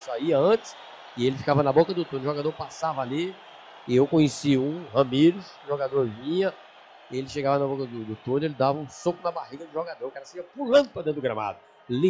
saía antes e ele ficava na boca do túnel. O jogador passava ali e eu conheci um, Ramírez, o jogador vinha, ele chegava na boca do túnel, ele dava um soco na barriga do jogador, o cara saía pulando para dentro do gramado,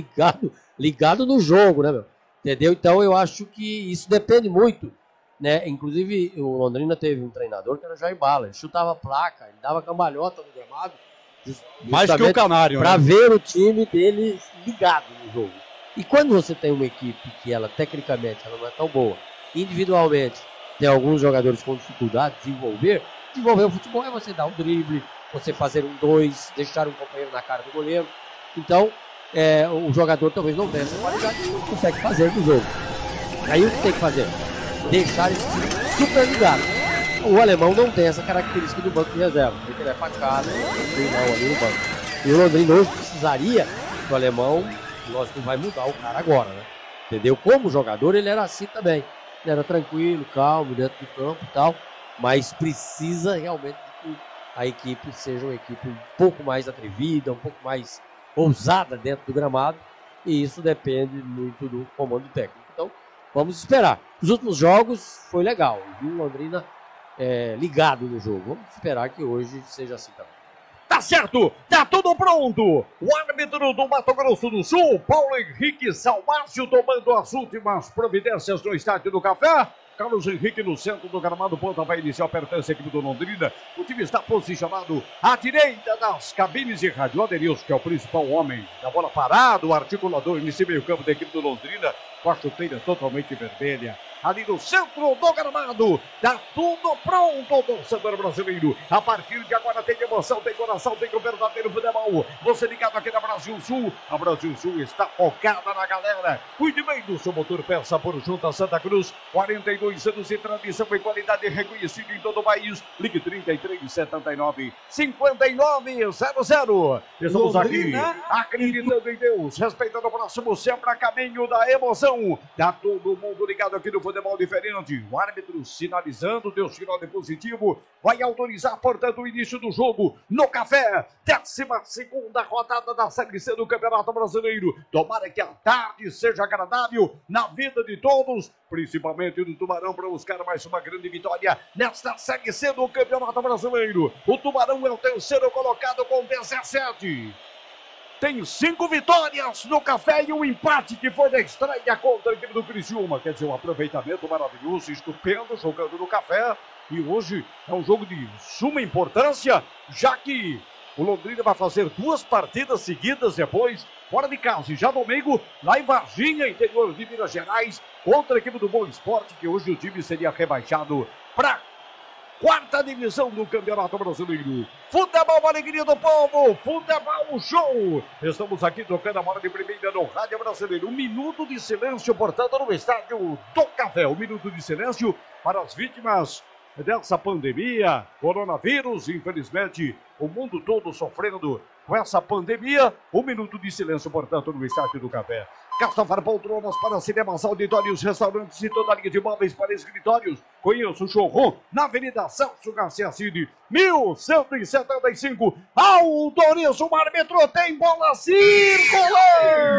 ligado no jogo, né, meu? Entendeu? Então eu acho que isso depende muito, né? Inclusive o Londrina teve um treinador que era o Jair Bala, ele chutava a placa, ele dava cambalhota no gramado, mais que o Canário, para ver o time dele ligado no jogo. E quando você tem uma equipe que ela tecnicamente ela não é tão boa, individualmente tem alguns jogadores com dificuldade de desenvolver o futebol é você dar um drible, você fazer um 2, deixar um companheiro na cara do goleiro. Então o jogador talvez não tenha essa qualidade e não consegue fazer no jogo. Aí o que tem que fazer? Deixar esse time super ligado. O alemão não tem essa característica do banco de reserva, porque ele é facado, não ali no banco. E o Londrina hoje precisaria do alemão, lógico que vai mudar o cara agora, né? Entendeu? Como jogador ele era assim também. Ele era tranquilo, calmo, dentro do campo e tal, mas precisa realmente que a equipe seja uma equipe um pouco mais atrevida, um pouco mais ousada dentro do gramado, e isso depende muito do comando técnico. Então, vamos esperar. Os últimos jogos foi legal, viu? Londrina ligado no jogo. Vamos esperar que hoje seja assim também. Tá certo, tá tudo pronto. O árbitro do Mato Grosso do Sul, Paulo Henrique Salmácio, tomando as últimas providências no Estádio do Café. Carlos Henrique no centro do gramado, pontapé inicial, pertence à equipe do Londrina. O time está posicionado à direita das cabines de rádio. Adenilson, que é o principal homem da bola parada, o articulador nesse meio campo da equipe do Londrina, com a chuteira totalmente vermelha. Ali no centro do gramado, tá tudo pronto, torcedor brasileiro. A partir de agora tem emoção, tem coração, tem o verdadeiro futebol. Você ligado aqui na Brasil Sul. A Brasil Sul está focada na galera. Cuide bem do seu motor, peça por Junta Santa Cruz. 42 anos de tradição e qualidade reconhecida em todo o país. Ligue 3379 5900. Estamos Londrina, aqui acreditando em Deus, respeitando o próximo, sempre a caminho da emoção. Tá todo mundo ligado aqui no futebol diferente. O árbitro sinalizando, deu sinal de positivo, vai autorizar, portanto, o início do jogo no Café. 12ª rodada da Série C do Campeonato Brasileiro. Tomara que a tarde seja agradável na vida de todos, principalmente do Tubarão, para buscar mais uma grande vitória nesta Série C do Campeonato Brasileiro. O Tubarão é o terceiro colocado com 17. Tem 5 vitórias no Café e um empate que foi da estreia contra a equipe do Criciúma. Quer dizer, um aproveitamento maravilhoso, estupendo, jogando no Café. E hoje é um jogo de suma importância, já que o Londrina vai fazer 2 partidas seguidas depois, fora de casa. E já domingo, lá em Varginha, interior de Minas Gerais, contra a equipe do Boa Esporte, que hoje o time seria rebaixado para 4ª divisão do Campeonato Brasileiro. Futebol, alegria do povo, futebol show. Estamos aqui tocando a bola de primeira no Rádio Brasileiro. 1 minuto de silêncio, portanto, no Estádio do Café. 1 minuto de silêncio para as vítimas dessa pandemia, coronavírus. Infelizmente, o mundo todo sofrendo com essa pandemia. 1 minuto de silêncio, portanto, no Estádio do Café. Castafar poltronas para cinemas, auditórios, restaurantes e toda a linha de móveis para escritórios. Conheça o showroom na Avenida Celso Garcia Cid, 1175. Autoriza o árbitro, tem bola circular!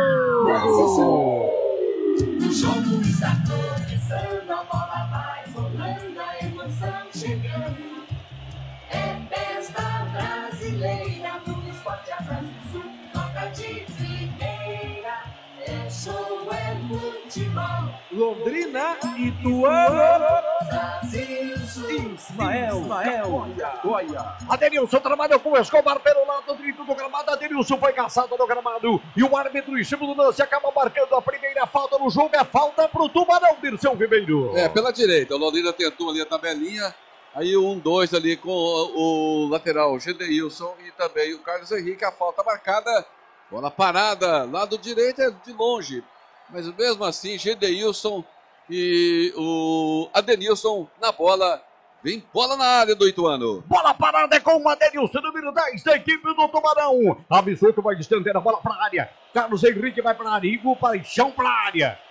O jogo está começando, a bola vai rolando, a emoção chegando. É festa brasileira, no esporte a Brasil Sul, toca de primeira. É show, é futebol. Londrina, Ituano, Brasil Sul. Ismael, Goia. Adenilson trabalhou com o Escobar pelo lado direito do gramado. Adenilson foi caçado no gramado. E o árbitro em cima do lance acaba marcando a primeira falta no jogo. É falta pro Tubarão, Dirceu Ribeiro. Pela direita. O Londrina tentou ali a tabelinha. Aí o 1-2 ali com o lateral, o Gedeilson e também o Carlos Henrique. A falta marcada. Bola parada, lado direito é de longe. Mas mesmo assim, Gedeilson e o Adenilson na bola. Vem bola na área do Ituano. Bola parada é com o Adenilson, número 10 da equipe do Tubarão. Absurdo vai estender a bola para a área. Carlos Henrique vai para a área. Igor Paixão para a área.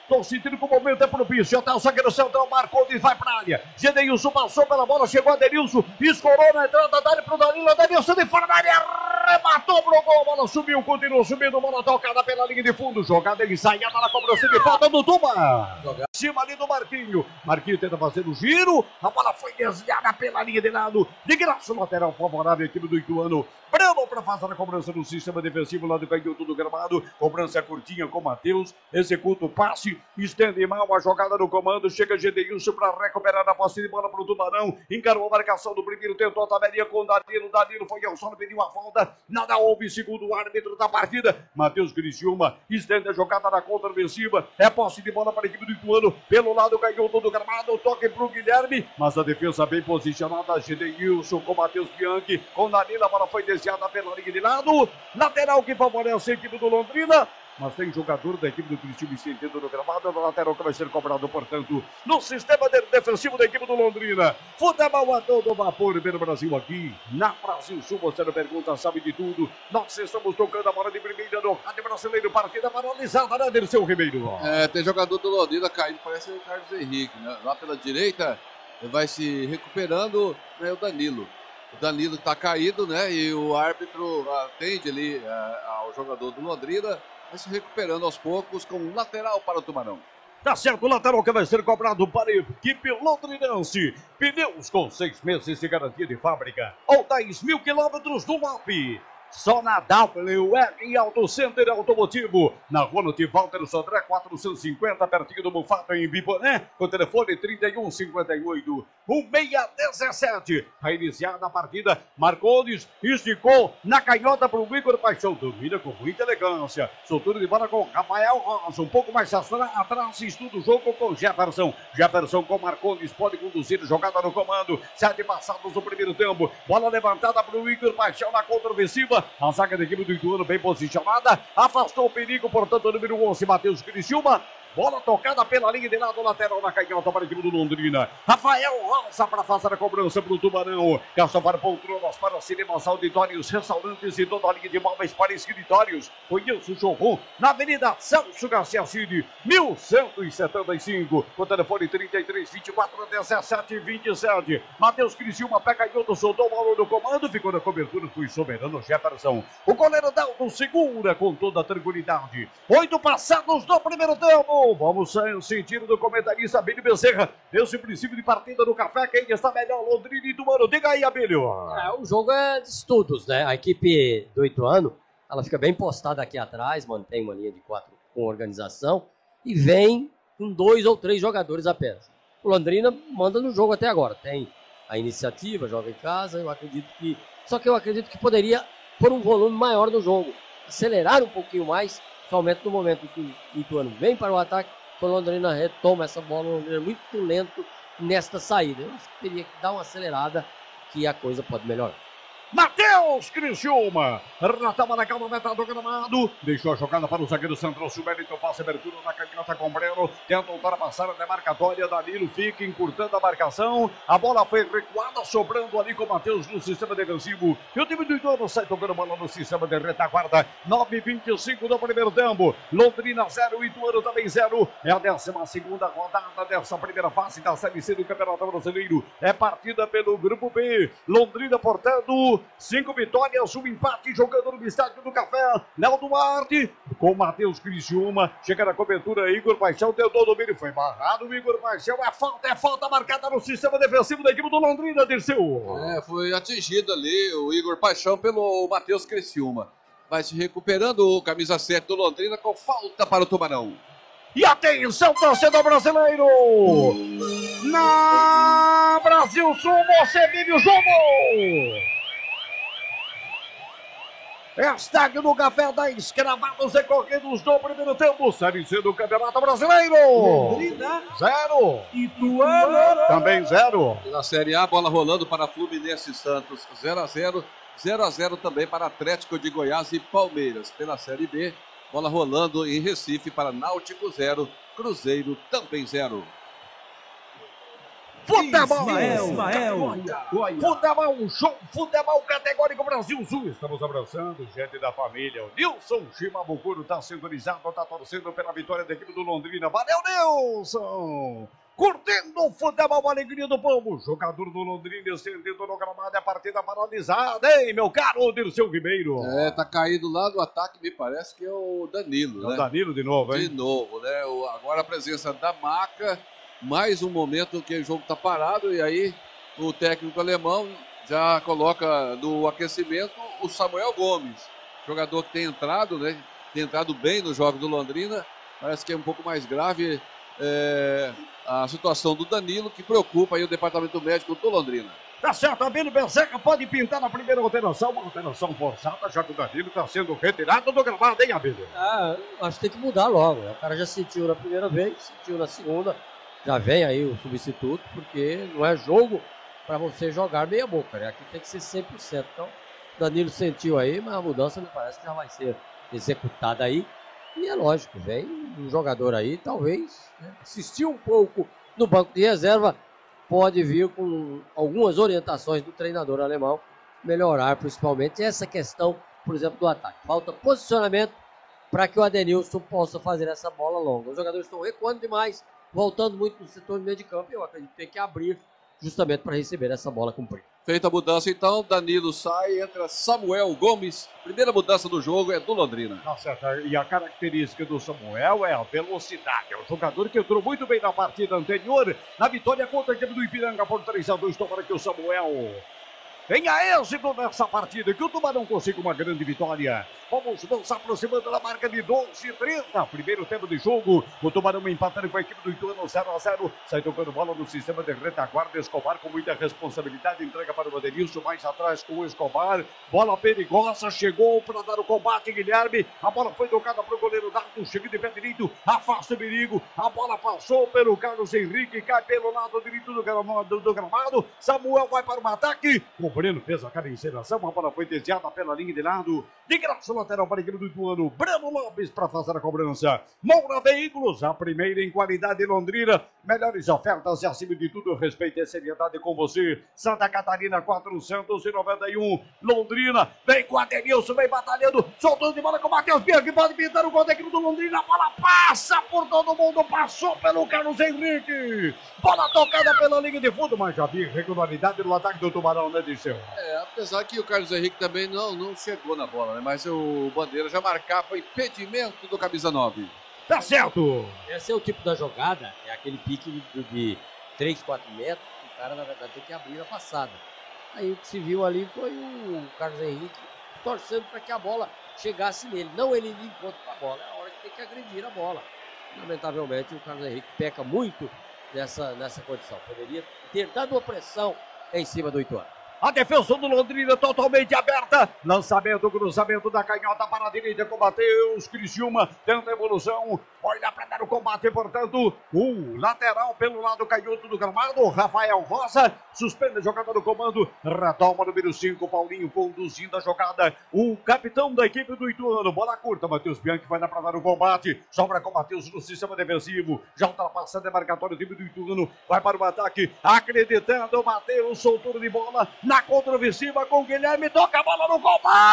Tô sentindo que o momento é propício. Até o zagueiro central, Marcondes vai pra área. Gedeilson passou pela bola, chegou a Denilson, escorou na entrada da área pro Danilo. Denilson de fora da área, arrematou pro gol. Bola subiu, continuou subindo, bola tocada pela linha de fundo. Jogada ensaiada na cobrança de falta do Tuba. Cima ali do Marquinho. Marquinho tenta fazer o giro. A bola foi desviada pela linha de lado. De graça, lateral favorável, equipe do Ituano. Breno para fazer a cobrança no sistema defensivo lá do canhoto do gramado. Cobrança curtinha com Matheus. Executa o passe. Estende mal a jogada no comando. Chega Gedeilson para recuperar a posse de bola para o Tubarão. Encarou a marcação do primeiro. Tentou a tabelinha com o Danilo. Danilo foi ao solo, pediu a falta. Nada houve, segundo o árbitro da partida. Matheus Criciúma estende a jogada na contra-ofensiva. É posse de bola para a equipe do Ituano. Pelo lado canhoto do gramado. Toque para o Guilherme. Mas a defesa bem posicionada. Gedeilson com Matheus Bianchi. Com Danilo, a bola foi desviada pela linha de lado. Lateral que favorece a equipe do Londrina. Mas tem jogador da equipe do Criciúma estendendo no gramado. No lateral que vai ser cobrado, portanto, no sistema defensivo da equipe do Londrina. Futebol a todo vapor pelo Brasil aqui. Na Brasil Sul, você não pergunta, sabe de tudo. Nós estamos tocando a bola de primeira no Rádio Brasileiro. Partida paralisada, né, Dirceu Ribeiro? Tem jogador do Londrina caído, parece o Carlos Henrique, né? Lá pela direita, vai se recuperando, né, o Danilo. O Danilo está caído, né? E o árbitro atende ali ao jogador do Londrina, vai se recuperando aos poucos com um lateral para o Tubarão. Tá certo, o lateral que vai ser cobrado para a equipe londrinense. Pneus com 6 meses de garantia de fábrica ou 10 mil quilômetros do MAP. Só na WR Auto Center Automotivo. Na rua Notícia Walter Sodré 450, pertinho do Mufato em Biponé. Com telefone 3158-1617. A iniciada a partida, Marcondes esticou na canhota para o Igor Paixão. Domina com muita elegância. Soltura de bola com Rafael Rosa. Um pouco mais atrás, estuda o jogo com Jefferson. Jefferson com Marcondes pode conduzir jogada no comando. 7 passados no primeiro tempo. Bola levantada para o Igor Paixão na contra-ofensiva. A zaga da equipe do Ituano bem posicionada. Afastou o perigo, portanto, o número 11, Matheus Criciúma. Bola tocada pela linha de lado lateral na canhota para a equipe do Londrina. Rafael Rosa para fazer a cobrança para o Tubarão. Gaspar poltronas para cinemas, auditórios, restaurantes e toda a linha de móveis para escritórios. Conheça o showroom na Avenida Celso Garcia Cid, 1175. Com o telefone 33-24-17-27. Matheus Criciúma pega canhoto, soltou o bola no comando. Ficou na cobertura, foi soberano Jefferson. O goleiro Dalton segura com toda a tranquilidade. 8 passados do primeiro tempo. Vamos sentir do comentarista Abílio Bezerra. Esse princípio de partida do café, quem está melhor, Londrina e Ituano. Diga aí, Abílio. O jogo é de estudos, né? A equipe do Ituano, ela fica bem postada aqui atrás, mantém uma linha de 4 com organização e vem com 2 ou 3 jogadores apenas. O Londrina manda no jogo até agora. Tem a iniciativa, joga em casa, Só que eu acredito que poderia pôr um volume maior no jogo, acelerar um pouquinho mais, somente no momento que o Ituano vem para o ataque, quando o Londrina retoma essa bola, o Londrina é muito lento nesta saída. Eu acho que teria que dar uma acelerada que a coisa pode melhorar. Matheus Criciúma, ratava na calma, metade do gramado, deixou a jogada para o zagueiro central, Wellington faz abertura na canhota com Breno, tenta ultrapassar a demarcatória, Danilo fica encurtando a marcação, a bola foi recuada, sobrando ali com o Matheus no sistema defensivo, e o time do Ituano sai tocando bola no sistema de retaguarda, 9:25 do primeiro tempo, Londrina 0, Ituano também 0, é a 12ª rodada dessa primeira fase da Série C do Campeonato Brasileiro, é partida pelo Grupo B, Londrina, portanto, 5 vitórias, 1 empate, jogando no estádio do Café. Léo Duarte com Matheus Criciúma. Chega na cobertura, Igor Paixão tentou domínio, foi barrado o Igor Paixão. É falta marcada no sistema defensivo da equipe do Londrina, Dirceu. Foi atingido ali o Igor Paixão pelo Matheus Criciúma. Vai se recuperando o camisa 7 do Londrina com falta para o Tubarão. E atenção, torcedor brasileiro! Na Brasil Sul, você vive o jogo! Estádio do Café, 10 cravados e corridos do primeiro tempo. Série C do Campeonato Brasileiro. Londrina 0. Ituano Também 0. Na Série A, bola rolando para Fluminense e Santos, 0-0. 0-0 também para Atlético de Goiás e Palmeiras. Pela Série B, bola rolando em Recife para Náutico 0, Cruzeiro também 0. Futebol! Ismael. Futebol, show, futebol categórico Brasil Sul. Estamos abraçando gente da família. O Nilson Shimabukuro está sintonizado, está torcendo pela vitória da equipe do Londrina. Valeu, Nilson! Curtindo o futebol, a alegria do povo. Jogador do Londrina estendendo no gramado, a partida paralisada, hein, meu caro Dirceu Ribeiro? Tá caído lá do ataque, me parece que é o Danilo, É né? o Danilo de novo, hein? De novo, né? Agora a presença da Maca, mais um momento que o jogo tá parado, e aí o técnico alemão já coloca no aquecimento o Samuel Gomes, jogador que tem entrado, né? Tem entrado bem no jogo do Londrina. Parece que é um pouco mais grave a situação do Danilo, que preocupa aí o departamento médico do Londrina. Tá certo, Abílio Benseca pode pintar na primeira alteração, uma alteração forçada, já que o Danilo está sendo retirado do gramado, hein, Abílio? Acho que tem que mudar logo. O cara já sentiu na primeira vez, sentiu na segunda, já vem aí o substituto, porque não é jogo para você jogar meia boca, né? Aqui tem que ser 100%. Então, o Danilo sentiu aí, mas a mudança me parece que já vai ser executada aí. E é lógico, vem um jogador aí, talvez, né, assistir um pouco no banco de reserva, pode vir com algumas orientações do treinador alemão, melhorar principalmente essa questão, por exemplo, do ataque. Falta posicionamento para que o Adenilson possa fazer essa bola longa. Os jogadores estão recuando demais, voltando muito no setor de meio de campo, e eu acredito que tem que abrir justamente para receber essa bola comprida. Feita a mudança, então, Danilo sai, entra Samuel Gomes. Primeira mudança do jogo é do Londrina. Tá certo, e a característica do Samuel é a velocidade. É um jogador que entrou muito bem na partida anterior, na vitória contra a equipe do Ipiranga por 3-2. Tomara que o Samuel tenha êxito nessa partida, que o Tubarão consiga uma grande vitória. Vamos nos aproximando da marca de 12:30. Primeiro tempo de jogo, o Tubarão empatando com a equipe do Ituano 0-0. Sai tocando bola no sistema de retaguarda. Escobar com muita responsabilidade, entrega para o Adenilson, mais atrás com o Escobar. Bola perigosa, chegou para dar o combate, Guilherme. A bola foi tocada para o goleiro Dardo, chega de pé direito, afasta o perigo. A bola passou pelo Carlos Henrique, cai pelo lado direito do gramado. Samuel vai para o ataque. O Breno fez a cara em encenação, a bola foi desviada pela linha de lado. De graça lateral para a equipe do Ituano. Breno Lopes para fazer a cobrança. Moura Veículos, a primeira em qualidade Londrina. Melhores ofertas e, acima de tudo, respeito e seriedade com você. Santa Catarina 491. Londrina vem com a Adenilson, vem batalhando. Soltou de bola com o Matheus Bianchi, que pode pintar o gol da equipe do Londrina. A bola passa por todo mundo, passou pelo Carlos Henrique. Bola tocada pela linha de fundo, mas já havia regularidade no ataque do Tubarão, né, Dirceu? Apesar que o Carlos Henrique também não chegou na bola, né? Mas o Bandeira já marcava impedimento do camisa 9. Tá certo! Esse é o tipo da jogada, é aquele pique de 3, 4 metros, que o cara, na verdade, tem que abrir a passada. Aí o que se viu ali foi o Carlos Henrique torcendo para que a bola chegasse nele, não ele indo encontro com a bola, é a hora que tem que agredir a bola. Lamentavelmente, o Carlos Henrique peca muito nessa condição. Poderia ter dado uma pressão em cima do Ituano. A defesa do Londrina totalmente aberta. Lançamento, cruzamento da canhota para a direita. Combateu os Criciúma. Tenta a evolução. Olha para dar o combate, portanto. O lateral pelo lado canhoto do gramado. Rafael Rosa. Suspende a jogada do comando. Retoma número 5. Paulinho conduzindo a jogada. O capitão da equipe do Ituano. Bola curta. Matheus Bianchi vai dar para dar o combate. Sobra com Matheus no sistema defensivo. Já ultrapassa a demarcatória do time do Ituano. Vai para o ataque. Acreditando. Matheus soltou de bola. Na contra-ofensiva com o Guilherme, toca a bola no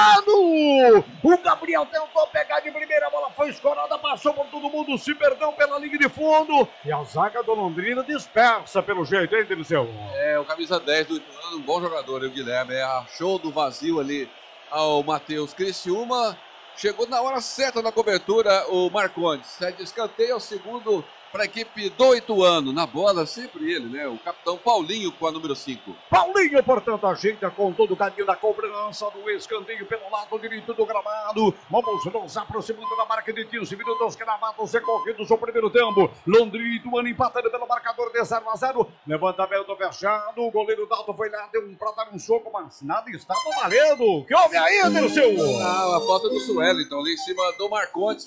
comando! O Gabriel tentou pegar de primeira, a bola foi escorada, passou por todo mundo, se perdeu pela linha de fundo. E a zaga do Londrina dispersa pelo jeito, hein, Dirceu? O camisa 10 do Ituano, um bom jogador, o Guilherme. Achou do vazio ali ao Matheus Criciúma. Chegou na hora certa na cobertura o Marcondes. Sai de escanteio ao segundo para a equipe do Ituano. Na bola, sempre ele, né? O capitão Paulinho com a número 5. Paulinho, portanto, ajeita com todo o carinho da cobrança do escanteio pelo lado direito do gramado. Vamos nos aproximando da marca de 15 minutos gravados e corridos o primeiro tempo. Londrina e Ituano empatando pelo marcador de 0-0. Levantamento fechado. O goleiro Dalton foi lá, deu para dar um soco, mas nada estava valendo. O que houve aí, Dirceu? A falta do Sueli, ali em cima do Marcondes.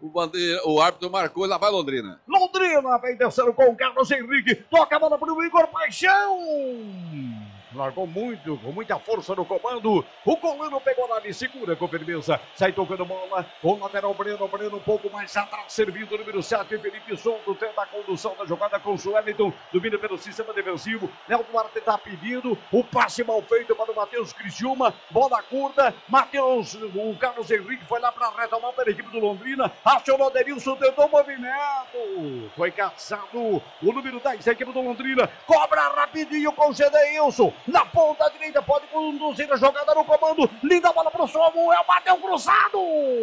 O árbitro marcou e lá vai Londrina. Londrina vem descendo com o Carlos Henrique. Toca a bola para o Igor Paixão. largou muito, com muita força no comando. O Colano pegou na área, segura com firmeza. Sai tocando bola. O lateral Breno um pouco mais atrás, servindo o número 7. Felipe Souto tenta a condução da jogada com o Sueliton. Domina pelo sistema defensivo. Léo Duarte está pedindo. O passe mal feito para o Matheus Criciúma. Bola curta. Matheus, o Carlos Henrique foi lá para retomar para a equipe do Londrina. Acionou o Denilson, tentou o movimento. Foi caçado o número 10 da equipe do Londrina. Cobra rapidinho com o Gedeilson. Na ponta direita, pode conduzir a jogada no comando. Linda bola para o Samuel. Bateu cruzado.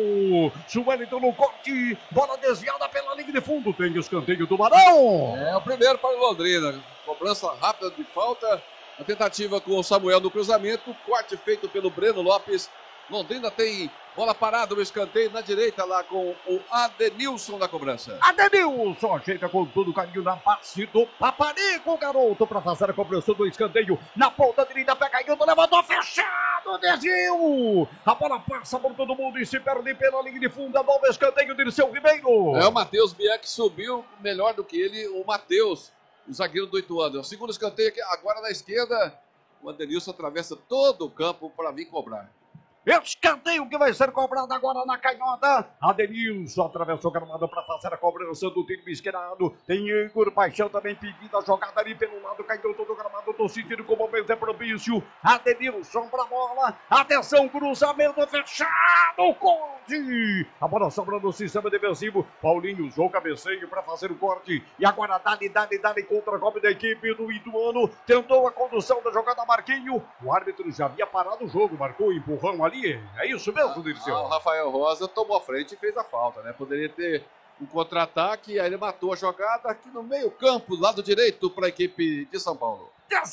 Sueliton no corte. Bola desviada pela linha de fundo. Tem escanteio do Barão. É o primeiro para o Londrina. Cobrança rápida de falta. A tentativa com o Samuel no cruzamento. Corte feito pelo Breno Lopes. Londrina tem bola parada no escanteio na direita lá com o Adenilson na cobrança. Adenilson ajeita com todo carinho na passe do Paparico, garoto, para fazer a cobrança do escanteio. Na ponta direita, pega Ailton, levantou, fechado, desviou. A bola passa por todo mundo e se perde pela linha de fundo. Novo escanteio de Dirceu Ribeiro. É, o Matheus Bianchi subiu melhor do que ele, o Matheus, o zagueiro do Ituano. O segundo escanteio aqui, agora na esquerda. O Adenilson atravessa todo o campo para vir cobrar. Escanteio que vai ser cobrado agora na canhota. Adenilson atravessou o gramado para fazer a cobrança do time esquerdo. Tem Igor Paixão também pedindo a jogada ali pelo lado. Caiu todo o gramado. Tô sentindo que o momento é propício. Adenilson para a bola. Atenção, cruzamento fechado. Corte. A bola sobra no sistema defensivo. Paulinho usou o cabeceio para fazer o corte. E agora dá-lhe contra a golpe da equipe do Ituano. Tentou a condução da jogada Marquinho. O árbitro já havia parado o jogo. Marcou empurrão ali. É isso mesmo, Dirceu? O Rafael Rosa tomou a frente e fez a falta, né? Poderia ter um contra-ataque, aí ele matou a jogada aqui no meio campo, lado direito para a equipe de São Paulo.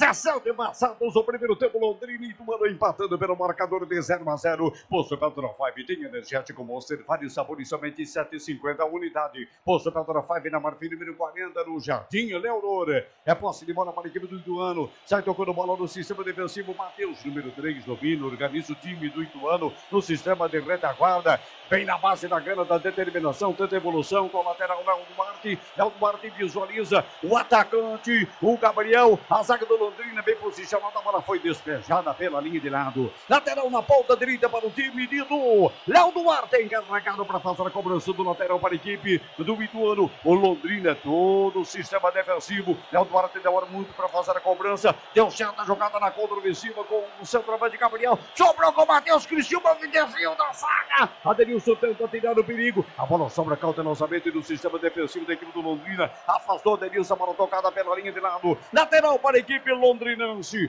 17 passados o primeiro tempo, Londrina e Ituano empatando pelo marcador de 0-0. Posto Pedro 5 tem energético Monster, vários sabores, somente 7,50 a unidade. Posto Pedro 5 na Marfim, número 40, no Jardim Leonor. É posse de bola para a equipe do Ituano. Sai tocando bola no sistema defensivo. Matheus, número 3, domina, organiza o time do Ituano no sistema de retaguarda. Vem na base da gana, da determinação, tanta evolução com o lateral Léo Duarte. Léo Duarte visualiza o atacante, o Gabriel, a zaga do Londrina bem posicionada, a bola foi despejada pela linha de lado. Lateral na ponta direita para o time do Léo Duarte, encarregado para fazer a cobrança do lateral para a equipe do Ituano. O Londrina, todo o sistema defensivo. Léo Duarte demora muito para fazer a cobrança. Deu certo a jogada na contra-ofensiva com o centroavante Gabriel. Sobrou com o Matheus Criciúma, desvio da saga. Adenilson tenta tirar o perigo. A bola sobra cautelosamente do sistema defensivo da equipe do Londrina. Afastou Adenilson, a bola tocada pela linha de lado. Lateral para a equipe londrinense,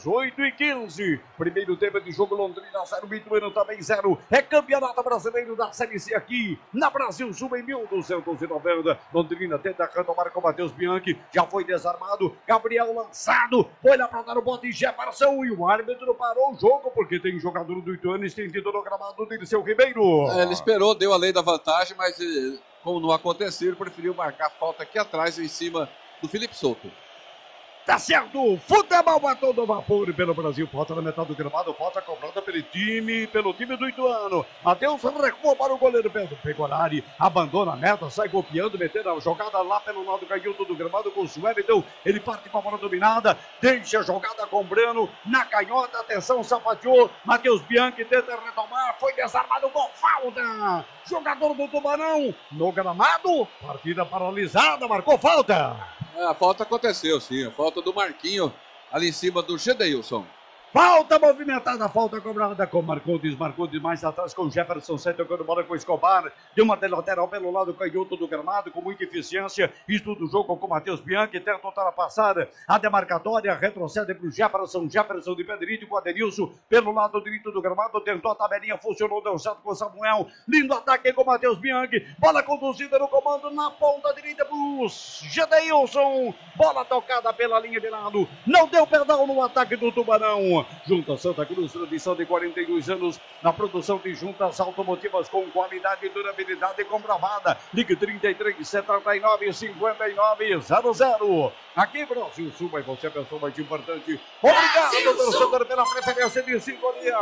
18-15. Primeiro tempo de jogo, Londrina 0, Ituano também 0. É campeonato brasileiro da Série C aqui na Brasil Sul em 1290. Londrina tenta retomar com o Matheus Bianchi. Já foi desarmado. Gabriel lançado. Foi lá para dar o bote em Jefferson. E o árbitro parou o jogo porque tem jogador do Ituano estendido no gramado de Dirceu Ribeiro. Ele esperou, deu a lei da vantagem, mas como não aconteceu, ele preferiu marcar a falta aqui atrás, em cima do Felipe Souto. Tá certo, futebol a todo vapor pelo Brasil, falta na metade do gramado, falta cobrada pelo time do Ituano. Matheus recua para o goleiro Pedro Pegorari, abandona a meta, sai copiando, metendo a jogada lá pelo lado canhoto do gramado com o Sueliton. Ele parte com a bola dominada, deixa a jogada com o Breno na canhota, atenção, sapateou. Matheus Bianchi tenta retomar, foi desarmado com falta. Jogador do Tubarão no gramado, partida paralisada, marcou falta. A falta aconteceu, sim. A falta do Marquinho ali em cima do Gedeilson. Falta movimentada, falta cobrada com Marcou, desmarcou demais atrás com Jefferson, sai tocando bola com Escobar, deu uma lateral pelo lado canhoto do gramado com muita eficiência, estuda o jogo com Matheus Bianchi, tenta ultrapassar a demarcatória, retrocede para o Jefferson de Pedrinho com Adenilson pelo lado direito do gramado, tentou a tabelinha, funcionou, deu certo com Samuel, lindo ataque com Matheus Bianchi, bola conduzida no comando na ponta direita para o Gedeilson, bola tocada pela linha de lado, não deu perdão no ataque do Tubarão. Junta Santa Cruz, tradição de 42 anos na produção de juntas automotivas com qualidade e durabilidade comprovada. Ligue 33 79 59 00. Aqui Brasil Sul, mas você é a pessoa mais importante. Obrigado, torcedor, pela preferência de sintonia.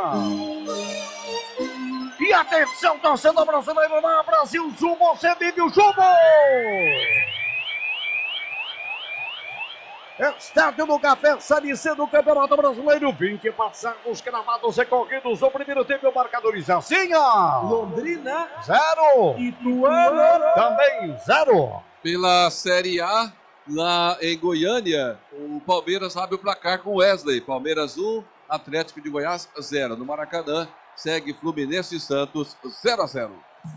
E atenção, torcedor brasileiro na Brasil Sul, você vive o jogo! Estádio do Café, Série C do Campeonato Brasileiro. 20 passados cravados e corridos. O primeiro tempo, marcadores assim, ó. Londrina, 0. Ituano, Também 0. Pela Série A, lá em Goiânia, o Palmeiras abre o placar com Wesley. Palmeiras 1, Atlético de Goiás 0. No Maracanã, segue Fluminense e Santos 0-0.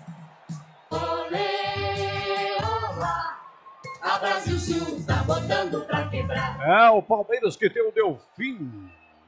A Brasil Sul tá botando pra quebrar. É o Palmeiras que tem o Delfim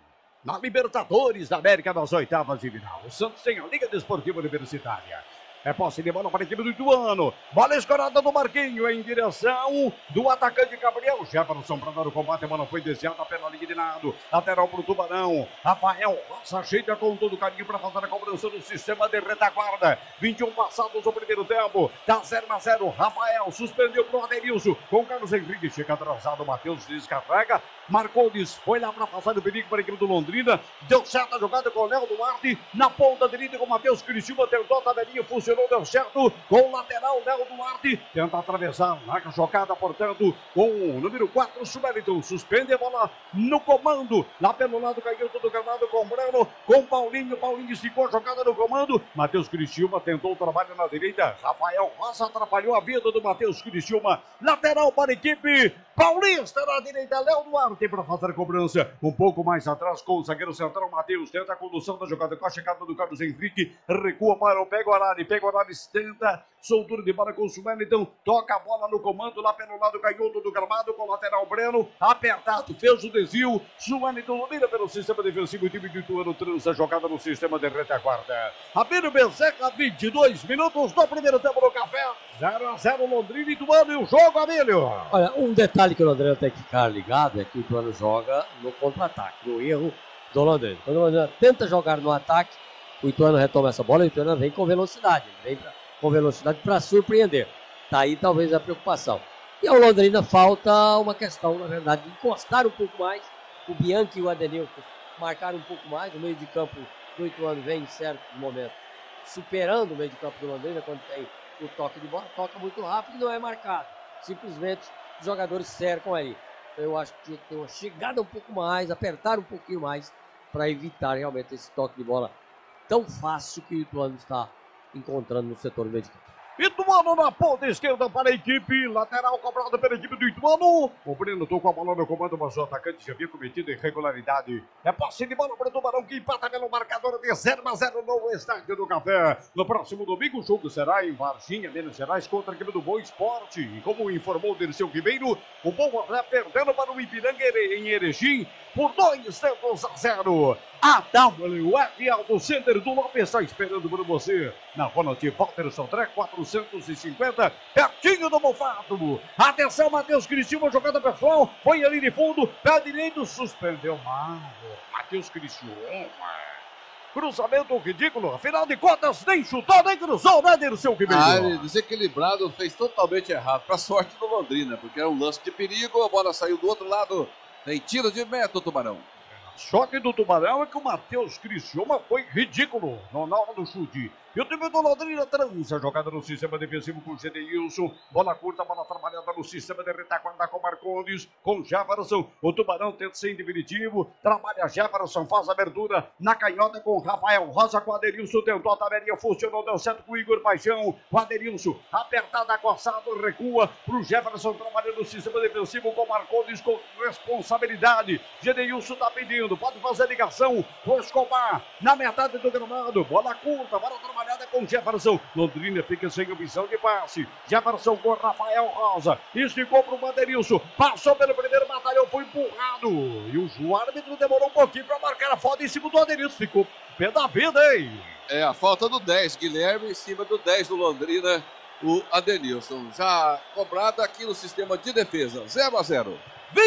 na Libertadores da América nas oitavas de final. O Santos tem a Liga Desportiva Universitária. É posse de bola para a equipe do Ituano. Bola escorada do Marquinho em direção do atacante Gabriel Jefferson para dar o combate. A bola foi desviada pela linha de lado. Lateral para o Tubarão. Rafael Roça ajeita com todo carinho para fazer a cobrança do sistema de retaguarda. 21 passados o primeiro tempo. Tá 0-0. Rafael suspendeu para o Adenilson. Com Carlos Henrique chega atrasado. O Matheus descarrega. Marcondes foi lá para passar o perigo para a equipe do Londrina. Deu certa jogada com o Léo Duarte. Na ponta direita com o Matheus Criciúma. Tentou a tabelinha, funcionou. Deu certo com o lateral Léo Duarte, tenta atravessar na jogada, portanto, com o número 4, Sueliton, suspende a bola no comando, lá pelo lado caiu todo o gramado com o Brano, com Paulinho esticou a jogada no comando, Matheus Criciúma tentou o trabalho na direita, Rafael Roça atrapalhou a vida do Matheus Criciúma, lateral para a equipe paulista na direita, Léo Duarte para fazer a cobrança, um pouco mais atrás com o zagueiro central, Matheus tenta a condução da jogada com a chegada do Carlos Henrique, recua para o Peguarari, tenta soltura de bola com o Sueliton, toca a bola no comando lá pelo lado canhoto do gramado com o lateral Breno, apertado, fez o desvio, Sueliton domina pelo sistema defensivo, o time de Ituano trança jogada no sistema de retaguarda. Abílio Bezerra, 22 minutos do primeiro tempo no Café, 0-0 Londrina e Ituano e o jogo, Abílio. Olha, um detalhe que o Londrina tem que ficar ligado é que o Ituano joga no contra-ataque, no erro do Londrina. Quando o Londrina tenta jogar no ataque, o Ituano retoma essa bola e o Ituano vem com velocidade, com velocidade para surpreender. Daí talvez a preocupação. E ao Londrina falta uma questão, na verdade, de encostar um pouco mais. O Bianchi e o Adenilson marcaram um pouco mais. O meio de campo do Ituano vem em certo momento superando o meio de campo do Londrina quando tem o toque de bola. Toca muito rápido e não é marcado. Simplesmente os jogadores cercam aí. Eu acho que tinha que ter uma chegada um pouco mais, apertar um pouquinho mais para evitar realmente esse toque de bola tão fácil que o Ituano está encontrando no setor médico. Ituano na ponta esquerda para a equipe, lateral cobrado pela equipe do Ituano. O Breno tocou a bola no comando, mas o atacante já havia cometido irregularidade. É posse de bola para o Tubarão que empata pelo marcador de 0-0 no Estádio do Café. No próximo domingo o jogo será em Varginha, Minas Gerais, contra a equipe do Boa Esporte. E como informou o Dirceu Ribeiro, o Boa vai perdendo para o Ipiranga em Erechim por 2-0. A WF Auto Center do Lopes está esperando por você. Na Ronald Walter Sodré 450, pertinho do Mufato. Atenção, Matheus Criciúma, jogada pessoal. Põe ali de fundo, pé direito, suspendeu mal. Matheus Criciúma. Cruzamento ridículo, afinal de contas, nem chutou, nem cruzou, né, Dirceu Ribeiro? Ele desequilibrado, fez totalmente errado. Para sorte do Londrina, porque era um lance de perigo, a bola saiu do outro lado. Tem tiro de meta, o Tubarão. Choque do Tubarão é que o Matheus Criciúma foi ridículo na hora do chute. E o time do Londrina trança, jogada no sistema defensivo com o Gedeilson. Bola curta, bola trabalhada no sistema de retaguarda com Marcondes, com Jefferson. O Tubarão tenta ser definitivo, trabalha Jefferson, faz a abertura na canhota com Rafael Rosa, com o Adenilson, tentou a tabelinha, funcionou, deu certo com o Igor Paixão. O Adenilson, apertada, acossado, recua pro Jefferson, trabalhando no sistema defensivo com Marcondes, com responsabilidade. Gedeilson tá pedindo, pode fazer ligação com Escobar, na metade do gramado, bola curta, bola trabalhada com Jefferson. Londrina fica sem opção de passe. Jefferson com Rafael Rosa. Esticou para o Adenilson. Passou pelo primeiro batalhão, foi empurrado. E o árbitro demorou um pouquinho para marcar a falta em cima do Adenilson. Ficou pé da vida, hein? É a falta do 10, Guilherme, em cima do 10 do Londrina, o Adenilson. Já cobrado aqui no sistema de defesa, 0-0.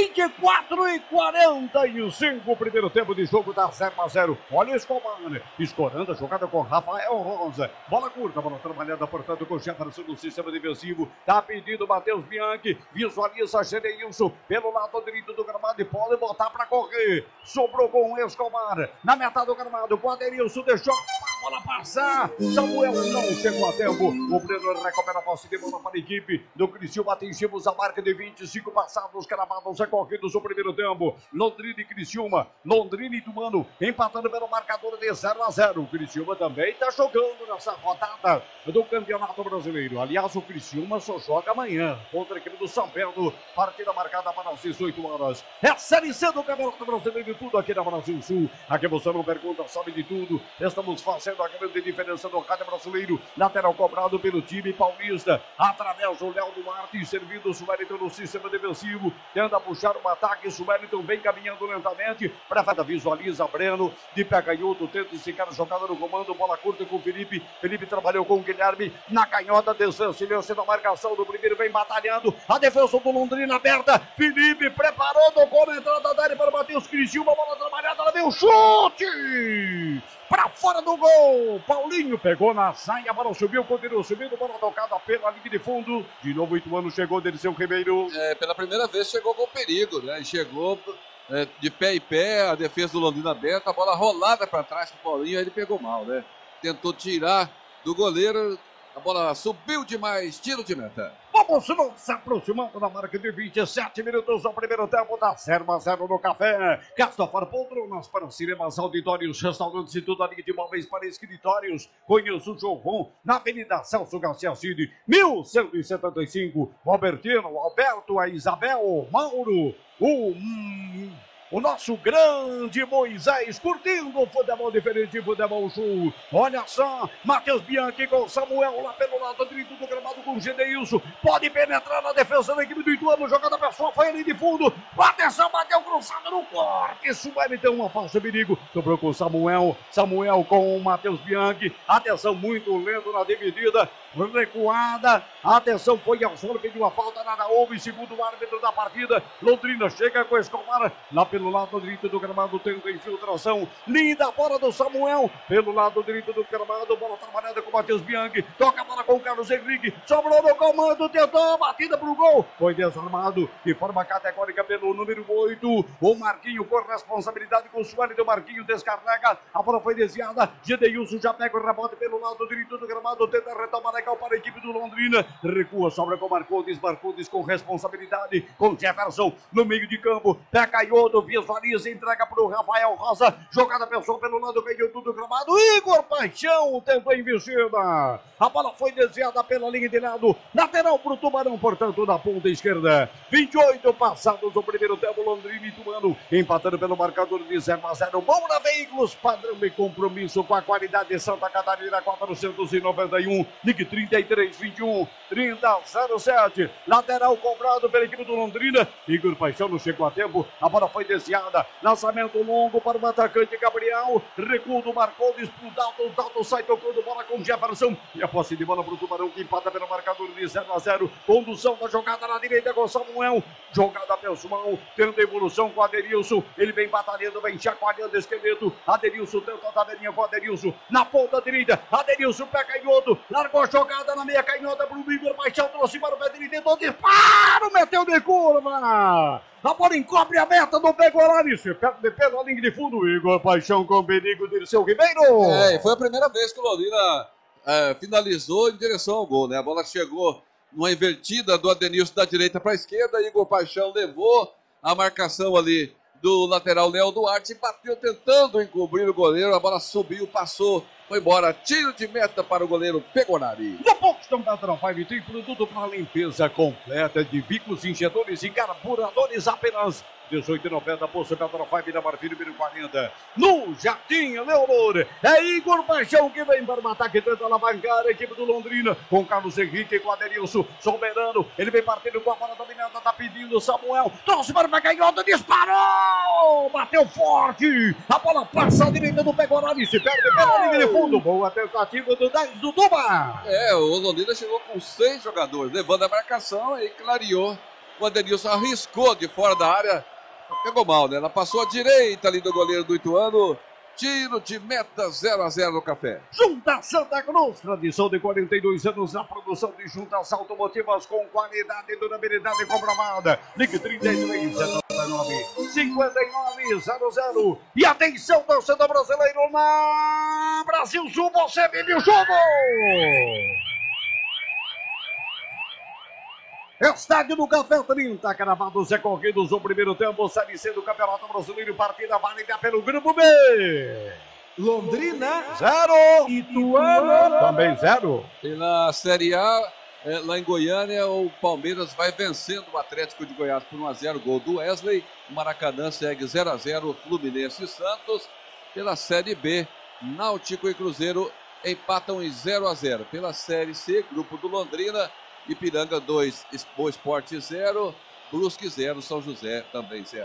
24:45, primeiro tempo de jogo, dá 0-0. Olha o Escobar, escorando a jogada com Rafael Rosa. Bola curta, bola trabalhada, portanto, com Jefferson no sistema defensivo. Tá pedindo Matheus Bianchi, visualiza Gedeilson pelo lado direito do gramado e pode botar para correr. Sobrou com o Escobar, na metade do gramado, com o Adenilson, deixou a bola passar. Samuel não chegou a tempo. O Breno recupera a posse de bola para a equipe do Criciúma. Atingimos a marca de 25 passados, cravados gols ocorridos no primeiro tempo. Londrina e Criciúma, Londrina e Ituano empatando pelo marcador de 0-0. O Criciúma também está jogando nessa rodada do Campeonato Brasileiro. Aliás, o Criciúma só joga amanhã contra a equipe do São Pedro. Partida marcada para as 18 horas. É a Série C do Campeonato Brasileiro e tudo aqui na Brasil Sul. Aqui você não pergunta, sabe de tudo. Estamos fazendo a grande diferença do rádio brasileiro. Lateral cobrado pelo time paulista. Através do Léo Duarte, servindo o Suelton no sistema defensivo. Tenta puxar o ataque. Suelton vem caminhando lentamente. Prefeita visualiza Breno. De pé canhoto, tenta esticar a jogada no comando. Bola curta com o Felipe. Felipe trabalhou com o Guilherme. Na canhota, silêncio na marcação do primeiro. Vem batalhando. A defesa do Londrina aberta. Felipe preparou, tocou na entrada da área para bater os Criciúma. Bola trabalhada, ela veio chute! Para fora do gol. Paulinho pegou na saia, bola subiu, continuou subindo, bola tocada pela linha de fundo. De novo, o Ituano chegou, Dericeu Ribeiro. Pela primeira vez chegou com perigo, né? Chegou de pé em pé, a defesa do Londrina aberta, a bola rolada para trás pro Paulinho, aí ele pegou mal, né? Tentou tirar do goleiro, a bola subiu demais, tiro de meta. Vamos nos aproximando da marca de 27 minutos do primeiro tempo da 0-0 no Café. Castafar Poltronas para cinemas, auditórios, restaurantes e tudo ali de móveis para escritórios. Conheça o Jovon na Avenida Celso Garcia Cid, 1175. Albertino, Alberto, a Isabel, Mauro, o nosso grande Moisés, curtindo o futebol diferente, futebol show. Olha só, Matheus Bianchi com Samuel lá pelo lado direito do gramado com o Gedeilson. Pode penetrar na defesa da equipe do Ituano, jogada pessoal, foi ali de fundo. Atenção, bateu cruzado no corte. Suelton, uma falsa perigo. Sobrou com Samuel. Samuel com o Matheus Bianchi. Atenção, muito lento na dividida. Recuada. Atenção, foi ao solo, pediu a falta, nada houve. Segundo o árbitro da partida. Londrina chega com Escobar lá pelo lado direito do gramado, tenta infiltração. Linda bola do Samuel. Pelo lado direito do gramado, bola trabalhada com o Matheus Bianchi. Toca a bola com o Carlos Henrique. Sobrou no comando, tentou a batida pro gol. Foi desarmado de forma categórica pelo número 8. O Marquinho com responsabilidade com o Suelton. Marquinho descarrega. A bola foi desviada. Gedeilson já pega o rebote pelo lado direito do gramado. Tenta retomar legal para a equipe do Londrina. Recua, sobra com Marcondes com responsabilidade. Com Jefferson no meio de campo. Pé canhoto, visualiza, entrega para o Rafael Rosa. Jogada pessoal pelo lado canhoto do gramado. Igor Paixão tentou investida. A bola foi desviada pela linha de lado. Lateral para o Tubarão, portanto, na ponta esquerda. 28 passados do primeiro tempo. Londrina e Ituano empatando pelo marcador de 0-0. Moura Veículos, padrão de compromisso com a qualidade de Santa Catarina, 491. Ligue 3321 3007. Lateral cobrado pela equipe do Londrina. Igor Paixão não chegou a tempo. A bola foi desviada. Lançamento longo para o atacante Gabriel. Recuo do Marcondes pro Dalton. O Dalton sai tocando bola com Jefferson. E a posse de bola para o Tubarão que empata pelo marcador de 0-0. Condução da jogada na direita com Samuel. Jogada pessoal. Tendo evolução com Aderilson. Ele vem batalhando, vem chacoalhando o esqueleto. Aderilson tenta a tabelinha com Aderilson. Na ponta direita. Aderilson pé canhoto. Largou a jogada na meia canhota para o Igor Paixão. Trouxe para o pé direito. Tentou disparo. Meteu de curva. A bola encobre a meta do Pegorari. Se perde pela linha de fundo. Igor Paixão com perigo de seu Ribeiro. Foi a primeira vez que o Londrina finalizou em direção ao gol, né? A bola chegou numa invertida do Adenilson da direita para a esquerda. Igor Paixão levou a marcação ali do lateral Léo Duarte. Bateu tentando encobrir o goleiro. A bola subiu, passou. Foi embora, tiro de meta para o goleiro Pegorari. No Boxton Petrol 5 tem produto para limpeza completa de bicos, injetores e carburadores apenas R$18,90. Poço Petrol 5 da Marfim, número 40. No Jardim Leonor, é Igor Paixão que vem para o ataque, tenta alavancar a equipe do Londrina com Carlos Henrique, com Aderilson, soberano. Ele vem partindo com a bola dominada, tá pedindo Samuel. Trouxe para o canhota, disparou! Bateu forte! A bola passa à direita do Pegorari, se perde pela linha de fundo. Boa tentativa do 10 do Tuba. O Londrina chegou com 6 jogadores, levando a marcação e clareou. O Adenilson arriscou de fora da área. Pegou mal, né? Ela passou à direita ali do goleiro do Ituano. Tiro de meta 0-0 no Café. Junta Santa Cruz, tradição de 42 anos na produção de juntas automotivas com qualidade e durabilidade comprovada. Ligue 33-79-59-00. E atenção, torcedor brasileiro na Brasil Sul, você vive o jogo! Estádio do Café 30, cravados e corridos, o primeiro tempo, Série C do Campeonato Brasileiro, partida válida pelo Grupo B. Londrina 0. Ituano Também 0. E na Série A, lá em Goiânia, o Palmeiras vai vencendo o Atlético de Goiás por 1-0, gol do Wesley. O Maracanã segue 0-0, Fluminense e Santos. Pela Série B, Náutico e Cruzeiro empatam em 0-0. Pela Série C, grupo do Londrina, Ipiranga 2, Boa Esporte 0, Brusque 0, São José também 0.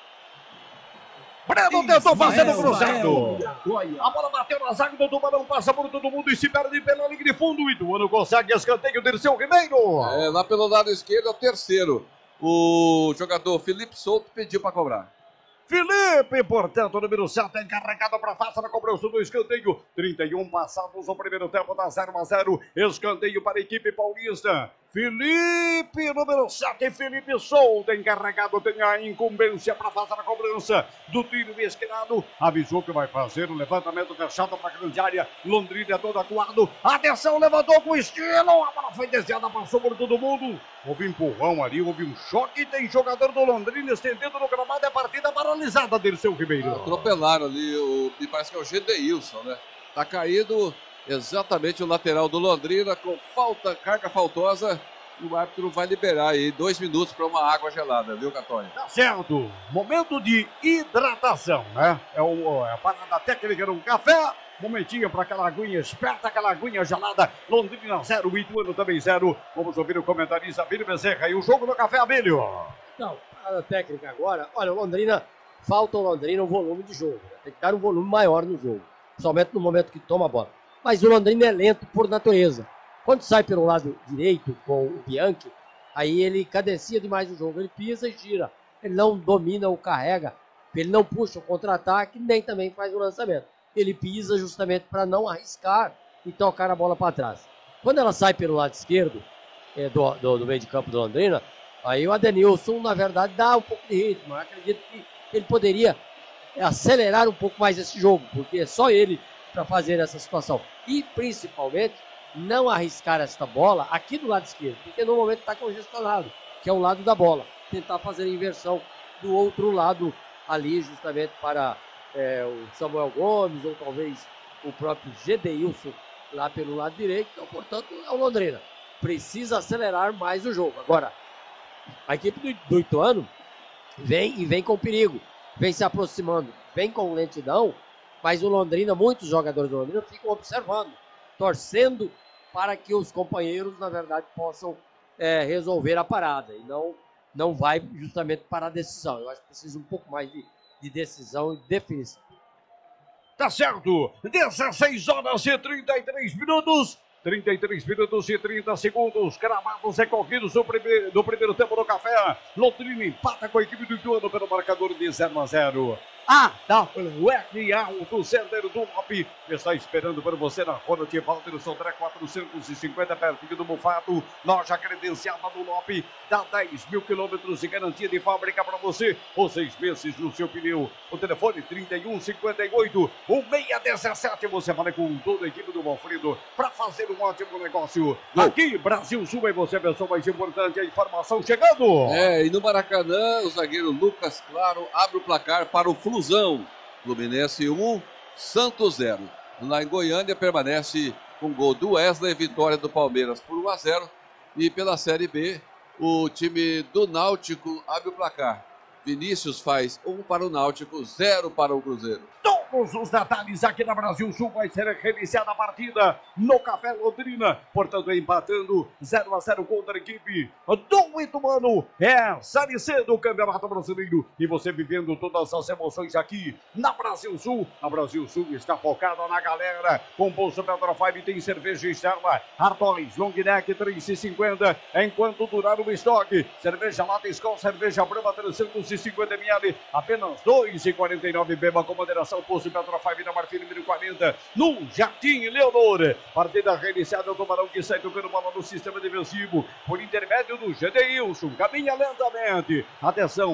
Breno tentou fazer no cruzado. A bola bateu na zaga do Tubarão, passa por todo mundo e se perde pela linha de fundo. O Ituano consegue escanteio, Dirceu Ribeiro. Lá pelo lado esquerdo é o terceiro. O jogador Felipe Souto pediu para cobrar. Felipe, portanto, número 7, encarregado para a faixa na cobrança do escanteio. 31 passados o primeiro tempo, da 0-0. Escanteio para a equipe paulista. Felipe, número 7, Felipe Souto, encarregado, tem a incumbência para fazer a cobrança do tiro esquinado. Avisou que vai fazer o levantamento fechado para a grande área. Londrina todo acuado. Atenção, levantou com estilo. A bola foi desviada, passou por todo mundo. Houve empurrão ali, houve um choque. Tem jogador do Londrina estendendo no gramado. É partida paralisada, Dirceu Ribeiro. Atropelaram ali, me parece que é o Gedeilson, né? Tá caído exatamente o lateral do Londrina com falta, carga faltosa. E o árbitro vai liberar aí 2 minutos para uma água gelada, viu, Catonha? Tá certo. Momento de hidratação, né? É a parada técnica no café. Momentinho para aquela aguinha esperta, aquela aguinha gelada. Londrina 0, Ituano também 0. Vamos ouvir o comentarista Abílio Bezerra e o jogo no café, Abílio. Não, parada técnica agora. Olha, o Londrina, falta o Londrina um volume de jogo. Né? Tem que dar um volume maior no jogo. Principalmente no momento que toma a bola. Mas o Londrina é lento por natureza. Quando sai pelo lado direito com o Bianchi, aí ele cadencia demais o jogo. Ele pisa e gira. Ele não domina ou carrega. Ele não puxa o contra-ataque, nem também faz o lançamento. Ele pisa justamente para não arriscar e tocar a bola para trás. Quando ela sai pelo lado esquerdo do meio de campo do Londrina, aí o Adenilson, na verdade, dá um pouco de ritmo. Eu acredito que ele poderia acelerar um pouco mais esse jogo, porque é só ele para fazer essa situação. E, principalmente, não arriscar esta bola aqui do lado esquerdo, porque no momento está congestionado, que é o lado da bola. Tentar fazer a inversão do outro lado ali, justamente para o Samuel Gomes, ou talvez o próprio Gedeilson lá pelo lado direito. Então, portanto, é o Londrina. Precisa acelerar mais o jogo. Agora, a equipe do Ituano vem com perigo, vem se aproximando, vem com lentidão, mas o Londrina, muitos jogadores do Londrina ficam observando, torcendo para que os companheiros, na verdade, possam resolver a parada e não vai justamente para a decisão. Eu acho que precisa um pouco mais de decisão e definição. Tá certo, 16 horas e 33 minutos. 33 minutos e 30 segundos, cravados e corridos do primeiro tempo do café. Londrina empata com a equipe do Ituano pelo marcador de 0-0. AWR Auto Center do Lop está esperando por você na Rua de Walter Sodré 450, pertinho do Mufato. Loja credenciada do Lop, dá 10 mil quilômetros de garantia de fábrica para você, ou 6 meses no seu pneu. O telefone 3158-1617. Você fala com toda a equipe do Valfrido para fazer um ótimo negócio. Aqui, Brasil Sul, e você, a pessoa mais importante, a informação chegando. E no Maracanã, o zagueiro Lucas Claro abre o placar para o Flusão. Fluminense 1, Santos 0. Lá em Goiânia permanece com gol do Wesley, vitória do Palmeiras por 1-0. E pela Série B, o time do Náutico abre o placar. Vinícius faz 1 para o Náutico, 0 para o Cruzeiro. Todos os detalhes aqui na Brasil Sul. Vai ser reiniciada a partida no Café Londrina. Portanto, empatando 0-0 contra a equipe do Ituano. É Série C do Campeonato Brasileiro. E você vivendo todas as emoções aqui na Brasil Sul. A Brasil Sul está focada na galera. Com Bolsa Pedro 5 tem cerveja externa. Artois, Long Neck 3,50. Enquanto durar o estoque. Cerveja Lata Skol, cerveja Brahma 350 ml. Apenas 2,49. Beba com moderação. Posto Petro 5 na Marfim número 40. No Jardim Leonor. Partida reiniciada. O Tubarão que sai tocando bola no sistema defensivo. Por intermédio do Gedeilson. Caminha lentamente. Atenção.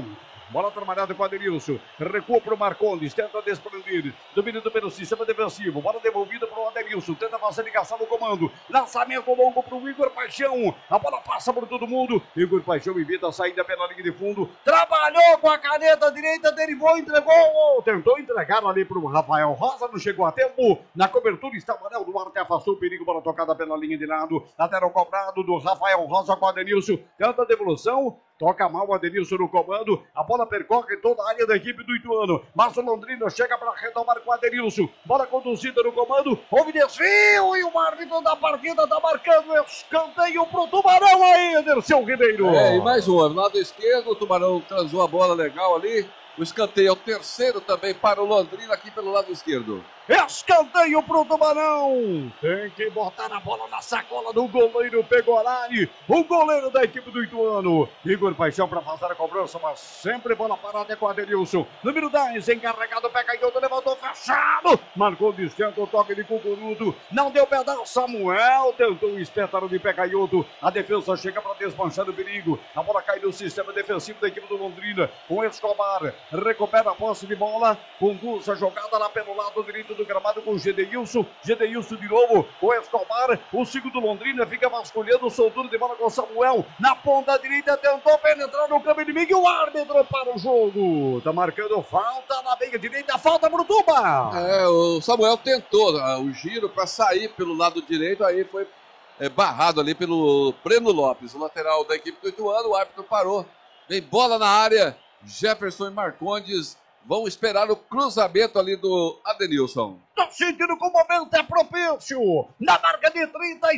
Bola trabalhada com o Adenilson. Recua para o Marcondes. Tenta desprender. Domínio pelo sistema defensivo. Bola devolvida para o Adenilson. Tenta fazer ligação no comando. Lançamento longo para o Igor Paixão. A bola passa por todo mundo. Igor Paixão evita a saída pela linha de fundo. Trabalhou com a caneta direita. Derivou, entregou. Tentou entregar ali para o Rafael Rosa. Não chegou a tempo. Na cobertura está o Manel Duarte. Afastou o perigo. Bola tocada pela linha de lado. Lateral cobrado do Rafael Rosa com o Adenilson. Tenta a devolução. Toca mal o Adenilson no comando. A bola percorre toda a área da equipe do Ituano. Mas o Londrina chega para retomar com o Adenilson. Bola conduzida no comando. Houve desvio e o árbitro da partida está marcando escanteio para o Tubarão aí, Ederson Ribeiro. E mais um. Lado esquerdo, o Tubarão transou a bola legal ali. O escanteio é o terceiro também para o Londrina aqui pelo lado esquerdo. Escanteio pro Tubarão. Tem que botar a bola na sacola do goleiro Pegorari. O goleiro da equipe do Ituano. Igor Paixão para fazer a cobrança, mas sempre bola parada com o Adenilson. Número 10, encarregado, pega e outro, levantou, fechado. Marcou distante o toque de Cucuruto. Não deu pedaço, Samuel tentou o espetáculo de Pecaioto. A defesa chega para desmanchar o perigo. A bola cai no sistema defensivo da equipe do Londrina. Com Escobar, recupera a posse de bola. Conduz a jogada lá pelo lado direito do gramado com o Gedeilson. Gedeilson de novo, o Escobar, o segundo Londrina fica vasculhando, soltura de bola com o Samuel, na ponta direita, tentou penetrar no campo inimigo e o árbitro para o jogo. Tá marcando falta na meia direita, falta pro Tuba. O Samuel tentou o giro para sair pelo lado direito, aí foi barrado ali pelo Breno Lopes, o lateral da equipe do Ituano. O árbitro parou, vem bola na área, Jefferson e Marcondes vão esperar o cruzamento ali do Adenilson. Tá sentindo que o momento é propício. Na marca de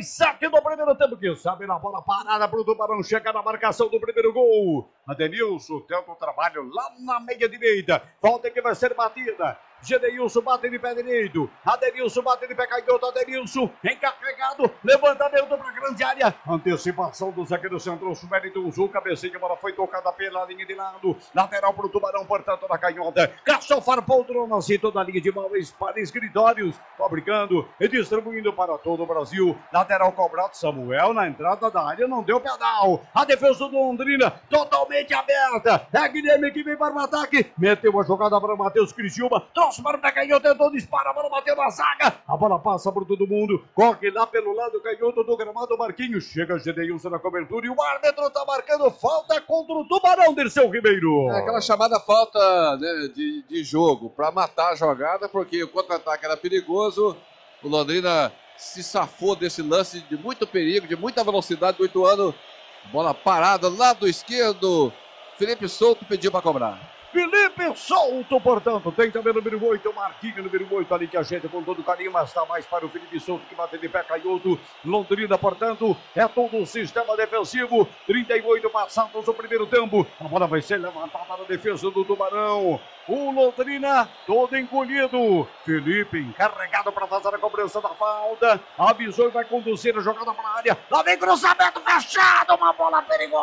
37 do primeiro tempo. Que sabe na bola parada pro Tubarão. Chega na marcação do primeiro gol. Adenilson tenta o trabalho lá na meia direita. Falta que vai ser batida. Gedeilson bate de pé direito. Adenilson bate de pé canhoto. Adenilson encarregado. Levantamento para a grande área. Antecipação do zagueiro central. Mérito usou. Cabecinha. A bola foi tocada pela linha de lado. Lateral para o Tubarão. Portanto, na canhota. Caçou farpou. Dronazinho toda a linha de móveis para escritórios. Fabricando e distribuindo para todo o Brasil. Lateral cobrado. Samuel na entrada da área. Não deu pedal. A defesa do Londrina totalmente aberta. É Guilherme que vem para o ataque. Meteu a jogada para o Matheus Criciúma. Trouxe para o pé canhoto, tentou disparar, a bola bateu na zaga, a bola passa por todo mundo, corre lá pelo lado canhoto do gramado, Marquinhos, chega Gedeilson na cobertura e o árbitro está marcando falta contra o Tubarão, Dirceu Ribeiro. Aquela chamada falta, né, de jogo, para matar a jogada, porque o contra-ataque era perigoso, o Londrina se safou desse lance de muito perigo, de muita velocidade do Ituano, bola parada, lado esquerdo, Felipe Souto pediu para cobrar. Felipe Souto, portanto, tem também o número 8, Marquinhos, número 8 ali que a gente com todo carinho, mas está mais para o Felipe Souto que bate de pé canhoto. Londrina, portanto, é todo o sistema defensivo. 38 passados o primeiro tempo. A bola vai ser levantada na defesa do Tubarão. O Londrina todo encolhido. Felipe encarregado para fazer a cobrança da falta. Avisou e vai conduzir a jogada para a área. Lá vem cruzamento fechado, uma bola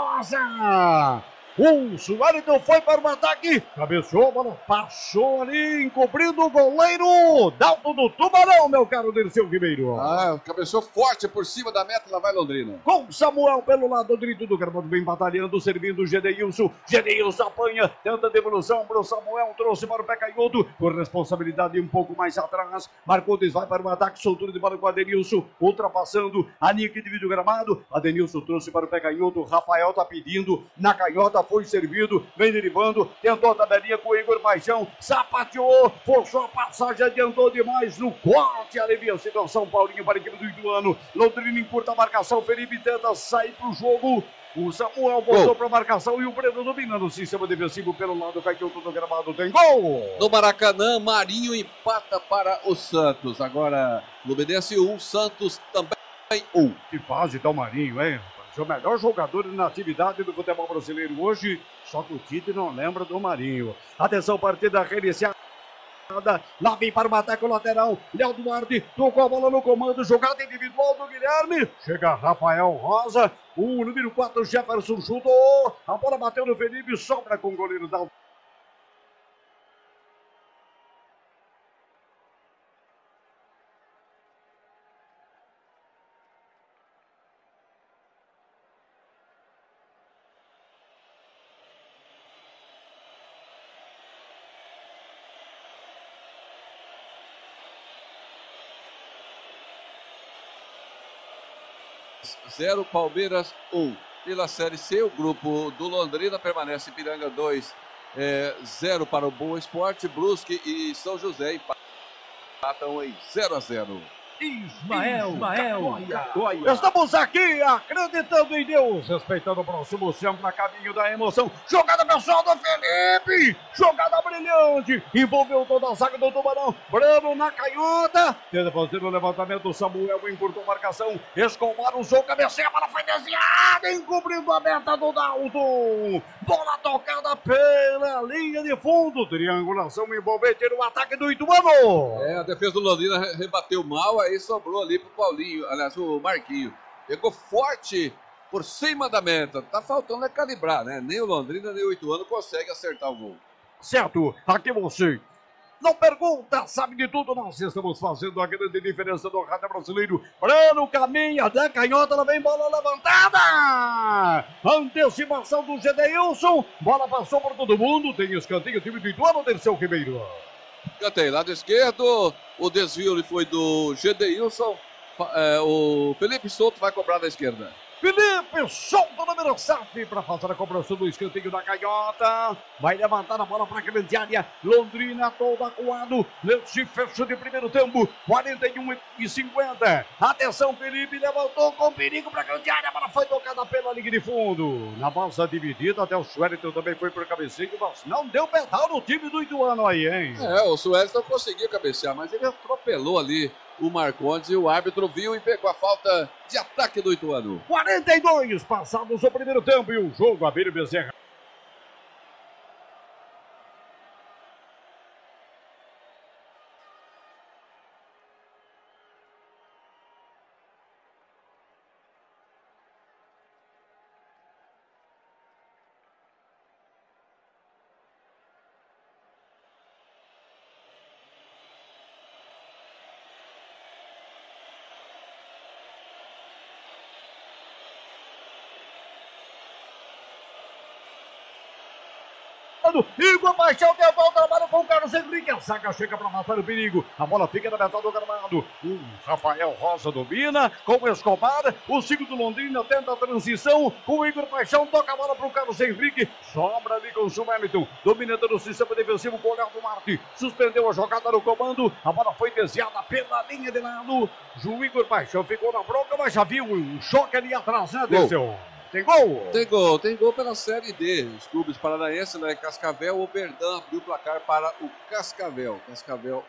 perigosa. O Suárez foi para o ataque, cabeceou, a bola passou ali, encobrindo o goleiro Dalton do Tubarão, meu caro Dirceu Ribeiro. Cabeceou forte por cima da meta, lá vai Londrina. Com Samuel pelo lado direito do gramado, vem batalhando, servindo o Gedeilson. Gedeilson apanha, tenta a devolução para o Samuel, trouxe para o pé canhoto, com responsabilidade um pouco mais atrás. Marcondes vai para o ataque, soltura de bola com o Adenilson, ultrapassando a linha que divide o gramado. Adenilson trouxe para o pé canhoto, Rafael está pedindo, na canhota foi servido, vem derivando, tentou a tabelinha com o Igor Paixão, sapateou, forçou a passagem, adiantou demais no corte, alivia a situação, Paulinho para a equipe do Ituano. Londrina encurta a marcação, Felipe tenta sair para o jogo. O Samuel voltou para a marcação e o Breno dominando o sistema defensivo pelo lado canhoto do gramado. Tem gol! No Maracanã, Marinho empata para o Santos. Agora, Luminense 1, Santos também 1. Que fase tá o Marinho, hein? O melhor jogador na atividade do futebol brasileiro hoje, só que o Tite não lembra do Marinho. Atenção, partida reiniciada. Lá vem para o ataque lateral. Léo Duarte tocou a bola no comando. Jogada individual do Guilherme. Chega Rafael Rosa. O número 4, Jefferson chutou. A bola bateu no Felipe. Sobra com o goleiro Dalton. 0, Palmeiras 1. Pela Série C, o grupo do Londrina permanece Ipiranga 2, 0 para o Boa Esporte, Brusque e São José empatam em 0-0. Ismael Catóia. Estamos aqui acreditando em Deus, respeitando o próximo sempre a caminho da emoção. Jogada pessoal do Felipe, jogada brilhante, envolveu toda a zaga do Tubarão. Brano na canhota, tenta fazer o levantamento, Samuel encurtou a marcação. Escobar usou cabeceia, para foi desviada, encobrindo a meta do Dalton. Bola tocada pela linha de fundo, triangulação envolvente no ataque do Ituano. A defesa do Londrina rebateu mal, aí sobrou ali pro Paulinho, aliás, o Marquinho. Pegou forte por cima da meta. Tá faltando calibrar, né? Nem o Londrina, nem o Ituano consegue acertar o gol. Certo, aqui você não pergunta, sabe de tudo. Nós estamos fazendo a grande diferença do rádio brasileiro. Brano caminha da canhota, lá vem bola levantada. Antecipação do Gedeilson. Bola passou por todo mundo. Tem escanteio, time do Ituano, Derceu Ribeiro. Cantei, lado esquerdo, o desvio foi do Gedeilson, o Felipe Souto vai cobrar da esquerda. Felipe Souto, número 7, para fazer a cobrança do escanteio da canhota. Vai levantar a bola para a grande área. Londrina todo acuado nesse fecho de primeiro tempo. 41-50. Atenção, Felipe levantou com perigo para a grande área. A bola foi tocada pela linha de fundo. Na bolsa dividida, até o Suelton também foi por cabeceio, mas não deu pedal no time do Ituano aí, hein? O Suelton conseguiu cabecear, mas ele atropelou ali o Marcondes e o árbitro viu e pegou a falta de ataque do Ituano. 42 passados o primeiro tempo e o jogo Abílio Bezerra. Igor Paixão tentou o trabalho com o Carlos Henrique. A zaga chega para matar o perigo. A bola fica na metade do gramado. O Rafael Rosa domina com o Escobar. O 5 do Londrina tenta a transição. Com o Igor Paixão toca a bola para o Carlos Henrique. Sobra ali com o Suelton. Dominando no sistema defensivo com o Léo Duarte. Suspendeu a jogada no comando. A bola foi desviada pela linha de lado. O Igor Paixão ficou na bronca, mas já viu um choque ali atrás, né, Derceu? Tem gol? Tem gol pela Série D. Os clubes paranaenses, né? Cascavel, o Verdão abriu o placar para o Cascavel. Cascavel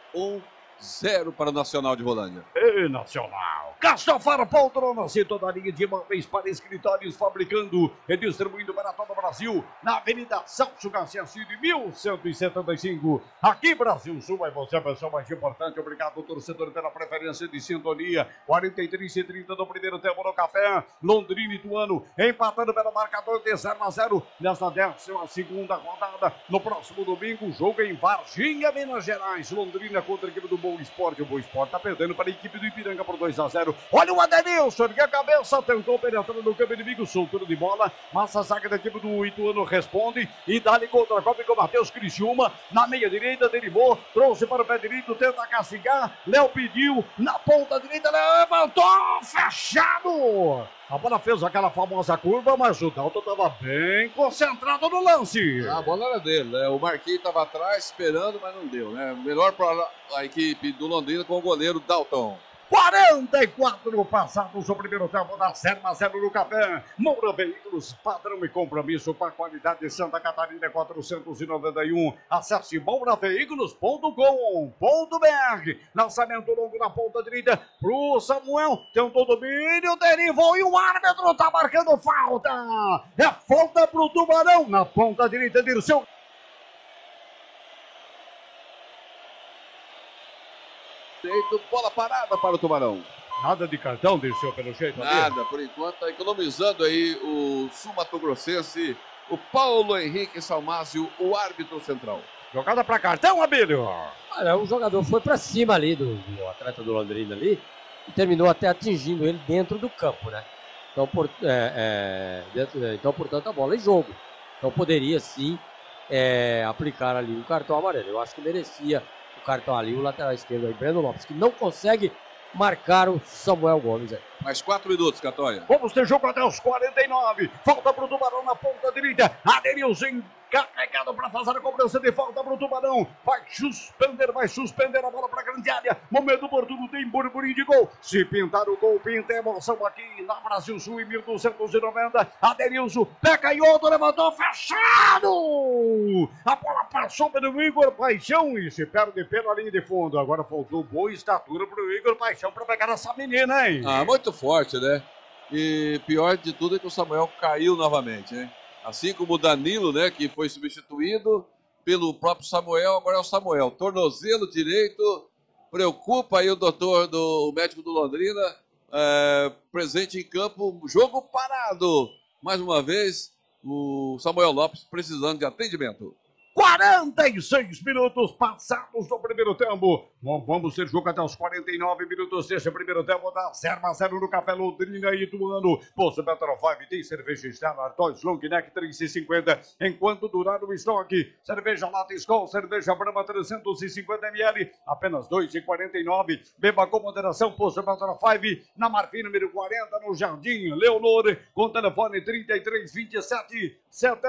1-0 para o Nacional de Rolândia. Nacional. Castofaro Poltronas e toda a linha de imóveis para escritórios, fabricando e distribuindo para todo o Brasil, na Avenida Celso Garcia Cid, 1175. Aqui, Brasil Sul, vai você a pessoa mais importante. Obrigado, torcedor, pela preferência de sintonia. 43-30 do primeiro tempo no Café. Londrina e Ituano empatando pelo marcador de 0-0 nesta 12ª rodada. No próximo domingo, jogo em Varginha, Minas Gerais. Londrina contra a equipe do Boa Esporte. O Boa Esporte está perdendo para a equipe do Ipiranga por 2-0. Olha o Adenilson, que a cabeça tentou penetrando no campo inimigo, soltura de bola, mas a zaga da equipe do Ituano responde e dá-lhe contra-golpe com o Matheus Criciúma, na meia direita, derivou, trouxe para o pé direito, tenta castigar, Léo pediu, na ponta direita, levantou, fechado! A bola fez aquela famosa curva, mas o Dalton estava bem concentrado no lance. A bola era dele, né? O Marquinhos estava atrás esperando, mas não deu, né? Melhor para a equipe do Londrina com o goleiro Dalton. 44 passados o primeiro tempo da 0-0 no Café. Moura Veículos, padrão e compromisso com a qualidade de Santa Catarina 491. Acesse mouraveículos.com.br. Lançamento longo na ponta direita pro Samuel. Tentou domínio, derivou e o árbitro tá marcando falta. É falta pro Tubarão na ponta direita de seu. Bola parada para o Tubarão. Nada de cartão, Dirceu, pelo jeito. Nada, por enquanto, está economizando aí o sul-mato-grossense, o Paulo Henrique Salmásio, o árbitro central. Jogada para cartão, Abílio. Olha, o jogador foi para cima ali do atleta do Londrina ali e terminou até atingindo ele dentro do campo, né? Então, portanto, a bola em jogo. Então, poderia sim aplicar ali um cartão amarelo. Eu acho que merecia o cartão ali, o lateral esquerdo aí, Breno Lopes, que não consegue marcaram Samuel Gomes aí. Mais 4 minutos, Catonha. Vamos ter jogo até os 49. Falta pro Tubarão na ponta direita. Adenilson carregado para fazer a cobrança de falta pro Tubarão. Vai suspender a bola para a grande área. Momento oportuno, tem burburinho de gol. Se pintar o gol, pinta emoção aqui na Brasil Sul em 1290. Adenilson, pé canhoto, levantou, fechado! A bola passou pelo Igor Paixão e se perde pela linha de fundo. Agora faltou boa estatura pro Igor Paixão para pegar essa menina, hein? Ah, muito forte, né? E pior de tudo é que o Samuel caiu novamente, né? Assim como o Danilo, né, que foi substituído pelo próprio Samuel, agora é o Samuel. Tornozelo direito, preocupa aí o médico do Londrina, presente em campo, jogo parado. Mais uma vez, o Samuel Lopes precisando de atendimento. 46 minutos passados do primeiro tempo. Vamos ter jogo até os 49 minutos desse primeiro tempo. Dá 0-0 no Café Londrina e Ituano. Posto Petrol 5 tem cerveja Stella, Artois Long Neck 3,50. Enquanto durar o estoque. Cerveja Lata Skol, cerveja Brahma 350 ml. Apenas 2,49. Beba com moderação. Posto Petrol 5 na Marfim número 40 no Jardim Leonor. Com telefone 33 27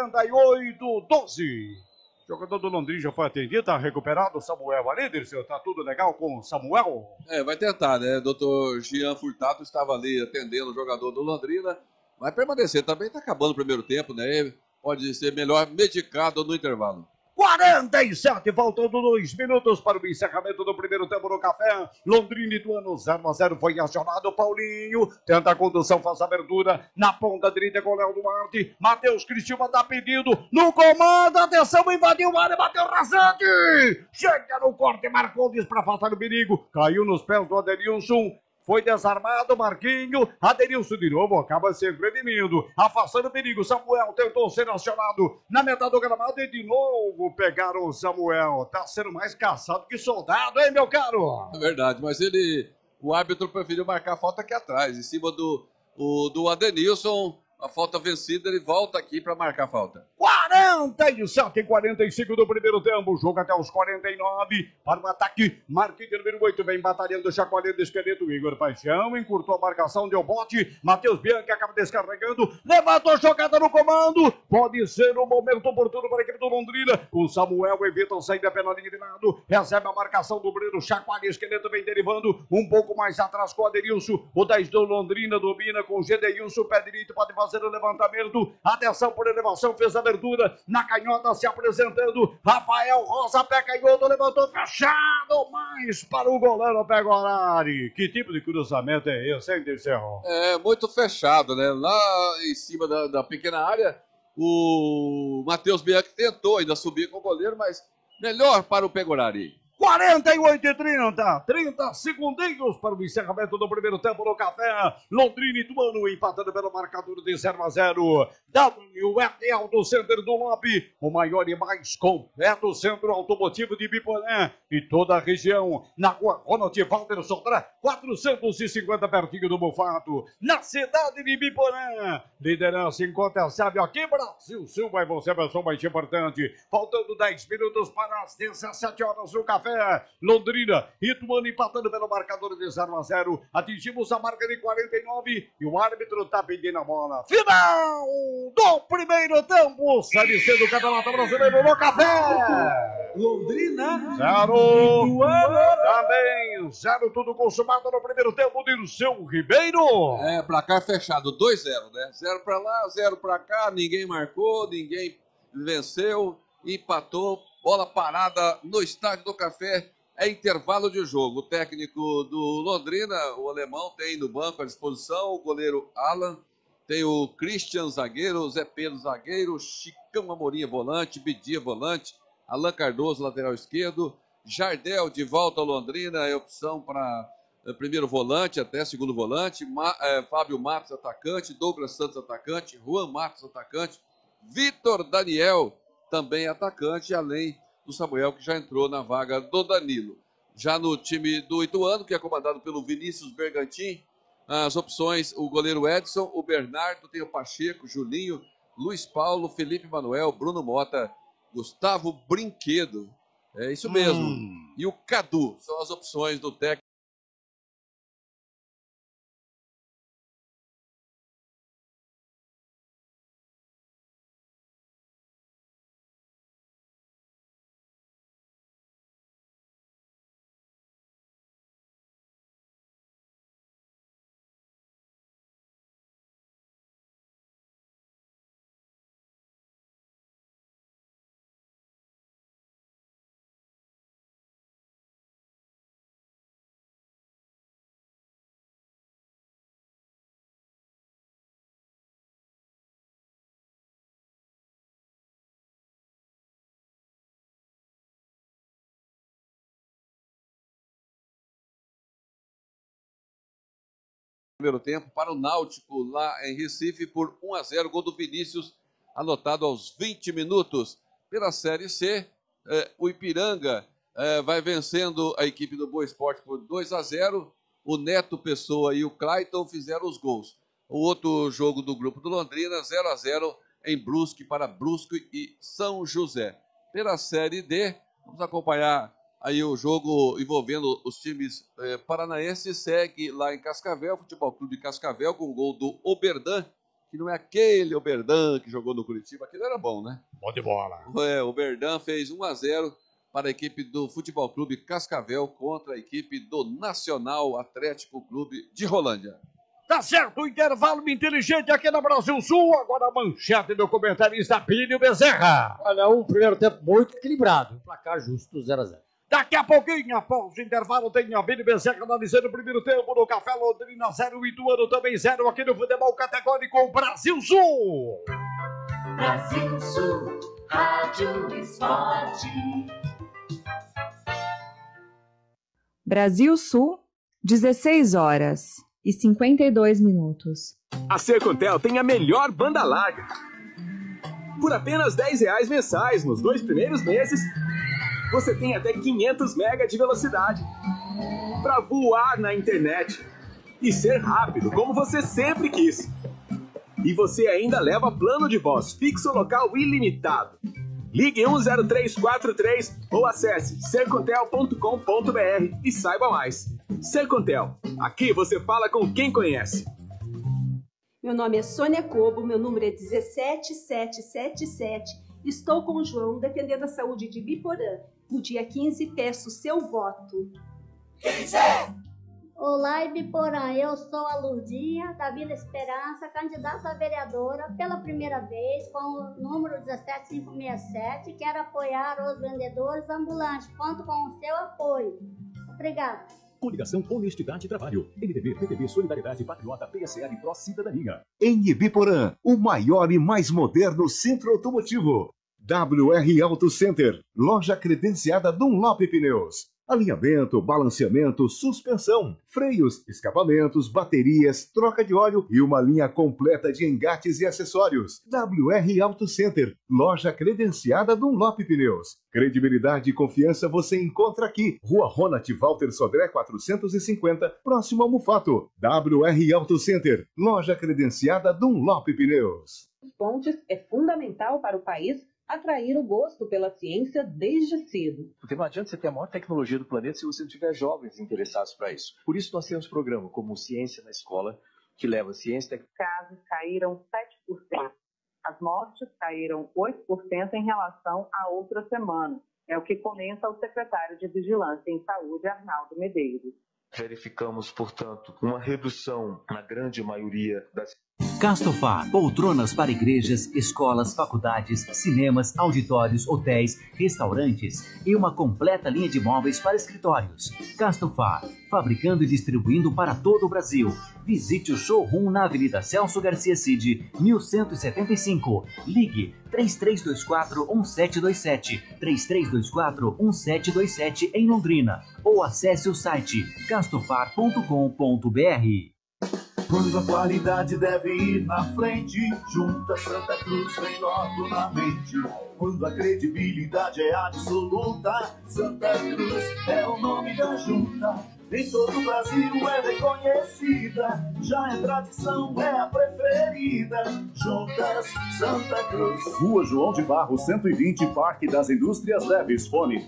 78 12. O jogador do Londrina já foi atendido, está recuperado. Samuel ali, Dirceu, tá tudo legal com o Samuel? Vai tentar, né? Doutor Jean Furtado estava ali atendendo o jogador do Londrina. Vai permanecer, também está acabando o primeiro tempo, né? Pode ser melhor medicado no intervalo. 47, faltando 2 minutos para o encerramento do primeiro tempo no Café. Londrina e Ituano 0-0, foi acionado Paulinho, tenta a condução, faz a abertura, na ponta direita com o Léo Duarte, Matheus Cristiano dá pedido, no comando, atenção, invadiu a área, bateu rasante, chega no corte, marcou, diz para afastar o perigo, caiu nos pés do Adenilson. Foi desarmado, Marquinho. Adenilson de novo, acaba se redimindo. Afastando o perigo. Samuel tentou ser acionado na metade do gramado e de novo pegaram o Samuel. Tá sendo mais caçado que soldado, hein, meu caro? É verdade, mas o árbitro preferiu marcar a falta aqui atrás, em cima do Adenilson. A falta vencida, ele volta aqui para marcar a falta. 47 e 45 do primeiro tempo. Jogo até os 49. Para o ataque. Marquinhos número 8 vem batalhando, chacoalhando o esqueleto. Igor Paixão encurtou a marcação, deu bote. Matheus Bianchi acaba descarregando. Levantou a jogada no comando. Pode ser o momento oportuno para a equipe do Londrina. O Samuel evita a saída pela linha de lado. Recebe a marcação do Breno. Chacoalha o esqueleto, vem derivando. Um pouco mais atrás com o Adenilson. O 10 do Londrina domina com o Gedeilson. Pé direito pode fazer o levantamento. Atenção por elevação, fez a abertura. Na canhota se apresentando. Rafael Rosa, pé canhoto, levantou fechado. Mais para o goleiro Pegorari. Que tipo de cruzamento é esse, hein, Dirceu? É muito fechado, né? Lá em cima da pequena área, o Matheus Bianchi tentou ainda subir com o goleiro, mas melhor para o Pegorari. 48 e 30 segundinhos para o encerramento do primeiro tempo no Café. Londrina e Ituano empatando pelo marcador de 0-0. WRD Auto Center do Lobby, o maior e mais completo centro automotivo de Biporã e toda a região. Na rua Ronald Walter Sodré, 450 pertinho do Bufato, na cidade de Biporã. Liderança incontestável aqui, Brasil Sul, vai você, pessoal mais importante. Faltando 10 minutos para as 17 horas no Café. Londrina, Ituano empatando pelo marcador de 0-0. Atingimos a marca de 49 e o árbitro tá pedindo a bola. Final do primeiro tempo. Série C do Campeonato Brasileiro no Café. Londrina, 0. Ituano. Também 0, tudo consumado no primeiro tempo de Seu Ribeiro. Placar fechado, 2-0, né? 0 para lá, 0 para cá, ninguém marcou, ninguém venceu, empatou. Bola parada no Estádio do Café, é intervalo de jogo. O técnico do Londrina, o alemão, tem no banco à disposição o goleiro Alan, tem o Christian zagueiro, o Zé Pedro zagueiro, Chicão Amorim volante, Bidia volante, Alan Cardoso lateral esquerdo, Jardel de volta ao Londrina, é opção para primeiro volante até segundo volante, Fábio Matos atacante, Douglas Santos atacante, Juan Matos atacante, Vitor Daniel também atacante, além do Samuel, que já entrou na vaga do Danilo. Já no time do Ituano, que é comandado pelo Vinícius Bergantin, as opções, o goleiro Edson, o Bernardo, tem o Pacheco, Julinho, Luiz Paulo, Felipe Manuel, Bruno Mota, Gustavo Brinquedo. É isso mesmo. E o Cadu, são as opções do técnico. Primeiro tempo para o Náutico lá em Recife por 1-0, gol do Vinícius, anotado aos 20 minutos. Pela Série C, o Ipiranga vai vencendo a equipe do Boa Esporte por 2-0. O Neto Pessoa e o Clayton fizeram os gols. O outro jogo do grupo do Londrina, 0-0 em Brusque para Brusque e São José. Pela Série D, vamos acompanhar aí o jogo envolvendo os times paranaenses. Segue lá em Cascavel, Futebol Clube Cascavel, com o gol do Oberdan, que não é aquele Oberdan que jogou no Curitiba, aquele era bom, né? Bom de bola. O Oberdan fez 1-0 para a equipe do Futebol Clube Cascavel contra a equipe do Nacional Atlético Clube de Rolândia. Tá certo, o intervalo inteligente aqui na Brasil Sul. Agora a manchete do comentarista Pínio Bezerra. Olha, um primeiro tempo muito equilibrado, um placar justo, 0-0. Daqui a pouquinho, após o intervalo, tem a Pínio Bezerra analisando o primeiro tempo no Café Londrina 0 e Ituano também 0 aqui no futebol categórico Brasil Sul. Brasil Sul, Rádio Esporte. Brasil Sul, 16 horas e 52 minutos. A Sercontel tem a melhor banda larga. Por apenas R$10 mensais nos 2 primeiros meses, você tem até 500 MB de velocidade para voar na internet e ser rápido, como você sempre quis. E você ainda leva plano de voz fixo local ilimitado. Ligue 10343 ou acesse sercontel.com.br e saiba mais. Sercontel, aqui você fala com quem conhece. Meu nome é Sônia Cobo, meu número é 17777. Estou com o João defendendo a saúde de Ibiporã. No dia 15, peço seu voto. 15! Olá, Ibiporã, eu sou a Lurdinha, da Vila Esperança, candidata a vereadora pela primeira vez com o número 17567. Quero apoiar os vendedores ambulantes. Conto com o seu apoio. Obrigada. Coligação Honestidade e Trabalho. MDB, PTB, Solidariedade, Patriota, PSL e Pró Cidadania. Em Ibiporã, o maior e mais moderno centro automotivo. WR Auto Center, loja credenciada Dunlop Pneus. Alinhamento, balanceamento, suspensão, freios, escapamentos, baterias, troca de óleo e uma linha completa de engates e acessórios. WR Auto Center, loja credenciada Dunlop Pneus. Credibilidade e confiança você encontra aqui. Rua Ronat Walter Sodré 450, próximo ao Mufato. WR Auto Center, loja credenciada Dunlop Pneus. Pontes é fundamental para o país atrair o gosto pela ciência desde cedo. Porque não adianta você ter a maior tecnologia do planeta se você não tiver jovens interessados para isso. Por isso nós temos programa como Ciência na Escola, que leva ciência... Casos caíram 7%. As mortes caíram 8% em relação à outra semana. É o que comenta o secretário de Vigilância em Saúde, Arnaldo Medeiros. Verificamos, portanto, uma redução na grande maioria das... Castofar, poltronas para igrejas, escolas, faculdades, cinemas, auditórios, hotéis, restaurantes e uma completa linha de móveis para escritórios. Castofar, fabricando e distribuindo para todo o Brasil. Visite o showroom na Avenida Celso Garcia Cid, 1175. Ligue 3324-1727, 3324-1727 em Londrina ou acesse o site castofar.com.br. Quando a qualidade deve ir na frente, junta Santa Cruz vem logo na mente. Quando a credibilidade é absoluta, Santa Cruz é o nome da junta. Em todo o Brasil é reconhecida, já é tradição, é a preferida. Juntas Santa Cruz. Rua João de Barro, 120, Parque das Indústrias Leves. Fone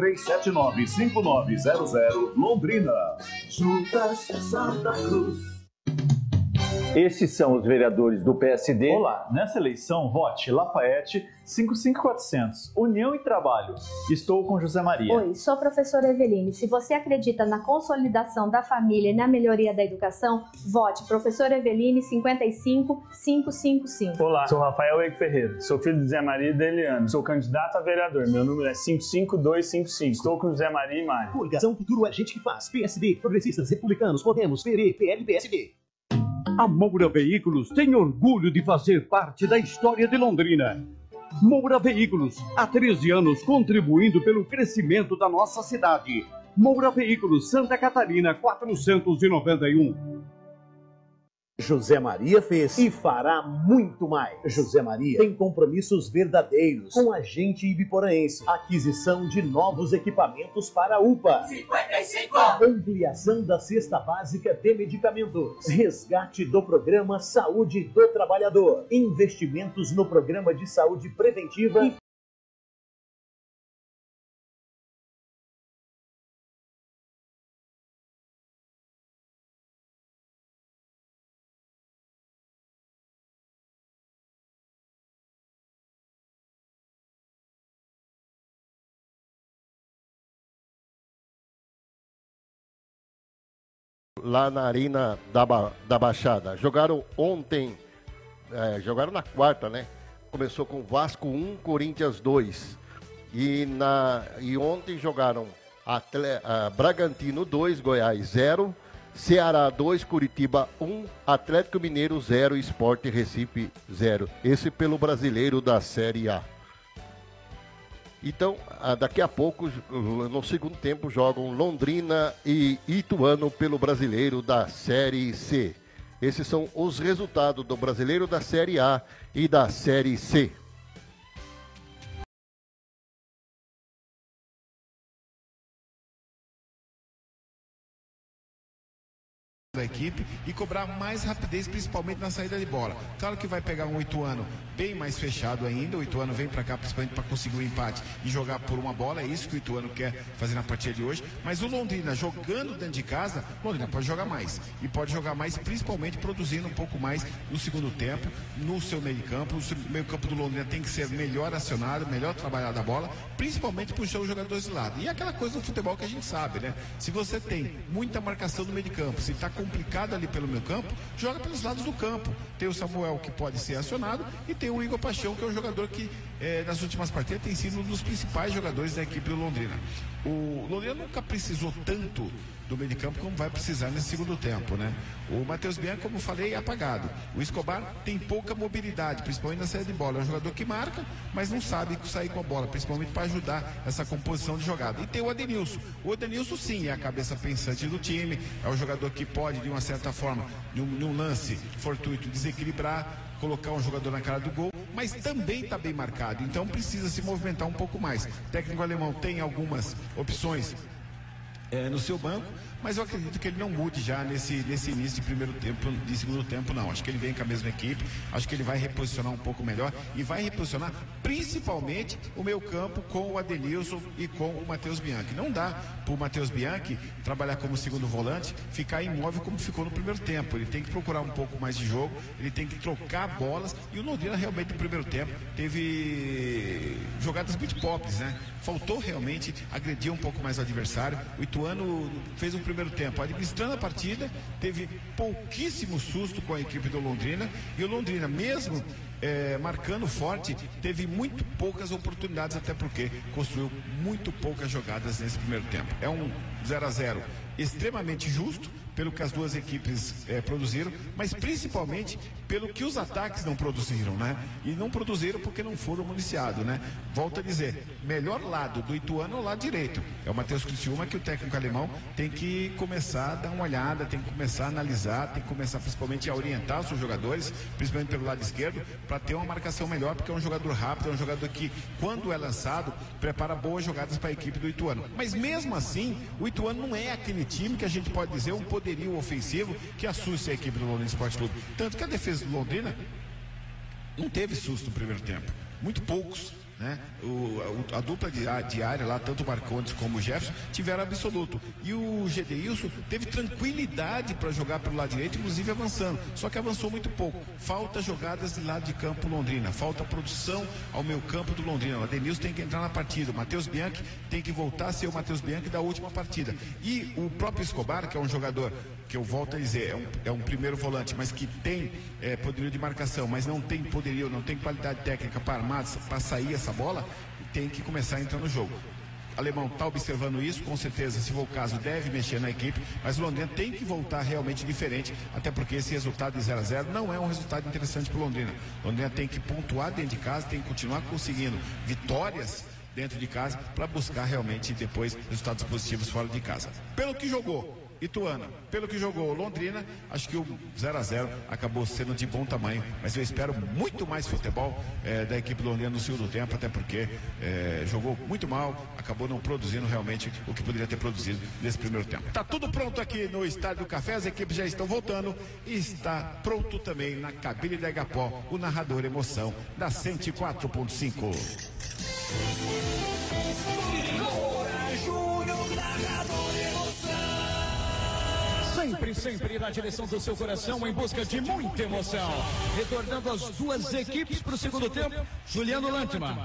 3379-5900, Londrina. Juntas Santa Cruz. Estes são os vereadores do PSD. Olá, nessa eleição, vote Lafayette 55400, União e Trabalho. Estou com José Maria. Oi, sou a professora Eveline. Se você acredita na consolidação da família e na melhoria da educação, vote professora Eveline 55555. Olá, sou Rafael Eike Ferreira, sou filho de Zé Maria e de Eliane. Sou candidato a vereador, meu número é 55255. Estou com José Maria e Mário. Coligação Futuro é gente que faz. PSD, Progressistas, Republicanos, Podemos, PV, PL, PSD. A Moura Veículos tem orgulho de fazer parte da história de Londrina. Moura Veículos, há 13 anos contribuindo pelo crescimento da nossa cidade. Moura Veículos, Santa Catarina, 491. José Maria fez e fará muito mais. José Maria tem compromissos verdadeiros com a gente ibiporaense. Aquisição de novos equipamentos para a UPA. 55. Ampliação da cesta básica de medicamentos. Resgate do programa Saúde do Trabalhador. Investimentos no programa de saúde preventiva e lá na Arena da Baixada. Jogaram ontem, jogaram na quarta, né? Começou com Vasco 1, Corinthians 2. E ontem jogaram Bragantino 2, Goiás 0, Ceará 2, Curitiba 1, Atlético Mineiro 0, Sport Recife 0. Esse pelo Brasileiro da Série A. Então, daqui a pouco, no segundo tempo, jogam Londrina e Ituano pelo Brasileiro da Série C. Esses são os resultados do Brasileiro da Série A e da Série C. Da equipe e cobrar mais rapidez, principalmente na saída de bola. Claro que vai pegar um Ituano bem mais fechado ainda. O Ituano vem para cá principalmente para conseguir um empate e jogar por uma bola. É isso que o Ituano quer fazer na partida de hoje. Mas o Londrina, jogando dentro de casa, o Londrina pode jogar mais. E pode jogar mais, principalmente produzindo um pouco mais no segundo tempo, no seu meio de campo. O meio campo do Londrina tem que ser melhor acionado, melhor trabalhado a bola, principalmente puxar os jogadores de lado. E aquela coisa do futebol que a gente sabe, né? Se você tem muita marcação no meio de campo, se está complicado ali pelo meio campo, joga pelos lados do campo. Tem o Samuel, que pode ser acionado, e tem o Igor Paixão, que é um jogador que nas últimas partidas tem sido um dos principais jogadores da equipe do Londrina. O Londrina nunca precisou tanto do meio de campo como vai precisar nesse segundo tempo, né? O Matheus Bianchi, como eu falei, é apagado. O Escobar tem pouca mobilidade, principalmente na saída de bola. É um jogador que marca, mas não sabe sair com a bola, principalmente para ajudar essa composição de jogada. E tem o Adenilson. O Adenilson, sim, é a cabeça pensante do time. É um jogador que pode, de uma certa forma, num lance fortuito, desequilibrar, colocar um jogador na cara do gol, mas também está bem marcado. Então precisa se movimentar um pouco mais. O técnico alemão tem algumas opções no seu banco, mas eu acredito que ele não mude já nesse início de primeiro tempo, de segundo tempo, não. Acho que ele vem com a mesma equipe, acho que ele vai reposicionar um pouco melhor e vai reposicionar principalmente o meio campo com o Adenilson e com o Matheus Bianchi. Não dá para o Matheus Bianchi trabalhar como segundo volante, ficar imóvel como ficou no primeiro tempo. Ele tem que procurar um pouco mais de jogo, ele tem que trocar bolas, e o Londrina realmente no primeiro tempo teve jogadas muito pobres, né? Faltou realmente agredir um pouco mais o adversário. O Ituano fez um primeiro tempo administrando a partida, teve pouquíssimo susto com a equipe do Londrina, e o Londrina, mesmo marcando forte, teve muito poucas oportunidades, até porque construiu muito poucas jogadas nesse primeiro tempo. É um 0-0 extremamente justo pelo que as duas equipes produziram, mas principalmente pelo que os ataques não produziram, né? E não produziram porque não foram municiados, né? Volto a dizer, melhor lado do Ituano é o lado direito. É o Matheus Criciúma, que o técnico alemão tem que começar a dar uma olhada, tem que começar a analisar, tem que começar principalmente a orientar os seus jogadores, principalmente pelo lado esquerdo, para ter uma marcação melhor, porque é um jogador rápido, é um jogador que, quando é lançado, prepara boas jogadas para a equipe do Ituano. Mas mesmo assim, o Ituano não é aquele time que a gente pode dizer um poderio ofensivo que assuste a equipe do Londrina Esporte Clube. Tanto que a defesa do Londrina não teve susto no primeiro tempo. Muito poucos, né? A dupla diária lá, tanto o Marcondes como o Jefferson, tiveram absoluto. E o Gedeilson teve tranquilidade para jogar pelo lado direito, inclusive avançando. Só que avançou muito pouco. Falta jogadas de lado de campo Londrina. Falta produção ao meio campo do Londrina. O Adenilson tem que entrar na partida. O Matheus Bianchi tem que voltar a ser o Matheus Bianchi da última partida. E o próprio Escobar, que é um jogador que eu volto a dizer, é um primeiro volante, mas que tem poderio de marcação, mas não tem poderio, não tem qualidade técnica para armar, para sair essa bola, tem que começar a entrar no jogo. O alemão está observando isso, com certeza, se for o caso, deve mexer na equipe, mas o Londrina tem que voltar realmente diferente, até porque esse resultado de 0-0 não é um resultado interessante para o Londrina. O Londrina tem que pontuar dentro de casa, tem que continuar conseguindo vitórias dentro de casa para buscar realmente depois resultados positivos fora de casa. Pelo que jogou, Ituano. Pelo que jogou Londrina, acho que o 0-0 acabou sendo de bom tamanho, mas eu espero muito mais futebol da equipe londrina no segundo tempo, até porque jogou muito mal, acabou não produzindo realmente o que poderia ter produzido nesse primeiro tempo. Tá tudo pronto aqui no Estádio do Café, as equipes já estão voltando e está pronto também na cabine da Igapó, o narrador emoção da 104.5. Sempre na direção do seu coração, em busca de muita emoção. Retornando as duas equipes para o segundo tempo, Juliano Lantman.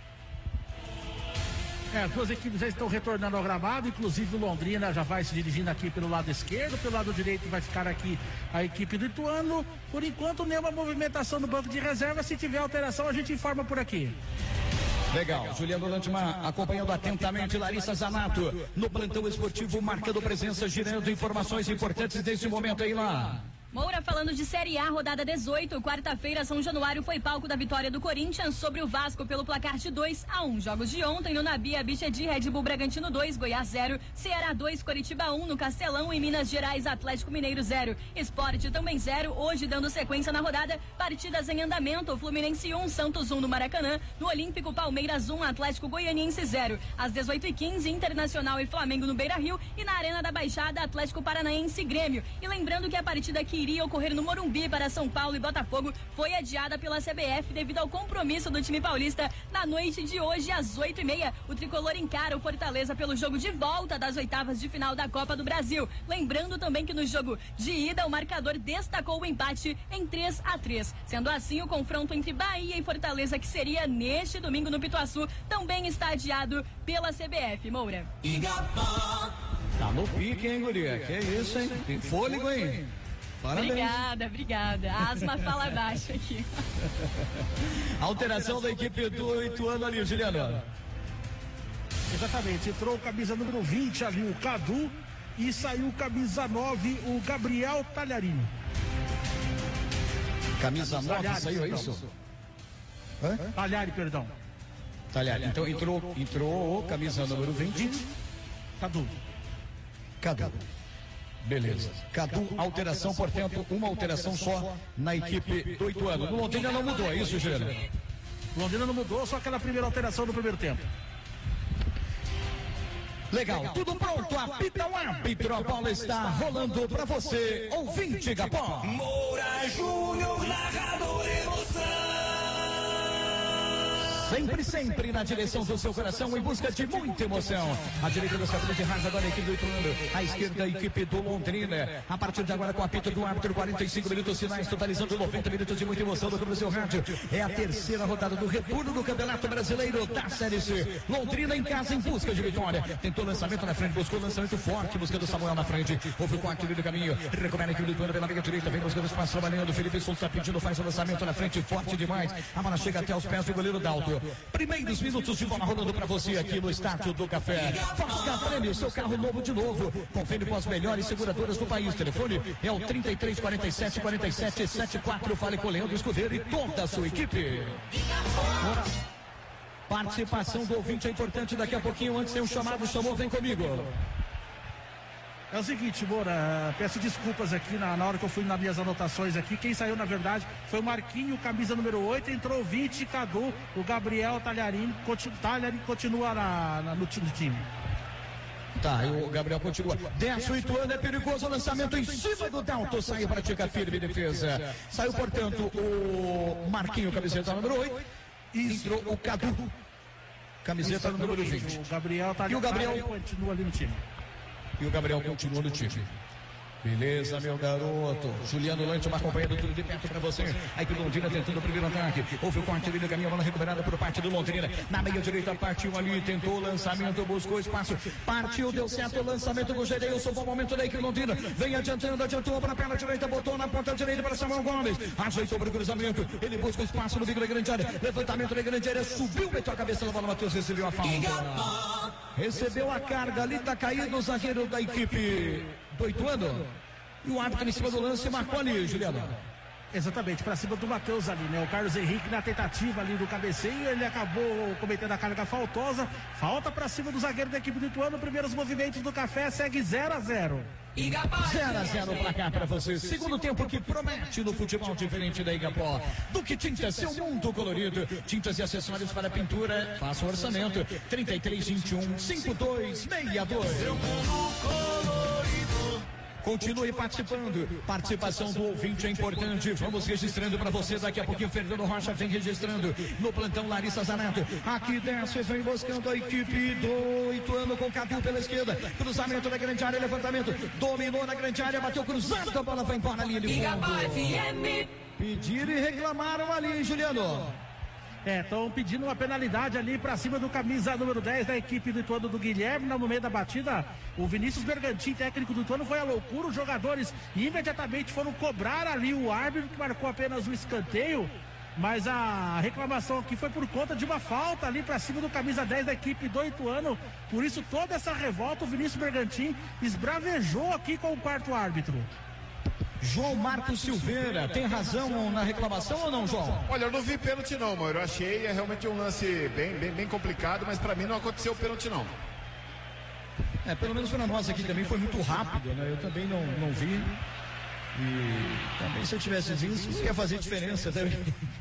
As duas equipes já estão retornando ao gramado, inclusive o Londrina já vai se dirigindo aqui pelo lado esquerdo, pelo lado direito vai ficar aqui a equipe do Ituano. Por enquanto, nenhuma movimentação no banco de reserva, se tiver alteração a gente informa por aqui. Legal, Juliano Lantman acompanhando atentamente Larissa Zanato no plantão esportivo, marcando presença, girando informações importantes desse momento aí lá. Moura falando de Série A, rodada 18, quarta-feira, São Januário foi palco da vitória do Corinthians sobre o Vasco pelo placar de 2-1. Jogos de ontem no Nabi Abichedi, Red Bull Bragantino 2, Goiás 0, Ceará 2, Coritiba 1, no Castelão, em Minas Gerais, Atlético Mineiro 0, Sport também 0, hoje dando sequência na rodada, partidas em andamento, Fluminense 1, Santos 1 no Maracanã, no Olímpico Palmeiras 1, Atlético Goianiense 0, às 18h15, Internacional e Flamengo no Beira-Rio e na Arena da Baixada, Atlético Paranaense e Grêmio. E lembrando que a partida que iria ocorrer no Morumbi para São Paulo e Botafogo foi adiada pela CBF devido ao compromisso do time paulista na noite de hoje às 8h30. O tricolor encara o Fortaleza pelo jogo de volta das oitavas de final da Copa do Brasil. Lembrando também que no jogo de ida o marcador destacou o empate em 3-3. Sendo assim, o confronto entre Bahia e Fortaleza, que seria neste domingo no Pituaçu, também está adiado pela CBF. Moura. Tá no pique, hein, guria? Que isso, hein? Tem fôlego, hein? Parabéns. Obrigada. A asma fala baixo aqui. Alteração da equipe do Ituano ali, Juliano. Exatamente, entrou camisa número 20 ali, o Cadu, e saiu camisa 9, o Gabriel Talharini. Camisa 9 saiu, é isso? Talhari, perdão. Talhari, então entrou camisa número 20. Cadu. Beleza. Cadu, alteração, portanto, uma alteração só na equipe do Ituano. No Londrina não mudou, é isso, Juliano? Londrina não mudou, só aquela primeira alteração no primeiro tempo. Legal, tudo pronto, apita o árbitro, a bola está rolando pra você, ouvinte Gapó. Moura Júnior, narrador emoção. Sempre na direção do seu coração, em busca de muita emoção. A direita dos cabines de rádio, agora a equipe do Ituano. A esquerda, a equipe do Londrina. A partir de agora, com o apito do árbitro, 45 minutos finais, totalizando 90 minutos de muita emoção do seu rádio. É a terceira rodada do retorno do Campeonato Brasileiro da Série C. Londrina em casa, em busca de vitória. Tentou lançamento na frente, buscou lançamento forte, buscando Samuel na frente. Houve o quarto do caminho. Recupera a equipe do Ituano pela meia direita, vem buscando espaço, trabalhando. Felipe Souza pedindo, faz o lançamento na frente, forte demais. A bola chega até os pés do goleiro Dalto. Primeiros minutos de bola rolando para você aqui no Estádio do Café. Fosca Prêmio, seu carro novo de novo. Confere com as melhores seguradoras do país. Telefone é o 3347-4774. Fale com o Leandro Escudeiro e toda a sua equipe. Participação do ouvinte é importante. Daqui a pouquinho, antes tem um chamado, chamou, vem comigo. É o seguinte, Moura, peço desculpas aqui na hora que eu fui nas minhas anotações aqui. Quem saiu, na verdade, foi o Marquinho, camisa número 8, entrou 20, Cadu, o Gabriel Talharini continua no time. Tá, e o Gabriel continua. Desce o Ituano, é perigoso o lançamento em cima do Dalto. Saiu, pratica firme defesa. Saiu, portanto, o Marquinho, camiseta número 8. Entrou o Cadu, camiseta número 20. O Gabriel Talharini continua ali no time. E o Gabriel continua no time. Beleza, meu garoto. Juliano Lantman acompanhando tudo de perto pra você. A equipe Londrina tentando o primeiro ataque. Houve o corte ali do caminho, a bola recuperada por parte do Londrina. Na meia direita partiu ali, tentou o lançamento, buscou espaço. Partiu, deu certo o lançamento do Gedeilson. Bom momento da equipe Londrina. Vem adiantou para a perna direita, botou na ponta direita para Samuel Gomes. Ajeitou para o cruzamento. Ele busca o espaço no bico da grande área. Levantamento da grande área, subiu, meteu a cabeça da bola. Matheus recebeu a falta. Recebeu a carga ali, tá caído o zagueiro da equipe do Ituano. E o árbitro em cima do lance marcou ali, Juliano. Exatamente, para cima do Matheus ali, né? O Carlos Henrique na tentativa ali do cabeceio, ele acabou cometendo a carga faltosa. Falta para cima do zagueiro da equipe do Ituano. Primeiros movimentos do Café, segue 0-0. 0-0 o placar para você. Segundo tempo que promete no futebol diferente da Igapó. Duque Tintas, seu mundo colorido. Tintas e acessórios para pintura. Faça o orçamento. 3321-5262. Seu mundo colorido. Continue participando. Participação do ouvinte é importante. Vamos registrando para você. Daqui a pouquinho, Fernando Rocha vem registrando. No plantão, Larissa Zanato. Aqui desce, vem buscando a equipe do Ituano com Cadu pela esquerda. Cruzamento da grande área, levantamento. Dominou na grande área, bateu cruzado. A bola vai embora ali. Pediram e reclamaram ali, Juliano. Estão pedindo uma penalidade ali pra cima do camisa número 10 da equipe do Ituano do Guilherme. No meio da batida, o Vinícius Bergantin, técnico do Ituano, foi a loucura. Os jogadores imediatamente foram cobrar ali o árbitro, que marcou apenas um escanteio. Mas a reclamação aqui foi por conta de uma falta ali pra cima do camisa 10 da equipe do Ituano. Por isso, toda essa revolta, o Vinícius Bergantin esbravejou aqui com o quarto árbitro. João Marcos Silveira, tem razão na reclamação ou não, João? Olha, eu não vi pênalti não, Mauro. Eu achei realmente um lance bem complicado, mas pra mim não aconteceu pênalti não. Pelo menos para nós aqui também foi muito rápido, né? Eu também não vi. E também se eu tivesse visto, ia fazer diferença também.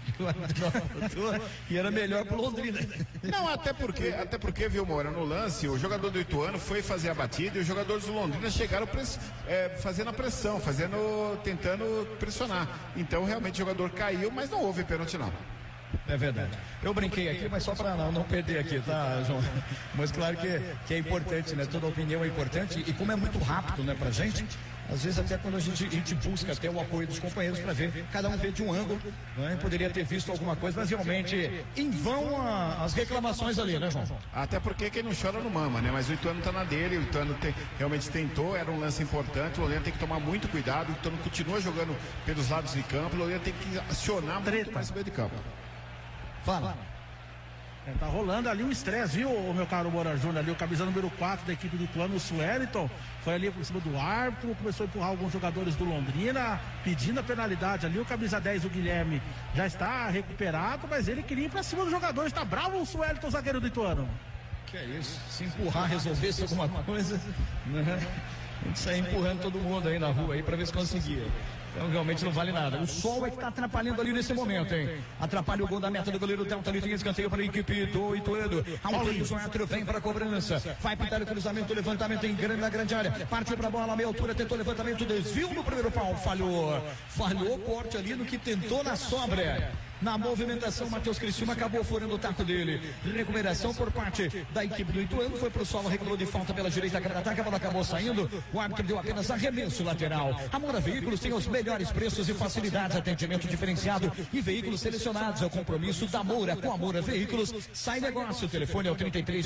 E era melhor pro Londrina. Não, até porque, viu, Moura, no lance, o jogador do Ituano foi fazer a batida e os jogadores do Londrina chegaram fazendo a pressão, tentando pressionar. Então, realmente, o jogador caiu, mas não houve pênalti, não. É verdade. Eu brinquei aqui, mas só para não perder aqui, tá, João? Mas claro que é importante, né? Toda opinião é importante e como é muito rápido, né, pra gente, às vezes até quando a gente busca até o apoio dos companheiros para ver, cada um vê de um ângulo, né? Poderia ter visto alguma coisa, mas realmente em vão as reclamações ali, né, João? Até porque quem não chora não mama, né? Mas o Ituano tá na dele, o Ituano realmente tentou, era um lance importante, o Londrina tem que tomar muito cuidado, o Ituano continua jogando pelos lados de campo, o Londrina tem que acionar muito mais o meio de campo. Fala. Tá rolando ali um estresse, viu, meu caro Moura Júnior? Ali o camisa número 4 da equipe do Ituano, o Sueliton, foi ali por cima do árbitro, começou a empurrar alguns jogadores do Londrina, pedindo a penalidade ali. O camisa 10, o Guilherme, já está recuperado, mas ele queria ir pra cima dos jogadores. Tá bravo o Sueliton, zagueiro do Ituano? Que é isso? Se empurrar, resolvesse alguma coisa, né? A gente sair empurrando todo mundo aí na rua aí pra ver se conseguia. Então realmente não vale nada. O sol é que está atrapalhando ali nesse momento, hein? Atrapalha o gol da meta do goleiro Delta ali, tem escanteio para a equipe do Ituano. Paulinho Zoatro vem para a cobrança. Vai pintar o cruzamento, levantamento na grande área. Partiu para a bola, a meia altura, tentou levantamento, desvio no primeiro pau, falhou. Falhou o corte ali no que tentou na sobra. Na movimentação, Matheus Criciúma acabou furando o taco dele. Recuperação por parte da equipe do Ituano. Foi pro solo, regulou de falta pela direita, a bola acabou saindo. O árbitro deu apenas arremesso lateral. A Moura Veículos tem os melhores preços e facilidades, atendimento diferenciado e veículos selecionados. É o compromisso da Moura com a Moura Veículos. Sai negócio, o telefone é o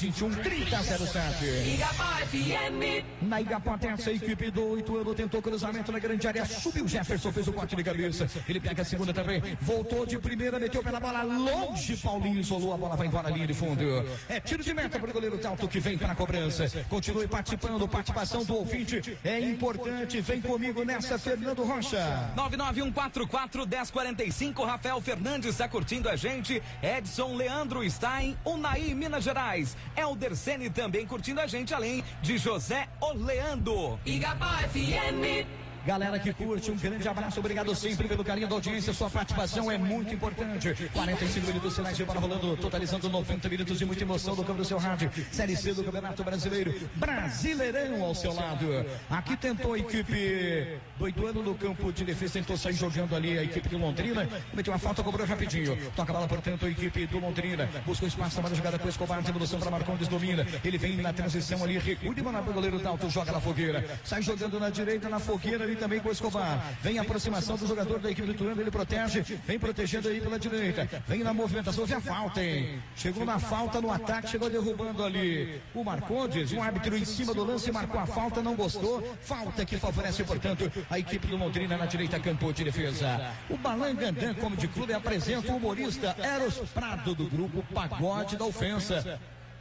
3321-3007. Na Igapó tem essa equipe do Ituano, tentou cruzamento na grande área, subiu, Jefferson fez o corte de cabeça. Ele pega a segunda também, voltou de primeira, meteu pela bola longe, Paulinho isolou, a bola vai embora, linha de fundo. É tiro de meta para o goleiro Talto que vem para a cobrança. Continue participando, participação do ouvinte é importante. Vem comigo nessa, Fernando Rocha. 991441045, Rafael Fernandes está curtindo a gente. Edson Leandro está em Unai, Minas Gerais. Helder Ceni também curtindo a gente, além de José Oleando. Igapó FM. Galera que curte, um grande abraço, obrigado sempre pelo carinho da audiência, sua participação é muito importante. 45 minutos, sinais de bola rolando, totalizando 90 minutos de muita emoção do campo do seu rádio. Série C do Campeonato Brasileiro, Brasileirão ao seu lado. Aqui tentou a equipe do Ituano no campo de defesa, tentou sair jogando ali a equipe do Londrina, meteu uma falta, cobrou rapidinho. Toca a bola, portanto, a equipe do Londrina, busca o espaço para a jogada com o Escobar, devolução para Marcondes, domina. Ele vem na transição ali, recua de bola para o goleiro Dalto, joga na fogueira. Sai jogando na direita, na fogueira ali também com o Escobar. Vem a aproximação do jogador da equipe do Ituano, ele protege, vem protegendo aí pela direita. Vem na movimentação, houve a falta, hein? Chegou na falta no ataque, chegou derrubando ali o Marcondes, um árbitro em cima do lance, marcou a falta, não gostou. Falta que favorece, portanto, a equipe do Londrina na direita, campo de defesa. O Balangandã, como de clube, apresenta o humorista Eros Prado, do grupo Pagode da Ofensa.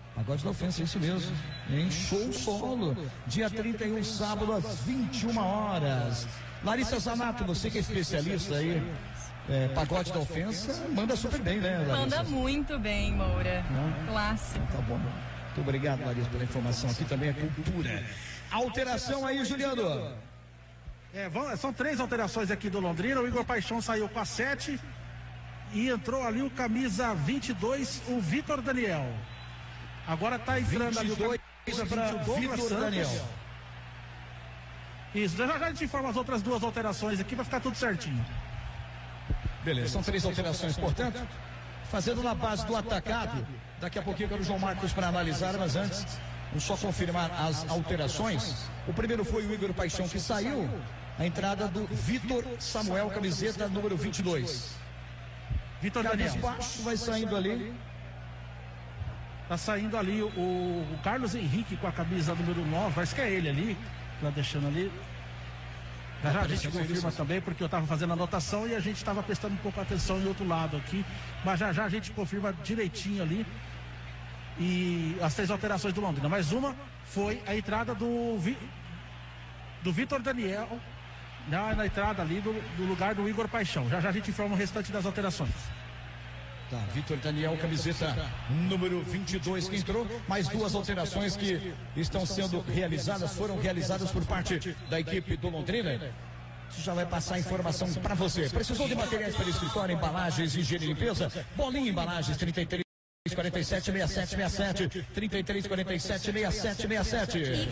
Pagode da Ofensa, isso mesmo. Em show solo. Dia 31, sábado, às 21 horas. Larissa Zanato, você que é especialista aí. Pagode da Ofensa, manda super bem, né, Larissa? Manda muito bem, Moura. Clássico. Tá bom. Muito obrigado, Larissa, pela informação. Aqui também é cultura. Alteração aí, Juliano. São 3 alterações aqui do Londrina. O Igor Paixão saiu com a 7 e entrou ali o camisa 22, o Vitor Daniel. Agora tá entrando ali o camisa 20, o Vitor Daniel. Isso, já a gente informa as outras 2 alterações aqui, vai ficar tudo certinho. Beleza, são 3 alterações, portanto, fazendo na base do atacado. Daqui a pouquinho eu quero o João Marcos para analisar, mas antes, vamos só confirmar as alterações. O primeiro foi o Igor Paixão que saiu, a entrada do Vitor Samuel, camiseta número 22. Vitor Daniel. Baixo vai saindo ali. Tá saindo ali o Carlos Henrique com a camisa número 9, parece que é ele ali, tá deixando ali. Já a gente confirma também, porque eu estava fazendo a anotação e a gente estava prestando um pouco atenção em outro lado aqui, mas já a gente confirma direitinho ali. E as 3 alterações do Londrina, mas uma foi a entrada do Vitor Daniel na entrada ali do lugar do Igor Paixão. Já a gente informa o restante das alterações. Tá, Vitor Daniel, camiseta número 22 que entrou, mais 2 alterações que estão sendo realizadas, foram realizadas por parte da equipe do Londrina. Isso já vai passar a informação para você. Precisou de materiais para escritório, embalagens, higiene e limpeza? Bolinha Embalagens, 33 47 67 67, 33 47 67 67.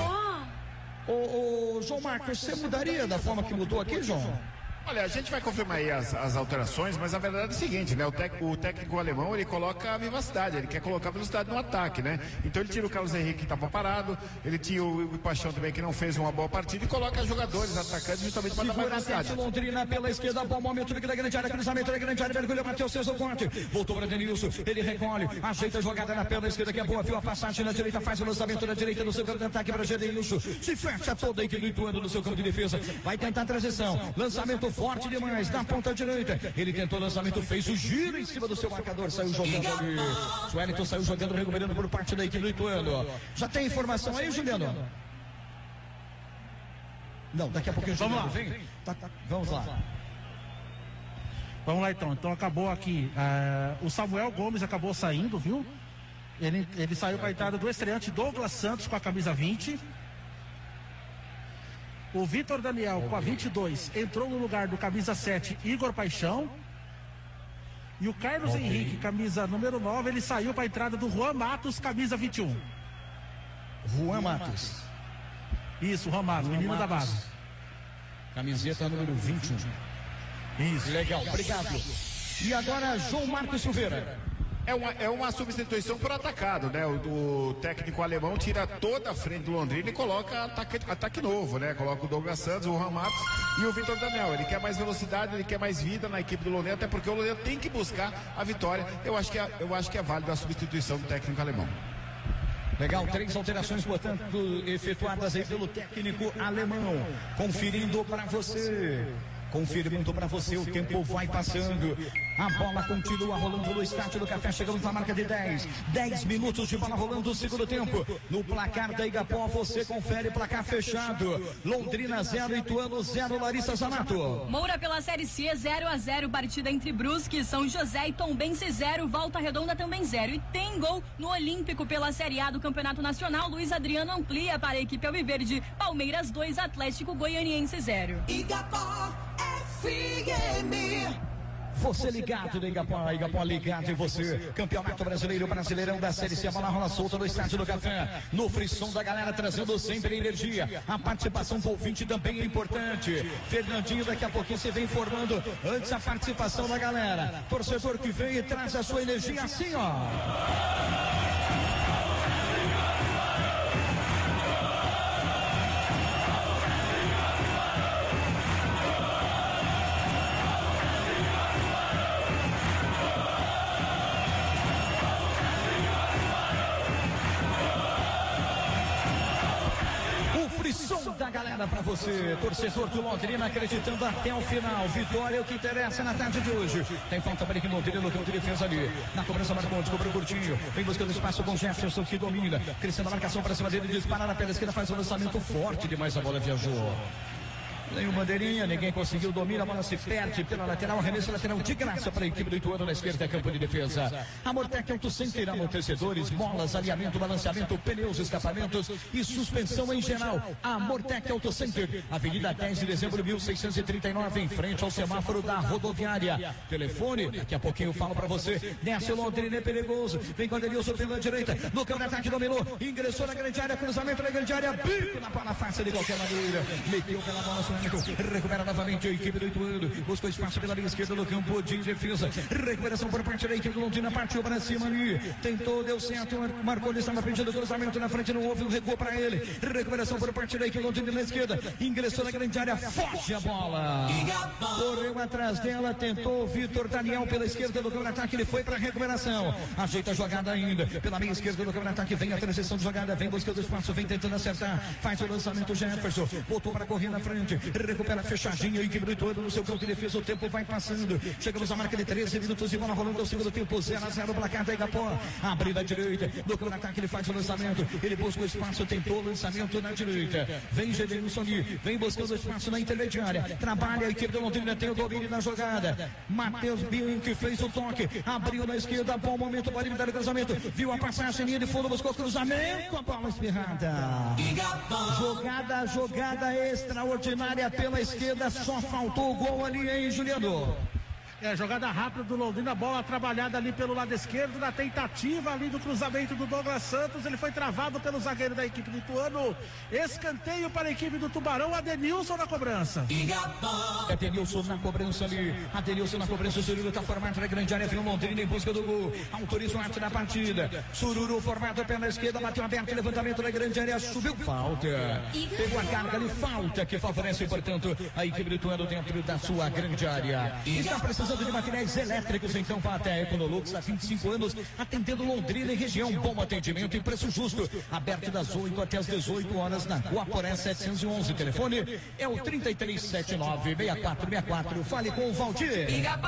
Ô João Marcos, você mudaria da forma que mudou aqui, João? Olha, a gente vai confirmar aí as alterações, mas a verdade é o seguinte, né? O técnico alemão, ele coloca a vivacidade, ele quer colocar velocidade no ataque, né? Então ele tira o Carlos Henrique que estava parado, ele tira o Paixão também que não fez uma boa partida e coloca jogadores, atacantes justamente para dar mais velocidade. Londrina pela esquerda, bom momento da grande área, cruzamento da grande área, mergulhou, bateu o seu corte, voltou para Denilson, ele recolhe, ajeita a jogada na pela esquerda que é boa, viu a passagem na direita, faz o lançamento na direita do seu campo de ataque para Denilson, se fecha toda a equipe ituando no seu campo de defesa, vai tentar a transição, lançamento forte demais na ponta direita. Ele tentou o lançamento, fez o giro em cima do seu marcador, saiu jogando ali. O Wellington saiu jogando, recuperando por parte da equipe do Ituano. Já tem informação aí, Juliano? Não, daqui a pouquinho o Juliano vem. Vamos lá. Vamos lá então. Então acabou aqui. O Samuel Gomes acabou saindo, viu? Ele saiu para a entrada do estreante Douglas Santos com a camisa 20. O Vitor Daniel com a 22 entrou no lugar do camisa 7 Igor Paixão. E o Carlos Henrique, camisa número 9, ele saiu para a entrada do Juan Matos, camisa 21. Juan Matos. Isso, Juan Matos, menino da base. Camiseta número 21. Isso. Legal, obrigado. E agora João Marcos Silveira. É uma substituição por atacado, né? O técnico alemão tira toda a frente do Londrina e coloca ataque novo, né? Coloca o Douglas Santos, o Juan Matos e o Vitor Daniel. Ele quer mais velocidade, ele quer mais vida na equipe do Londrina, até porque o Londrina tem que buscar a vitória. Eu acho que é válido a substituição do técnico alemão. Legal, 3 alterações, portanto, efetuadas aí pelo técnico alemão. Conferindo para você. Confirmando para você, o tempo vai passando. A bola continua rolando no estádio do Café. Chegamos na marca de 10. 10 minutos de bola rolando o segundo tempo. No placar da Igapó, você confere placar fechado. Londrina 0, Ituano 0, Larissa Zanato. Moura pela Série C, 0-0. Partida entre Brusque e São José e Tombense 0. Volta Redonda também 0. E tem gol no Olímpico pela Série A do Campeonato Nacional. Luiz Adriano amplia para a equipe alviverde. Palmeiras 2, Atlético Goianiense 0. Igapó FM. Você ligado no Igapó ligado em você. Campeonato Brasileiro, Brasileirão da Série C. A bola rola solta no estádio do Café. No frisson da galera, trazendo sempre energia. A participação do ouvinte também é importante. Fernandinho, daqui a pouquinho você vem informando. Antes a participação da galera. Torcedor que vem e traz a sua energia assim, ó. da galera pra você, torcedor do Londrina, acreditando até o final. Vitória é o que interessa na tarde de hoje. Tem falta para que Londrina no campo de defesa ali. Na cobrança, Marcondes, cobrou curtinho. Vem buscando espaço com Jefferson, que domina. Crescendo a marcação para cima dele, dispara na pela esquerda, faz um lançamento forte demais, a bola viajou. Nenhum bandeirinha, ninguém conseguiu, domina, a bola se perde pela lateral, arremesso lateral de graça para a equipe do Ituano na esquerda, campo de defesa. Amortec Auto Center, amortecedores, molas, alinhamento, balanceamento, pneus, escapamentos e suspensão em geral. Amortec Auto Center, Avenida 10 de dezembro, 1639, em frente ao semáforo da rodoviária. Telefone, daqui a pouquinho eu falo para você. Desce o Londrina, é perigoso. Vem com o Adenilson pela direita, no campo de ataque dominou, ingressou na grande área, cruzamento na grande área, bico na bola fácil de qualquer maneira. Meteu pela bola, recupera novamente a equipe do Ituano, buscou espaço pela linha esquerda do campo de defesa, recuperação por parte da equipe do Londrina, partiu para cima ali, tentou, deu certo, marcou, ele estava pedindo cruzamento na frente, não houve um recuo para ele, recuperação por parte da equipe do Londrina na esquerda, ingressou na grande área, foge a bola, correu atrás dela, tentou o Vitor Daniel pela esquerda do campo de ataque, ele foi para a recuperação, ajeita a jogada ainda, pela meia esquerda do campo de ataque, vem a transição de jogada, vem buscando espaço, vem tentando acertar, faz o lançamento, Jefferson, voltou para correr na frente, recupera fechadinho, a equipe do Ituano no seu campo de defesa, o tempo vai passando, chegamos à marca de 13 minutos e bola rolando ao segundo tempo, 0-0, placar da Igapó, abriu da direita, no campo de ataque ele faz o lançamento, ele busca o espaço, tentou o lançamento na direita, vem Gedenilson ali, vem buscando o espaço na intermediária, trabalha a equipe do Londrina, tem o domínio na jogada, Matheus Bianchi que fez o toque, abriu na esquerda, bom momento, pode dar o cruzamento, viu a passagem, linha de fundo, buscou o cruzamento, a bola espirrada, jogada extraordinária pela esquerda, só faltou o gol ali, hein, Juliano? Jogada rápida do Londrina, bola trabalhada ali pelo lado esquerdo, na tentativa ali do cruzamento do Douglas Santos, ele foi travado pelo zagueiro da equipe do Ituano, escanteio para a equipe do Tubarão, Adenilson na cobrança. Adenilson na cobrança ali, Adenilson na cobrança, o Sururu está formado na grande área, vem o Londrina em busca do gol, autoriza o arte da partida, Sururu formado pela esquerda, bateu aberto, levantamento na grande área, subiu, falta, pegou a carga ali, falta que favorece, portanto, a equipe do Ituano dentro da sua grande área. Está precisando de materiais elétricos, então vá até a Econolux há 25 anos, atendendo Londrina e região, bom atendimento e preço justo, aberto das 8 até as 18 horas na Guaporé 711, telefone é o 3379-6464, fale com o Valdir.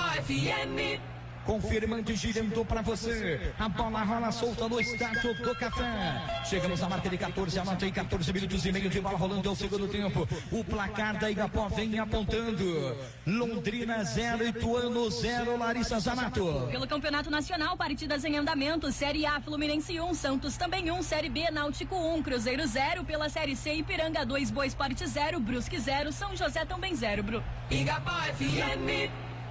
Confirmando, girando para você. A bola rola solta no estádio do Café. Chegamos à marca de 14, anota aí, 14 minutos e meio de bola rolando ao segundo tempo. O placar da Igapó vem apontando. Londrina 0, Ituano 0, Larissa Zanato. Pelo Campeonato Nacional, partidas em andamento. Série A, Fluminense 1, Santos também 1, Série B, Náutico 1, Cruzeiro 0. Pela Série C, Ipiranga 2, Boa Esporte 0, Brusque 0, São José também 0. Igapó FM.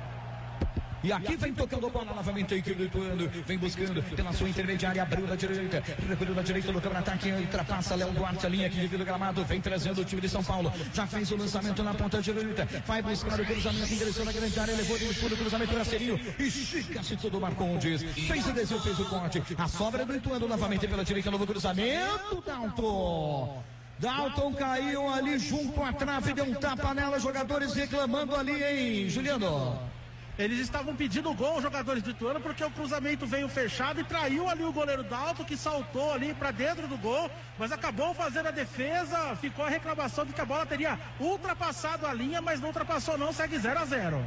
E aqui vem tocando a bola novamente a equipe do Ituano, vem buscando pela sua intermediária, abriu da direita, recolheu da direita no campo de ataque, ultrapassa Léo Duarte, a linha aqui de Vila Gramado, vem trazendo o time de São Paulo, já fez o lançamento na ponta direita, vai buscar o cruzamento, ingressou na grande área, levou de fundo o cruzamento braceirinho, e chica-se todo o Marcondes, fez o desvio, fez o corte, a sobra do Ituano novamente pela direita, novo cruzamento, Dalton caiu ali junto à trave, deu um tapa nela, jogadores reclamando ali, hein, Juliano? Eles estavam pedindo gol, os jogadores do Ituano, porque o cruzamento veio fechado e traiu ali o goleiro Dalton, que saltou ali para dentro do gol, mas acabou fazendo a defesa, ficou a reclamação de que a bola teria ultrapassado a linha, mas não ultrapassou não, segue 0-0.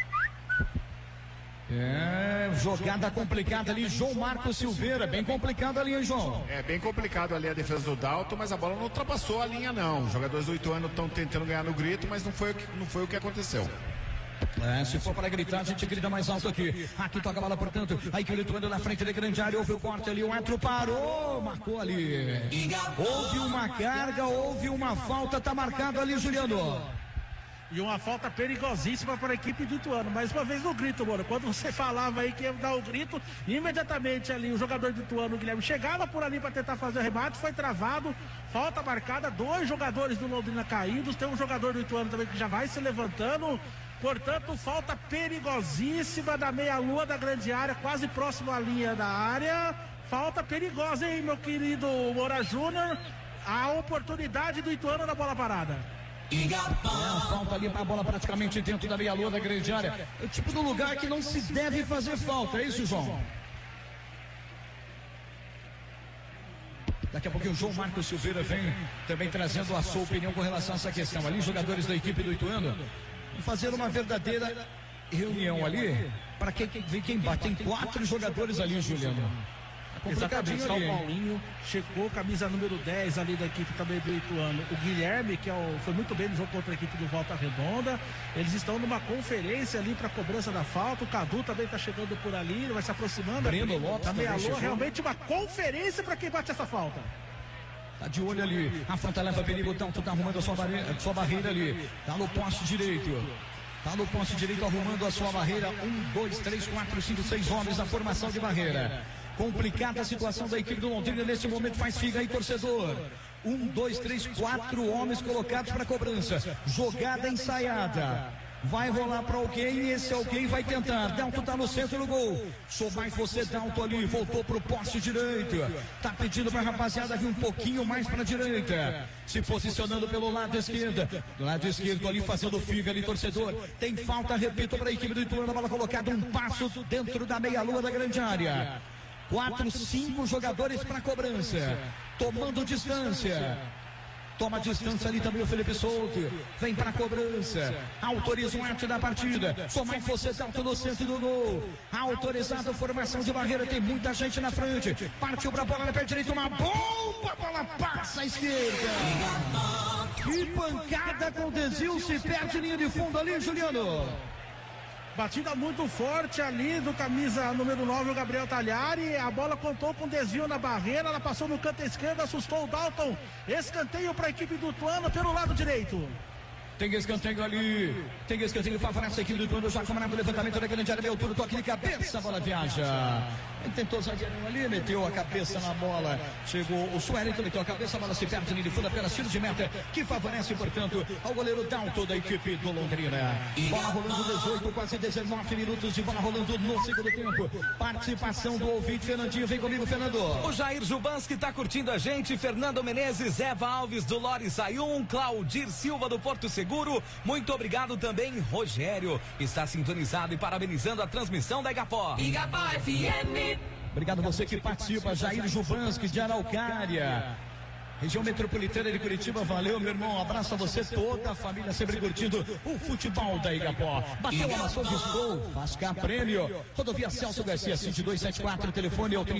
Jogada complicada ali, João Marcos Silveira, bem complicado ali, hein, João? Bem complicado ali a defesa do Dalton, mas a bola não ultrapassou a linha não, os jogadores do Ituano estão tentando ganhar no grito, mas não foi o que aconteceu. Se for para gritar, a gente grita mais alto aqui. Aqui toca a bola, portanto, aí que o Ituano na frente da grande área, houve o corte ali, o árbitro parou, marcou ali. Houve uma carga, houve uma falta, tá marcado ali, Juliano. E uma falta perigosíssima para a equipe do Ituano. Mais uma vez no grito, mano. Quando você falava aí que ia dar o grito, imediatamente ali o jogador do Ituano, o Guilherme, chegava por ali para tentar fazer o remate, foi travado, falta marcada, 2 jogadores do Londrina caídos, tem um jogador do Ituano também que já vai se levantando. Portanto, falta perigosíssima da meia-lua da grande área, quase próximo à linha da área. Falta perigosa, hein, meu querido Moura Júnior. A oportunidade do Ituano na bola parada. Falta ali para a bola praticamente dentro da meia-lua da grande área. É o tipo do lugar que não se deve fazer falta, é isso, João? Daqui a pouquinho o João Marcos Silveira vem também trazendo a sua opinião com relação a essa questão. Ali, jogadores da equipe do Ituano vão fazer uma verdadeira reunião ali para ver quem bate. Tem 4 jogadores ali, Juliano. Exatamente, o Paulinho chegou, camisa número 10 ali da equipe também do Ituano. O Guilherme, que foi muito bem no jogo contra a equipe do Volta Redonda. Eles estão numa conferência ali para cobrança da falta. O Cadu também está chegando por ali, ele vai se aproximando. Breno Lopes também chegou. Realmente uma conferência para quem bate essa falta. Tá de olho ali, a falta leva perigo, então tu tá arrumando a sua barreira ali. Tá no poste direito. Tá no poste direito arrumando a sua barreira. 1, 2, 3, 4, 5, 6 homens na formação de barreira. Complicada a situação da equipe do Londrina neste momento, faz figa aí, torcedor. 1, 2, 3, 4 homens colocados para cobrança. Jogada ensaiada. Vai rolar para alguém, esse alguém vai tentar. Dalton tá no centro do gol. Sou mais você, Dalton ali, voltou pro poste direito. Tá pedindo pra rapaziada vir um pouquinho mais pra direita. Se posicionando pelo lado esquerdo. Do lado esquerdo ali, fazendo figa ali, torcedor. Tem falta, repito, para a equipe do Ituano. A bola colocada, um passo dentro da meia-lua da grande área. 4, 5 jogadores para cobrança, tomando distância. Toma distância ali também o Felipe Souto. Vem para a cobrança. Autoriza o arte da partida. Só mais você, Dalton, no centro do gol. Autorizado a formação de barreira. Tem muita gente na frente. Partiu para a bola, pé direito. Uma bomba. A bola passa à esquerda. Que pancada com o desvio. Se perde linha de fundo ali, Juliano. Batida muito forte ali do camisa número 9, o Gabriel Talhari. A bola contou com desvio na barreira. Ela passou no canto esquerdo, assustou o Dalton. Escanteio para a equipe do Ituano pelo lado direito. Tem escanteio ali. Tem escanteio, favorece a equipe do Ituano. Já combinado o levantamento da grande área. Meio tudo, toque de cabeça. A bola viaja. Ele tentou o zagueirão ali, meteu a cabeça na bola. Chegou o Suelito, meteu a cabeça. A bola se perde de fundo apenas tiro de meta. Que favorece, portanto, ao goleiro Dalton da equipe do Londrina. Bola rolando 18, quase 19 minutos de bola rolando no segundo tempo. Participação do ouvinte Fernandinho. Vem comigo, Fernando. O Jair Jubanski tá curtindo a gente. Fernando Menezes, Eva Alves do Lore Sayum, Claudir Silva do Porto Seguro. Muito obrigado também, Rogério. Está sintonizado e parabenizando a transmissão da Igapó. Igapó FM. Obrigado a você que participa, Jair Jubanski de Araucária. Região metropolitana de Curitiba, valeu, meu irmão. Um abraço a você, toda a família sempre curtindo o futebol da Igapó. Bateu, amassou, discou, faz cá prêmio. Rodovia Celso Garcia, 2274, telefone é o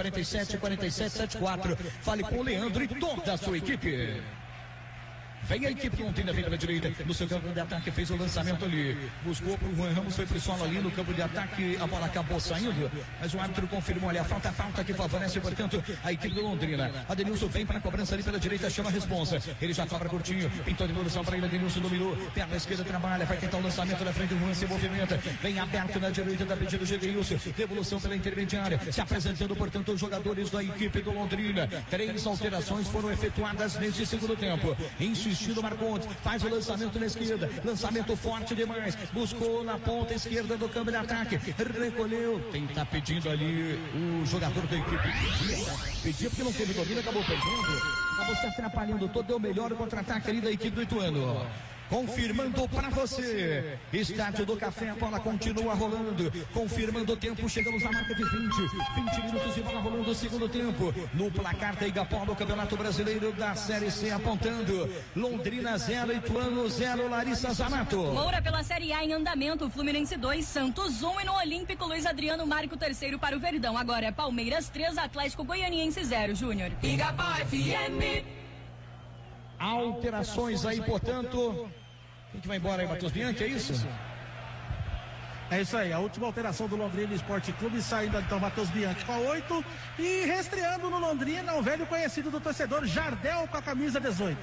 3347-4774. Fale com o Leandro e toda a sua equipe. Vem a equipe do Londrina, vem pela direita, no seu campo de ataque, fez o lançamento ali, buscou pro Juan Ramos, foi pro solo ali no campo de ataque, a bola acabou saindo, mas o árbitro confirmou ali a falta que favorece, portanto, a equipe do Londrina. Adenilson vem para a cobrança ali pela direita, chama a responsa, ele já cobra curtinho, pintou de evolução para ele, Adenilson dominou, perna esquerda trabalha, vai tentar o lançamento na frente do Juan, se movimenta, vem aberto na direita da pedido do Gedeilson, devolução pela intermediária, se apresentando, portanto, os jogadores da equipe do Londrina. 3 alterações foram efetuadas nesse segundo tempo. Insistindo Marcondes, faz o lançamento na esquerda, lançamento forte demais, buscou na ponta esquerda do campo de ataque, recolheu, tá pedindo ali o jogador da equipe, pedia porque não teve domínio, acabou perdendo, acabou se atrapalhando todo, deu o melhor contra-ataque ali da equipe do Ituano. Confirmando para você, Estádio do Café, a bola continua rolando, confirmando o tempo, chegamos na marca de 20 minutos de bola rolando o segundo tempo, no placar da Igapó no Campeonato Brasileiro da Série C, apontando, Londrina 0, Ituano 0, Larissa Zanato. Moura pela Série A em andamento, Fluminense 2, Santos 1 e no Olímpico, Luiz Adriano marca o terceiro para o Verdão, agora é Palmeiras 3, Atlético Goianiense 0, Júnior. Igapó FM. Alterações aí, portanto... Quem que vai embora aí, Matheus Bianchi, é isso? É isso aí, a última alteração do Londrina Esporte Clube, saindo então Matheus Bianchi com a 8 e reestreando no Londrina o velho conhecido do torcedor, Jardel com a camisa 18.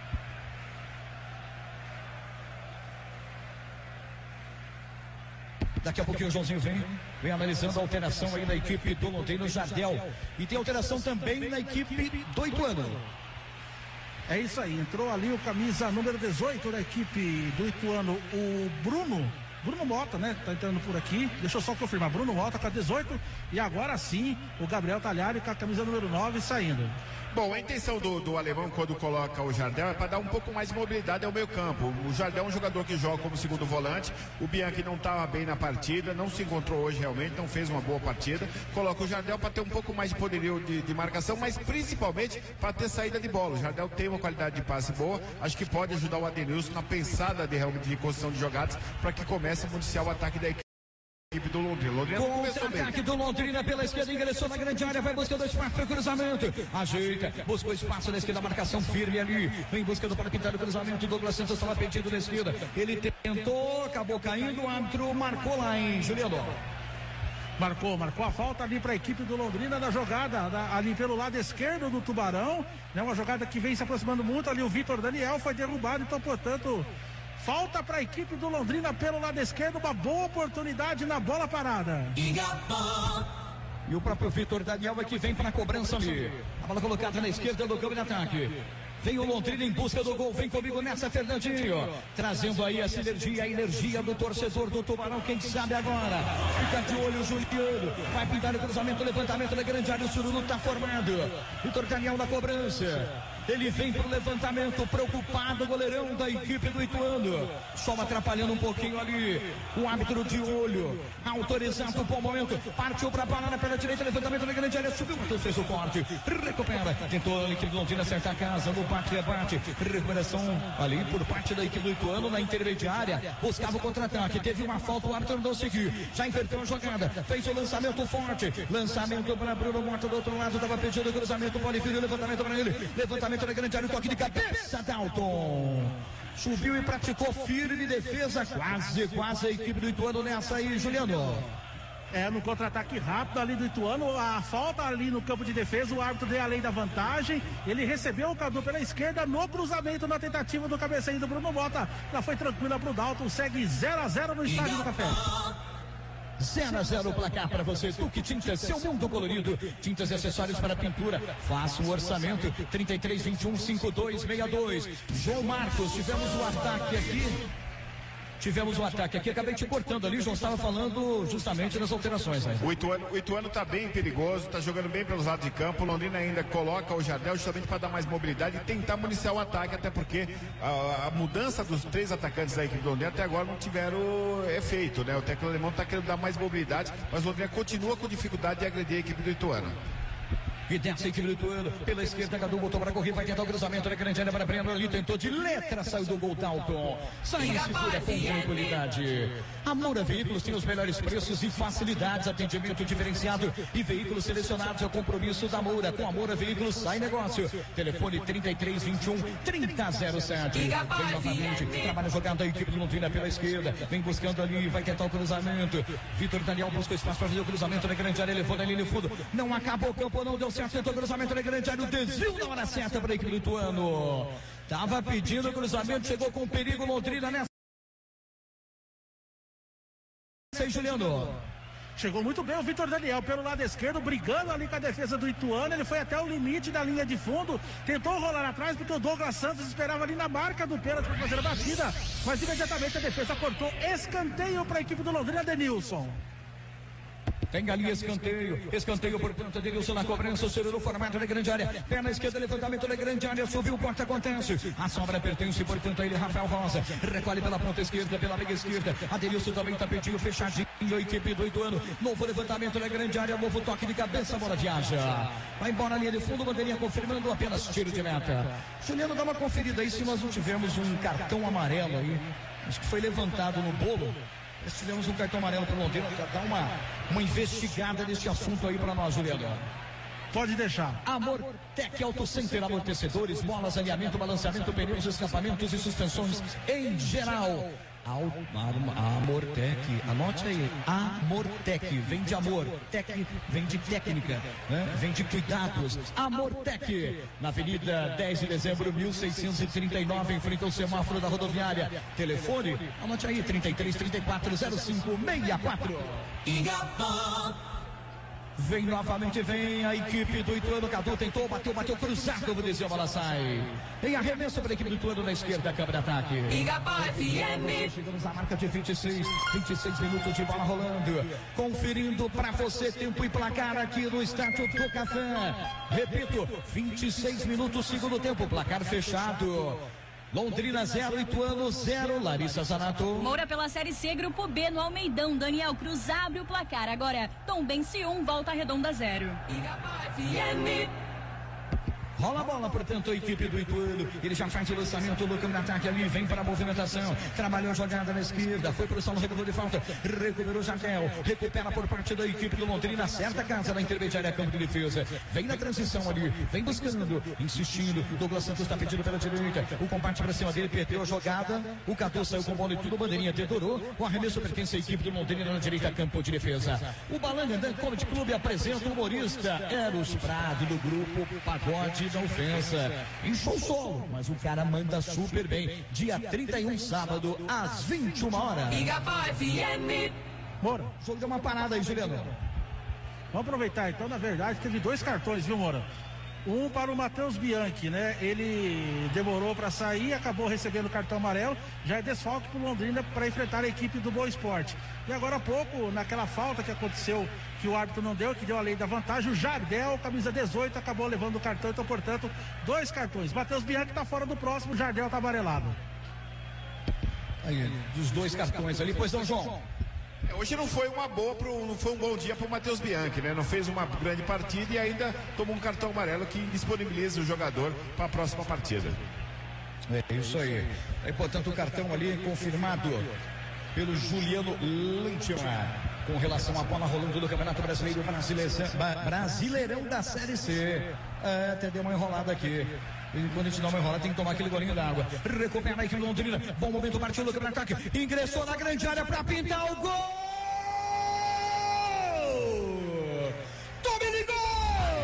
Daqui a pouquinho o Joãozinho vem analisando a alteração aí da equipe do Londrina, o Jardel. E tem alteração também na equipe do Ituano. É isso aí, entrou ali o camisa número 18 da equipe do Ituano, o Bruno Mota, né? Tá entrando por aqui, deixa eu só confirmar, Bruno Mota com a 18 e agora sim o Gabriel Talhari com a camisa número 9 saindo. Bom, a intenção do alemão quando coloca o Jardel é para dar um pouco mais de mobilidade ao meio campo. O Jardel é um jogador que joga como segundo volante, o Bianchi não estava bem na partida, não se encontrou hoje realmente, não fez uma boa partida. Coloca o Jardel para ter um pouco mais de poderio de marcação, mas principalmente para ter saída de bola. O Jardel tem uma qualidade de passe boa, acho que pode ajudar o Adenilson na pensada de construção de jogadas para que comece a municiar o ataque da equipe do Londrina. Contra-ataque do Londrina pela esquerda, ingressou na grande área, vai buscando espaço para o cruzamento, ajeita, buscou espaço na esquerda, marcação firme ali, vem buscando para pintar o cruzamento. Douglas Santos estava pedindo na esquerda, ele tentou, acabou caindo, o árbitro marcou lá, hein, Juliano? Marcou a falta ali para a equipe do Londrina da jogada ali pelo lado esquerdo do Tubarão, né? Uma jogada que vem se aproximando muito ali, o Vitor Daniel foi derrubado, então portanto falta para a equipe do Londrina pelo lado esquerdo, uma boa oportunidade na bola parada. E o próprio Vitor Daniel é que vem para a cobrança ali. A bola colocada na esquerda do campo de ataque. Vem o Londrina em busca do gol. Vem comigo nessa, Fernandinho. Trazendo aí a sinergia, a energia do torcedor do Tubarão. Quem sabe agora. Fica de olho o Juliano. Vai pintar o cruzamento, levantamento da grande área. O Sururu está formado. Vitor Daniel na cobrança. Ele vem pro levantamento, preocupado, o goleirão da equipe do Ituano. Só atrapalhando um pouquinho ali. O árbitro de olho. Autorizado por momento. Partiu pra parada pela direita, levantamento na grande área. Subiu, então fez o corte. Recupera. Tentou a equipe do Londrina acertar a casa. No bate-rebate. Recuperação ali por parte da equipe do Ituano na intermediária. Buscava o contra-ataque. Teve uma falta, o árbitro não seguiu. Já inverteu a jogada. Fez o lançamento forte. Lançamento para Bruno Mota do outro lado. Tava pedindo o cruzamento. Pode vir o levantamento para ele. Levantamento na grande área, o toque de cabeça, Dalton. Subiu e praticou firme defesa. Quase a equipe do Ituano nessa aí, Juliano. No contra-ataque rápido ali do Ituano, a falta ali no campo de defesa, o árbitro deu a lei da vantagem, ele recebeu o Cadu pela esquerda no cruzamento, na tentativa do cabeceio do Bruno Mota, ela foi tranquila pro Dalton, segue 0-0 no Estádio do Café. 0-0 o placar para você. Tuque Tintas, seu mundo colorido. Tintas e acessórios para pintura. Faça um orçamento. 33215262. João Marcos, tivemos o ataque aqui. Acabei te cortando ali. João estava falando justamente das alterações. Né? O Ituano está bem perigoso, está jogando bem pelos lados de campo. O Londrina ainda coloca o Jardel justamente para dar mais mobilidade e tentar municiar o ataque, até porque a mudança dos 3 atacantes da equipe do Londrina até agora não tiveram efeito, né? O técnico alemão está querendo dar mais mobilidade, mas o Londrina continua com dificuldade de agredir a equipe do Ituano. E dessa equipe do Ituano, pela esquerda, Cadu botou para correr, vai tentar o cruzamento na grande área para Breno ali, tentou de letra, saiu do gol Dalton. Sai e segura com tranquilidade. A Moura Veículos tem os melhores preços e facilidades, atendimento diferenciado e veículos selecionados. É o compromisso da Moura. Com a Moura Veículos sai negócio. Telefone 3321-3007. Vem novamente, trabalha jogando a equipe do Londrina pela esquerda, vem buscando ali, vai tentar o cruzamento. Vitor Daniel busca espaço para fazer o cruzamento na grande área, levou ali no fundo, não acabou o campo, não deu certo. Tentou o cruzamento na grande área, o desvio na hora certa para a equipe do Ituano. Tava pedindo o cruzamento, chegou com perigo Londrina nessa. Aí, Juliano. Chegou muito bem o Vitor Daniel pelo lado esquerdo, brigando ali com a defesa do Ituano. Ele foi até o limite da linha de fundo, tentou rolar atrás porque o Douglas Santos esperava ali na marca do pênalti para fazer a batida, mas imediatamente a defesa cortou. Escanteio para a equipe do Londrina, Denilson. Tem ali escanteio, portanto, Adenilson na cobrança, o Sururu formado na grande área, perna esquerda, levantamento na grande área, subiu o corte, acontece, a sobra pertence, portanto, a ele, Rafael Rosa, recolhe pela ponta esquerda, pela meia esquerda, Adenilson também tá pedindo fechadinho, a equipe do Ituano, novo levantamento na grande área, novo toque de cabeça, a bola viaja, vai embora a linha de fundo, bandeirinha confirmando apenas tiro de meta. Juliano, dá uma conferida aí se nós não tivemos um cartão amarelo aí, acho que foi levantado no bolo. Nós tivemos um cartão amarelo para o Londrina, dá uma investigada nesse assunto aí para nós, Juliano. Pode deixar. Amortec Auto Center, amortecedores, molas, alinhamento, balanceamento, pneus, escapamentos e suspensões em geral. Amortec, anote aí, Amortec, vem de amor, Tec vem de técnica, né? Vem de cuidados. Amortec, na Avenida 10 de Dezembro, 1639, em frente ao semáforo da rodoviária. Telefone, anote aí, 33 34 05 64. Vem novamente, vem a equipe do Ituano. Cadu tentou, bateu cruzado, o desvio, a bola sai. Em arremesso para a equipe do Ituano na esquerda, câmara de ataque. Igapó FM. Chegamos à marca de 26 minutos de bola rolando. Conferindo para você tempo e placar aqui no Estádio do Café. Repito, 26 minutos, segundo tempo, placar fechado. Londrina 0, Ituano 0, Larissa Zanato. Moura pela Série C, Grupo B no Almeidão. Daniel Cruz abre o placar. Agora, Tombense 1, Volta Redonda 0. Rola a bola, portanto, a equipe do Ituano. Ele já faz o lançamento do campo de ataque ali, vem para a movimentação. Trabalhou a jogada na esquerda, foi para o salão, recuperou de falta, recuperou Jardel, recupera por parte da equipe do Londrina, certa casa da intermediária, campo de defesa. Vem na transição ali, vem buscando, insistindo. Douglas Santos está pedindo pela direita. O combate para cima dele, perdeu a jogada. O Cadu saiu com a bola e tudo, bandeirinha dedurou. O arremesso pertence à equipe do Londrina na direita, campo de defesa. O Balanga Dan Comedy Clube apresenta o humorista Eros Prado, do grupo Pagode da Ofensa. Em show solo, mas o cara manda super bem. Dia 31, sábado, às 21 horas. Igapó FM. Moura, o jogo deu uma parada aí, Juliano. Vamos aproveitar, então, na verdade, teve 2 cartões, viu, Moura? Um para o Matheus Bianchi, né? Ele demorou para sair, acabou recebendo o cartão amarelo. Já é desfalque para o Londrina para enfrentar a equipe do Boa Esporte. E agora há pouco, naquela falta que aconteceu, que o árbitro não deu, que deu a lei da vantagem, o Jardel, camisa 18, acabou levando o cartão. Então, portanto, 2 cartões. Matheus Bianchi está fora do próximo, o Jardel está amarelado. Aí, dos 2 cartões ali, pois não, João? Hoje não foi não foi um bom dia para o Matheus Bianchi, né? Não fez uma grande partida e ainda tomou um cartão amarelo que disponibiliza o jogador para a próxima partida. É isso aí. É, portanto, o cartão ali confirmado pelo Juliano Lantimar. Com relação à bola rolando do Campeonato Brasileiro, Brasileirão da Série C. Até deu uma enrolada aqui. E quando a gente dá uma enrolada, tem que tomar aquele golinho d'água. Recupera a equipe Londrina. Bom momento, partiu do ataque. Ingressou na grande área para pintar o gol. Tome gol!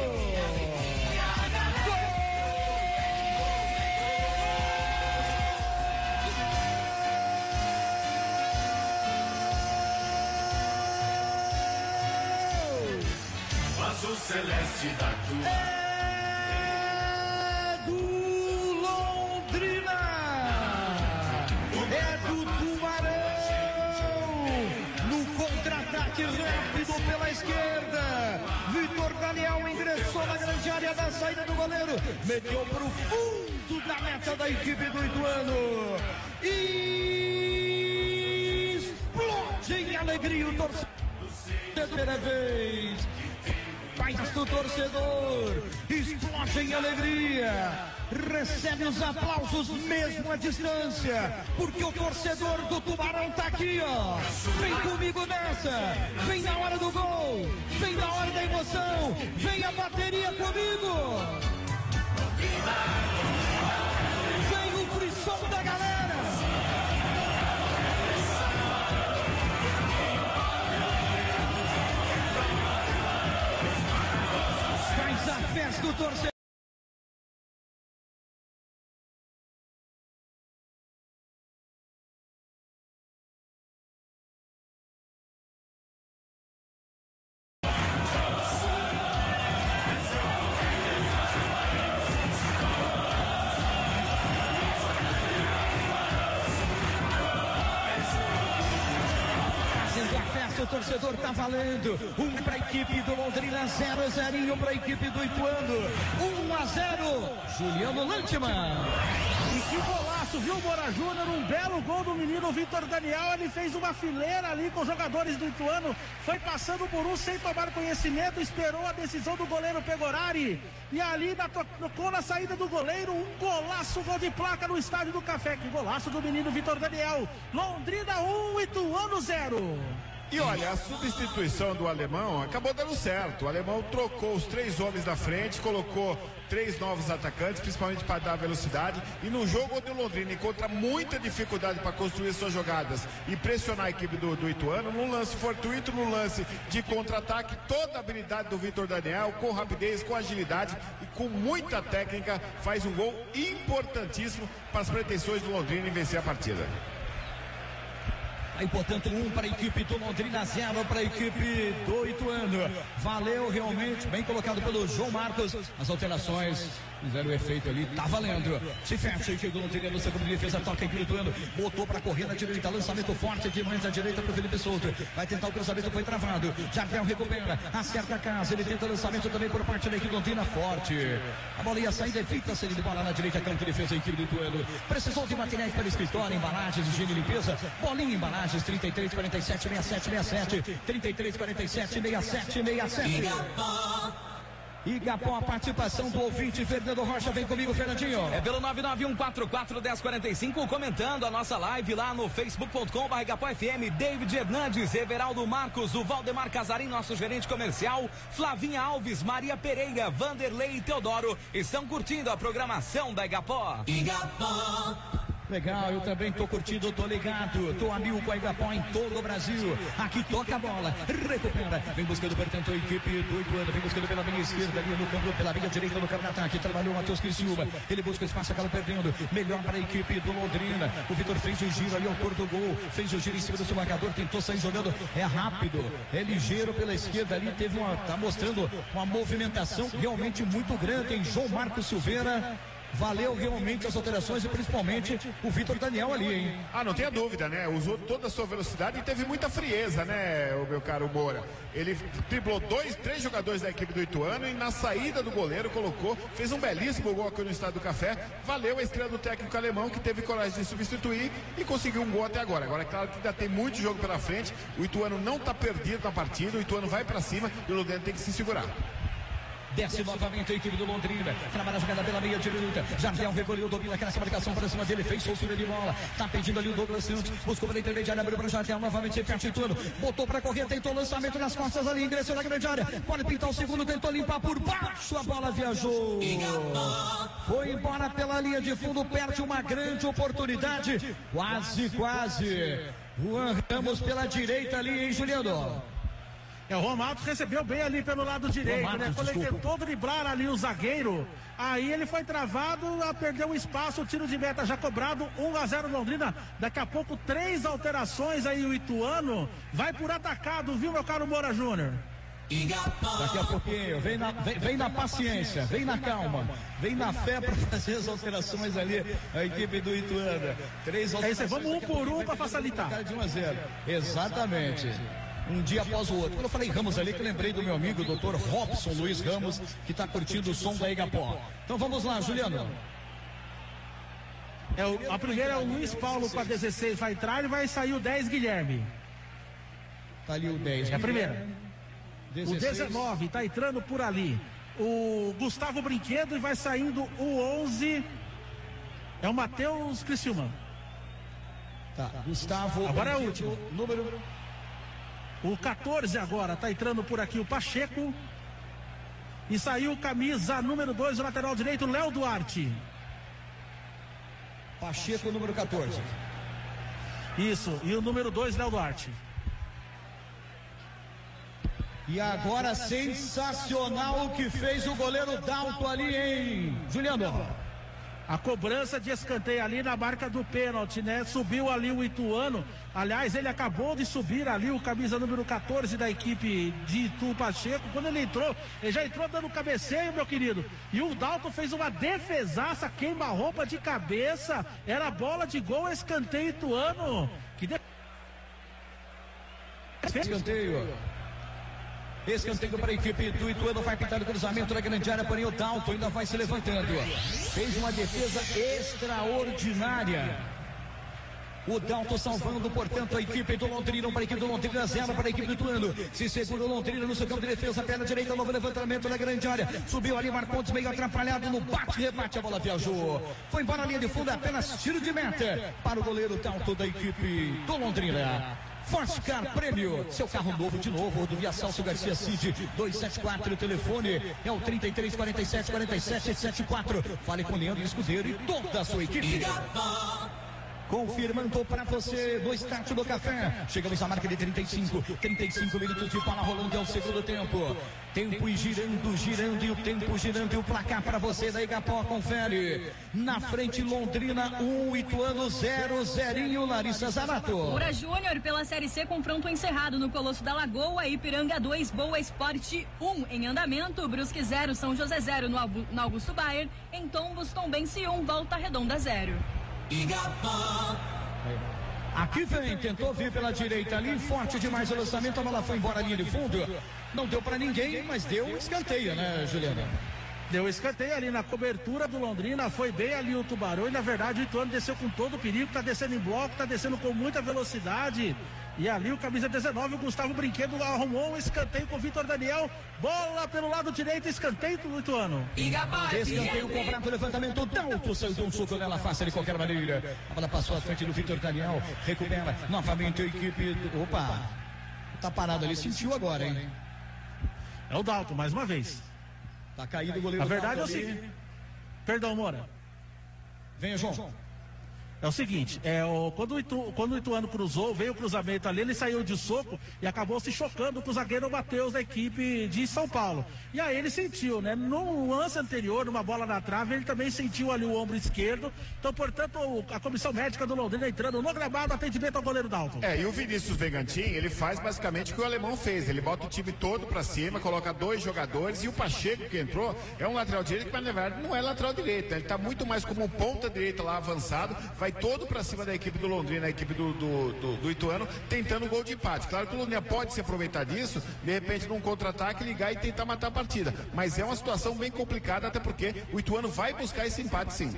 O azul celeste da tua. Rápido pela esquerda, Vitor Daniel ingressou na grande área da saída do goleiro, meteu para o fundo da meta da equipe do Ituano e explode em alegria o torcedor. Primeira vez, faz do torcedor, explode em alegria, recebe os aplausos mesmo à distância, porque o torcedor do Tubarão tá aqui, ó. Vem comigo nessa, vem na hora do gol, vem na hora da emoção, vem a bateria comigo. Vem o frisson da galera. Faz a festa do torcedor. O torcedor tá valendo. 1 para a equipe do Londrina, 0-0 para a equipe do Ituano. 1-0, Juliano Lantimar. E que golaço, viu, Moura Júnior? Um belo gol do menino Vitor Daniel. Ele fez uma fileira ali com os jogadores do Ituano. Foi passando por um sem tomar conhecimento. Esperou a decisão do goleiro Pegorari. E ali tocou na saída do goleiro. Um golaço, gol de placa no Estádio do Café. Que golaço do menino Vitor Daniel. Londrina 1, Ituano 0. E olha, a substituição do alemão acabou dando certo. O alemão trocou os 3 homens da frente, colocou 3 novos atacantes, principalmente para dar velocidade. E no jogo onde o Londrina encontra muita dificuldade para construir suas jogadas e pressionar a equipe do Ituano, num lance fortuito, num lance de contra-ataque, toda a habilidade do Vitor Daniel, com rapidez, com agilidade e com muita técnica, faz um gol importantíssimo para as pretensões do Londrina em vencer a partida. Aí, portanto, 1 para a equipe do Londrina, 0 para a equipe do Ituano. Valeu realmente, bem colocado pelo João Marcos. As alterações fizeram o efeito ali, tá valendo. Se fecha a equipe do Londrina no segundo de defesa, toca a equipe do Ituano. Botou para correr na direita, lançamento forte aqui mais à direita para o Felipe Souto. Vai tentar o cruzamento, foi travado. Jardel recupera, acerta a casa. Ele tenta o lançamento também por parte da equipe do Londrina, forte. A bola ia sair, evita-se ele de bola na direita, campo de defesa, a equipe do Ituano. Precisou de materiais para escritório, embalagens, higiene e limpeza. Bolinha embalagens, 33 47 67 67, 33 47 67 67. Igapó, a participação do ouvinte Fernando Rocha, vem comigo, Fernandinho. É pelo 991441045, comentando a nossa live lá no facebook.com/barra Igapó FM. David Hernandes, Everaldo Marcos, o Valdemar Casarim, nosso gerente comercial, Flavinha Alves, Maria Pereira, Vanderlei e Teodoro estão curtindo a programação da Igapó. Igapó. Legal, eu também tô curtindo, tô ligado, tô a mil com a Igapó em todo o Brasil. Aqui toca a bola, recupera, vem buscando, portanto, a equipe do Ituano, vem buscando pela linha esquerda ali no campo, pela linha direita no campo de ataque, trabalhou o Matheus Criciúma, ele busca espaço, acaba perdendo, melhor para a equipe do Londrina. O Vitor fez o giro ali ao cor do gol, fez o giro em cima do seu marcador, tentou sair jogando, é rápido, é ligeiro pela esquerda ali, tá mostrando uma movimentação realmente muito grande em João Marcos Silveira. Valeu realmente as alterações e principalmente o Vitor Daniel ali, hein? Ah, não tenha dúvida, né? Usou toda a sua velocidade e teve muita frieza, né, o meu caro Moura? Ele driblou 3 jogadores da equipe do Ituano e na saída do goleiro colocou, fez um belíssimo gol aqui no Estádio do Café. Valeu a estrela do técnico alemão que teve coragem de substituir e conseguiu um gol até agora. Agora, é claro que ainda tem muito jogo pela frente. O Ituano não tá perdido na partida, o Ituano vai pra cima e o Londrina tem que se segurar. Desce novamente a equipe do Londrina. Trabalha a jogada pela meia direita. Jardel recolheu, domina aquela marcação para cima dele. Fez soltura de bola. Tá pedindo ali o Douglas Santos. Buscou pela intermediária, abriu para o Jardel. Novamente fecha Ituano. Botou para correr, tentou lançamento nas costas ali. Ingressou na grande área. Pode pintar o segundo, tentou limpar por baixo. A bola viajou. Foi embora pela linha de fundo. Perde uma grande oportunidade. Quase. Juan Ramos pela direita ali, hein, Juliano? O Romato recebeu bem ali pelo lado direito, Romato, né? Quando ele tentou driblar ali o zagueiro, aí ele foi travado, perdeu o espaço, o tiro de meta já cobrado, 1-0 Londrina. Daqui a pouco 3 alterações aí, o Ituano vai por atacado, viu, meu caro Moura Júnior? Daqui a pouquinho, vem na paciência, vem na calma, vem na fé para fazer as alterações ali, a equipe do Ituano. 3 alterações. Vamos um por um para facilitar. De 1-0. Exatamente. Um dia após o outro. Quando eu falei Ramos ali, que eu lembrei do meu amigo, Dr. Robson Luiz Ramos, que está curtindo o som da Igapó. Então vamos lá, Juliano. A primeira é o Luiz Paulo com a 16, vai entrar e vai sair o 10, Guilherme. Tá ali o 10. É a primeira. 16. O 19 tá entrando por ali. O Gustavo Brinquedo e vai saindo o 11. É o Matheus Criciúma. Tá, Gustavo. Agora é o último. Número. O 14 agora, tá entrando por aqui o Pacheco. E saiu camisa número 2, o lateral direito, Léo Duarte. Pacheco, número 14. Isso, e o número 2, Léo Duarte. E agora sensacional o que fez o goleiro Dalton ali, hein, Juliano? A cobrança de escanteio ali na marca do pênalti, né? Subiu ali o Ituano. Aliás, ele acabou de subir ali o camisa número 14 da equipe de Itu, Pacheco. Quando ele entrou, ele já entrou dando cabeceio, meu querido. E o Dalton fez uma defesaça, queima-roupa de cabeça. Era bola de gol, escanteio Ituano. Escanteio. Escanteio para a equipe do Ituano, vai pintar o cruzamento na grande área, porém o Dalton ainda vai se levantando. Fez uma defesa extraordinária. O Dalton salvando, portanto, a equipe do Londrina, para a equipe do Londrina, 0 para a equipe do Ituano. Se segura o Londrina no seu campo de defesa, perna direita, novo levantamento na grande área. Subiu ali, Marcondes meio atrapalhado no bate-rebate, a bola viajou. Foi embora a linha de fundo, apenas tiro de meta para o goleiro Dalton da equipe do Londrina. Forte Car Prêmio, seu carro novo de novo, rodovia Celso Garcia Cid, 274, o telefone é o 33 47 47 74. Fale com Leandro Escudeiro e toda a sua equipe. Confirmando para você do Estádio do Café. Chegamos à marca de 35 minutos de bola rolando ao segundo tempo. Tempo girando e o tempo girando e o placar para você da Igapó, confere. Na frente Londrina 1, Ituano 0, zerinho, Larissa Zanato. Moura Júnior pela Série C, confronto encerrado no Colosso da Lagoa, Ipiranga 2, Boa Esporte 1 em andamento, Brusque 0, São José 0 no Augusto Baier, em Tombos, Tombense 1, Volta Redonda 0. Aqui vem, tentou vir pela direita ali, forte demais o lançamento, a bola foi embora ali de fundo, não deu pra ninguém, mas deu escanteio, né, Juliana? Deu escanteio ali na cobertura do Londrina, foi bem ali o Tubarão e na verdade o Ituano desceu com todo o perigo, tá descendo em bloco, tá descendo com muita velocidade. E ali o camisa 19, o Gustavo Brinquedo, arrumou um escanteio com o Vitor Daniel. Bola pelo lado direito, escanteio do Ituano. Escanteio cobrado, levantamento Dalto, saiu de um soco nela, faça de qualquer maneira. A bola passou à frente do Vitor Daniel, recupera novamente a equipe. Opa, tá parado ali, sentiu agora, hein? É o Dalto, mais uma vez. Tá caído o goleiro. A verdade é o seguinte. Perdão, Moura. Venha, João. É o seguinte, quando o Ituano cruzou, veio o cruzamento ali, ele saiu de soco e acabou se chocando com o zagueiro Matheus da equipe de São Paulo. E aí ele sentiu, né? No lance anterior, numa bola na trave, ele também sentiu ali o ombro esquerdo. Então, portanto, a comissão médica do Londrina entrando no gramado, atendimento ao goleiro Dalton. E o Vinícius Vegantin, ele faz basicamente o que o alemão fez. Ele bota o time todo pra cima, coloca 2 jogadores e o Pacheco que entrou é um lateral direito, mas na verdade não é lateral direito, né? Ele tá muito mais como um ponta direita lá avançado, vai todo pra cima da equipe do Londrina, a equipe do Ituano, tentando o gol de empate. Claro que o Londrina pode se aproveitar disso, de repente num contra-ataque, ligar e tentar matar a partida. Mas é uma situação bem complicada, até porque o Ituano vai buscar esse empate sim.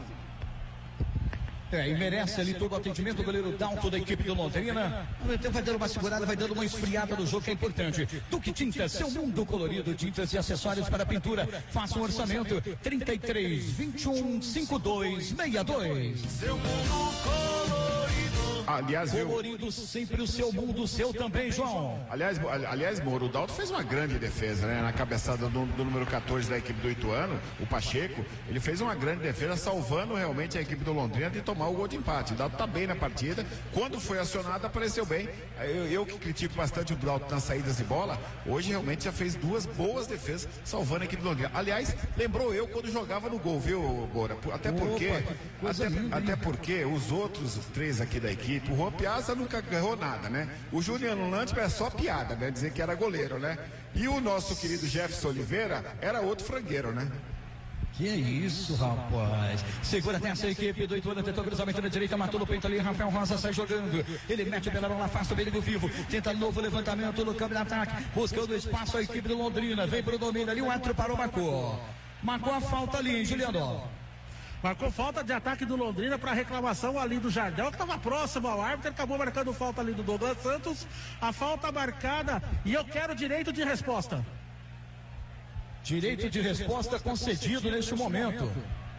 E merece ali todo o atendimento, o goleiro Dalton da equipe do Londrina. Vai dando uma segurada, vai dando uma esfriada no jogo, que é importante. Duque Tintas, seu mundo colorido, tintas e acessórios para pintura. Faça um orçamento 33 21 52 62. Seu mundo colorido. Aliás, colorido, sempre o seu mundo, o seu também, João. Aliás, Moro, o Dalton fez uma grande defesa, né? Na cabeçada do número 14 da equipe do Ituano, o Pacheco, ele fez uma grande defesa, salvando realmente a equipe do Londrina de tomar o gol de empate. O Dalton tá bem na partida, quando foi acionado, apareceu bem. Eu que critico bastante o Dalton nas saídas de bola, hoje realmente já fez 2 boas defesas, salvando a equipe do Londrina. Aliás, lembrou eu quando jogava no gol, viu, Bora? Até porque os outros 3 aqui da equipe, o Juan Piazza nunca ganhou nada, né? O Juliano Landsberg é só piada, né? Dizer que era goleiro, né? E o nosso querido Jefferson Oliveira era outro frangueiro, né? Que é isso, rapaz. Segura até essa equipe do Ituano, tentou cruzamento na direita, matou no peito ali, Rafael Rosa sai jogando. Ele mete pela bola, afasta o perigo vivo. Tenta novo levantamento no campo de ataque, buscando espaço a equipe do Londrina. Vem pro domínio ali, o árbitro parou, marcou a falta ali, Juliano. Marcou falta de ataque do Londrina para reclamação ali do Jardel, que estava próximo ao árbitro, acabou marcando falta ali do Douglas Santos. A falta marcada e eu quero direito de resposta. Direito de resposta concedido neste momento.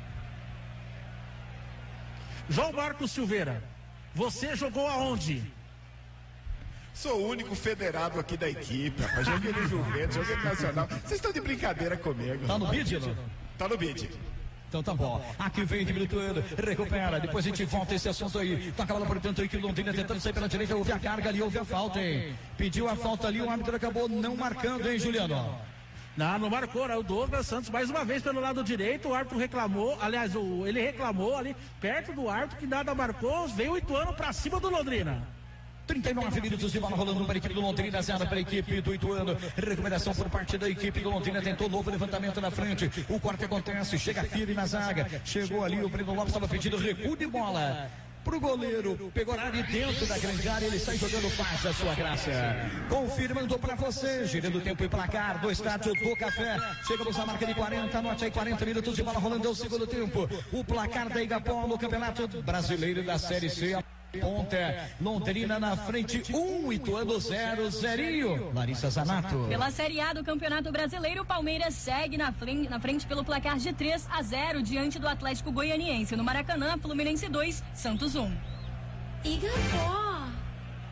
João Marcos Silveira, você jogou aonde? Sou o único federado aqui da equipe, rapaz. Joguei no Juventus, joguei no Nacional. Vocês estão de brincadeira comigo. Tá no bid, não? Tá no bid. Então tá bom. Aqui vem Ituano, recupera. Depois a gente volta esse assunto aí. Toca a bola, portanto, aí que o Londrina tentando sair pela direita. Houve a carga ali, houve a falta, hein? Pediu a falta ali, o árbitro acabou não marcando, hein, Juliano? Não marcou, né? O Douglas Santos mais uma vez pelo lado direito, o árbitro reclamou, aliás, ele reclamou ali perto do árbitro que nada marcou, veio o Ituano pra cima do Londrina. 39 minutos de bola rolando para a equipe do Londrina, 0 para a equipe do Ituano. Recuperação por parte da equipe do Londrina, tentou novo levantamento na frente. O corte acontece, chega firme na zaga. Chegou ali, o Breno Lopes estava pedindo recuo de bola pro goleiro, pegou ali dentro da grande área, ele sai jogando, faz a sua graça. Confirmando para você, girando o tempo e placar do Estádio do Café. Chegamos à marca de 40, anote aí, 40 minutos de bola rolando, é o segundo tempo. O placar da Igapó no Campeonato Brasileiro da Série C. Ponta, Londrina na frente, 1, Ituano 0, zerinho. Larissa Zanato. Pela Série A do Campeonato Brasileiro, o Palmeiras segue na frente pelo placar de 3-0 diante do Atlético Goianiense. No Maracanã, Fluminense 2, Santos 1. Igapó.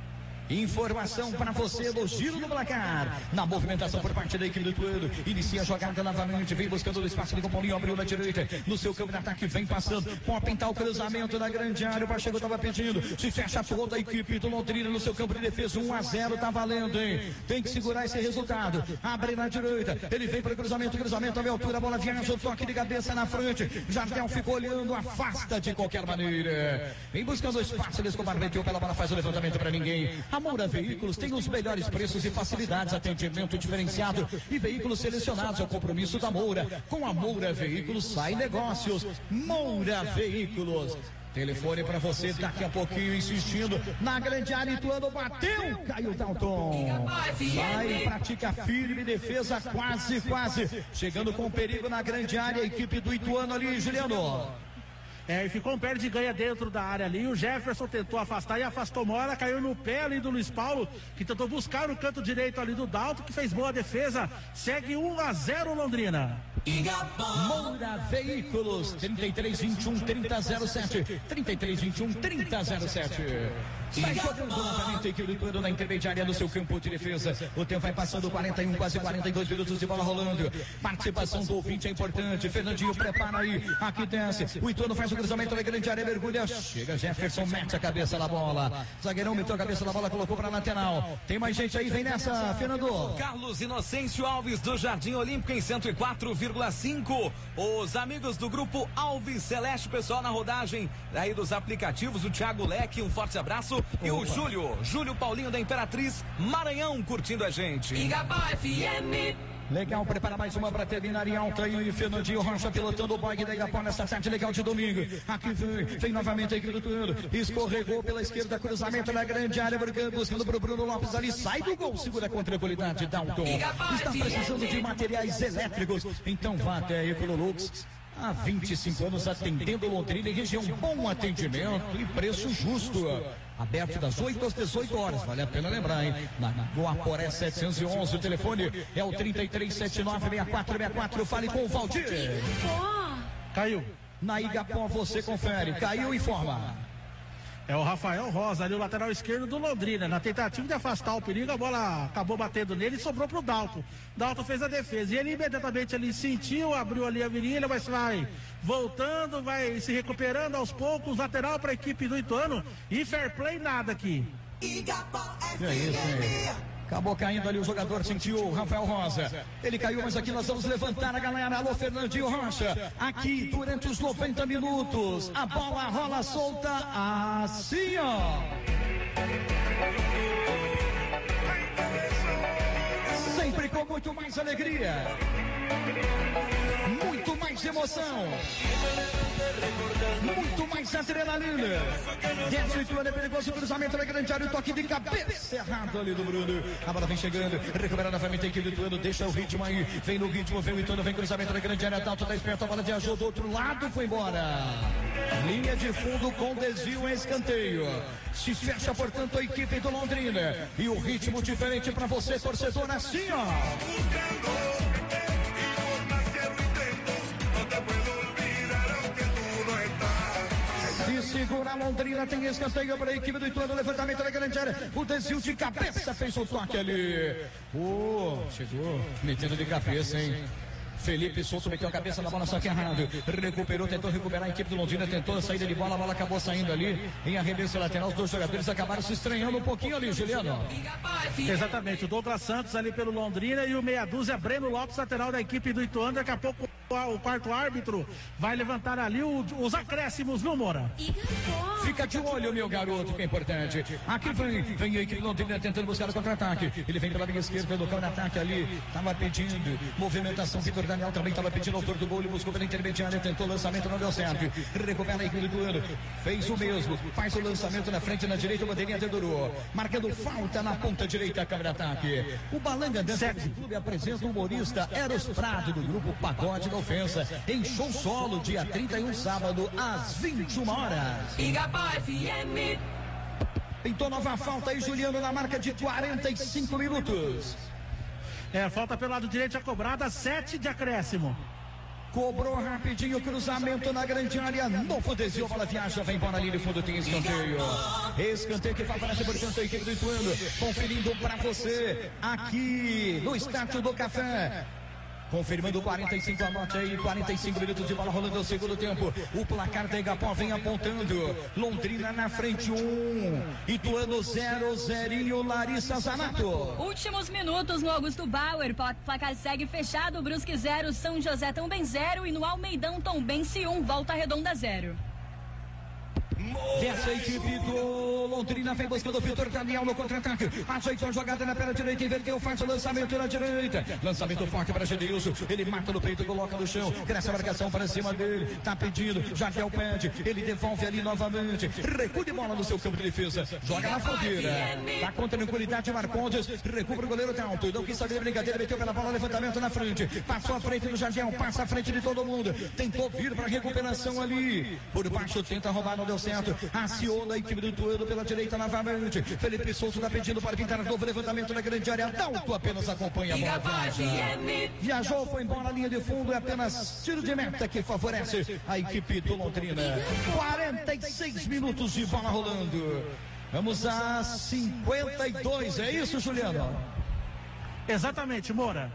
Informação para você do giro do placar. Na movimentação por parte da equipe do Ituano. Inicia a jogada novamente. Vem buscando o espaço ali com o Paulinho. Abriu na direita. No seu campo de ataque. Vem passando. Pode pintar o cruzamento da grande área. O Pacheco estava pedindo. Se fecha toda a equipe do Londrina no seu campo de defesa. 1-0. Tá valendo, hein? Tem que segurar esse resultado. Abre na direita. Ele vem para o cruzamento. Cruzamento à minha altura. A bola viaja. O toque de cabeça na frente. Jardel ficou olhando. Afasta de qualquer maneira. Vem buscando o espaço. Ele Escobar meteu pela bola. Faz o levantamento para ninguém. A Moura Veículos tem os melhores preços e facilidades, atendimento diferenciado e veículos selecionados. É o compromisso da Moura. Com a Moura Veículos sai negócios. Moura Veículos. Telefone para você daqui a pouquinho, insistindo na grande área. Ituano bateu, caiu Dalton. Vai, pratica firme defesa, quase. Chegando com perigo na grande área, a equipe do Ituano ali, Juliano. E ficou um pé de ganha dentro da área ali. O Jefferson tentou afastar e afastou Mora. Caiu no pé ali do Luiz Paulo, que tentou buscar no canto direito ali do Dalton, que fez boa defesa. Segue 1-0 Londrina. Moura Veículos, 33-21-30-07. 33-21-30-07. Sai jogando novamente a equipe do Ituano na intermediária do seu campo de defesa. O tempo vai passando, 41, quase 42 minutos de bola rolando. Participação do ouvinte é importante. Fernandinho prepara aí. Aqui desce. O Ituano faz o cruzamento na grande área, mergulha. Chega Jefferson, mete a cabeça na bola. Zagueirão meteu a cabeça na bola, colocou para lateral. Tem mais gente aí, vem nessa, Fernando. Carlos Inocêncio Alves do Jardim Olímpico em 104,5. Os amigos do grupo Alves Celeste, pessoal na rodagem aí dos aplicativos. O Thiago Leque, um forte abraço. E o Júlio Paulinho da Imperatriz Maranhão curtindo a gente. Legal, prepara mais uma para terminar em alta. E o Fernandinho Rocha pilotando o bike da Igapó nessa tarde legal de domingo. Aqui vem novamente a equipe do Ituano. Escorregou pela esquerda, cruzamento na grande área, buscando para o Bruno Lopes ali. Sai do gol, segura com tranquilidade, Dalton. Está precisando de materiais elétricos. Então vá até a Ecolux. Há 25 anos atendendo Londrina e região. Bom atendimento e preço justo. Aberto das 8 às 18 horas. Vale a pena lembrar, hein? Na Guaporé 711. O telefone é o 33796464. Fale com o Valdir. Caiu. Na Igapó você confere. Caiu e informa. É o Rafael Rosa, ali o lateral esquerdo do Londrina. Na tentativa de afastar o perigo, a bola acabou batendo nele e sobrou pro Dalton. Dalton fez a defesa. E ele imediatamente ali sentiu, abriu ali a virilha, mas vai voltando, vai se recuperando aos poucos. Lateral para a equipe do Ituano. E fair play nada aqui. É isso, hein? Acabou caindo ali o jogador, sentiu o Rafael Rosa. Ele caiu, mas aqui nós vamos levantar a galera. Alô, Fernandinho Rocha. Aqui durante os 90 minutos. A bola rola solta assim, ó. Sempre com muito mais alegria. Muito mais emoção. Muito mais adrenalina. Desce o Ituano, é perigoso, cruzamento na grande área, o toque de cabeça errado ali do Bruno. A bola vem chegando, recupera novamente a equipe do Ituano, deixa o ritmo aí, vem no ritmo, vem o Ituano, vem cruzamento na grande área, Dalton tá esperto, a bola viajou do outro lado, foi embora. Linha de fundo com desvio em escanteio. Se fecha, portanto, a equipe do Londrina. E o ritmo diferente para você, torcedor, assim, ó. Se segura a Londrina, tem escanteio para a equipe do Ituano, levantamento da grande área, o desvio de cabeça fez o toque ali. Chegou metendo de cabeça, hein? Felipe Souto meteu a cabeça na bola, só que errado. Recuperou, tentou recuperar a equipe do Londrina, tentou a saída de bola, a bola acabou saindo ali em arremesso lateral. Os dois jogadores acabaram se estranhando um pouquinho ali, Juliano. Exatamente, o Douglas Santos ali pelo Londrina e o meia dúzia Breno Lopes, lateral da equipe do Ituano. Daqui a pouco o quarto árbitro vai levantar ali os acréscimos, viu, Moura? Fica de olho, meu garoto, que é importante. Aqui vem a equipe do Londrina tentando buscar o contra-ataque. Ele vem pela linha esquerda, no contra-ataque ali, estava pedindo movimentação. Vitor Daniel também estava pedindo, autor do gol, ele buscou pela intermediária, tentou o lançamento, não deu certo. Recupera a equipe do Ituano, fez o mesmo, faz o lançamento na frente, na direita, o bandeirinha dedurou, marcando falta na ponta direita, câmera ataque. O Balanga Dance Clube apresenta o humorista Eros Prado, do grupo Pagode da Ofensa, em show solo, dia 31, sábado, às 21 horas. FM. Pintou nova falta aí, Juliano, na marca de 45 minutos. Falta pelo lado direito, a cobrada, 7 de acréscimo. Cobrou rapidinho o cruzamento na grande área. Novo desvio, a bola viaja, vem para a linha de fundo, tem escanteio. Escanteio que favorece, portanto, a equipe do Ituano. Conferindo para você aqui no Estádio do Café. Confirmando 45, anote aí, 45 minutos de bola rolando no segundo tempo. O placar da Igapó vem apontando. Londrina na frente 1. Ituano 0, zerinho, Larissa Zanato. Últimos minutos no Augusto Bauer. Placar segue fechado. Brusque 0, São José também 0. E no Almeidão Tombense 1, Volta Redonda 0. Dessa equipe do Londrina vem buscando o Vitor Daniel no contra-ataque. Ajeitou a jogada na perna direita, inverteu, faz o lançamento na direita. Lançamento forte para Gedeilson. Ele mata no peito, coloca no chão. Cresce a marcação para cima dele. Tá pedindo, Jardel pede. Ele devolve ali novamente. Recua de bola no seu campo de defesa. Joga na fogueira. Tá com tranquilidade, Marcondes. Recupera o goleiro Dalto. Não quis saber a brincadeira, meteu pela bola, levantamento na frente. Passou à frente do Jardel, passa à frente de todo mundo. Tentou vir para recuperação ali. Por baixo, tenta roubar, não deu certo. Aciona a equipe do Ituano pela direita novamente. Felipe Souza está pedindo para pintar novo levantamento na grande área. Dalto apenas acompanha a bola. Viajou, foi embora na linha de fundo. É apenas tiro de meta que favorece a equipe do Londrina. 46 minutos de bola rolando. Vamos a 52. É isso, Juliano? Exatamente, Moura.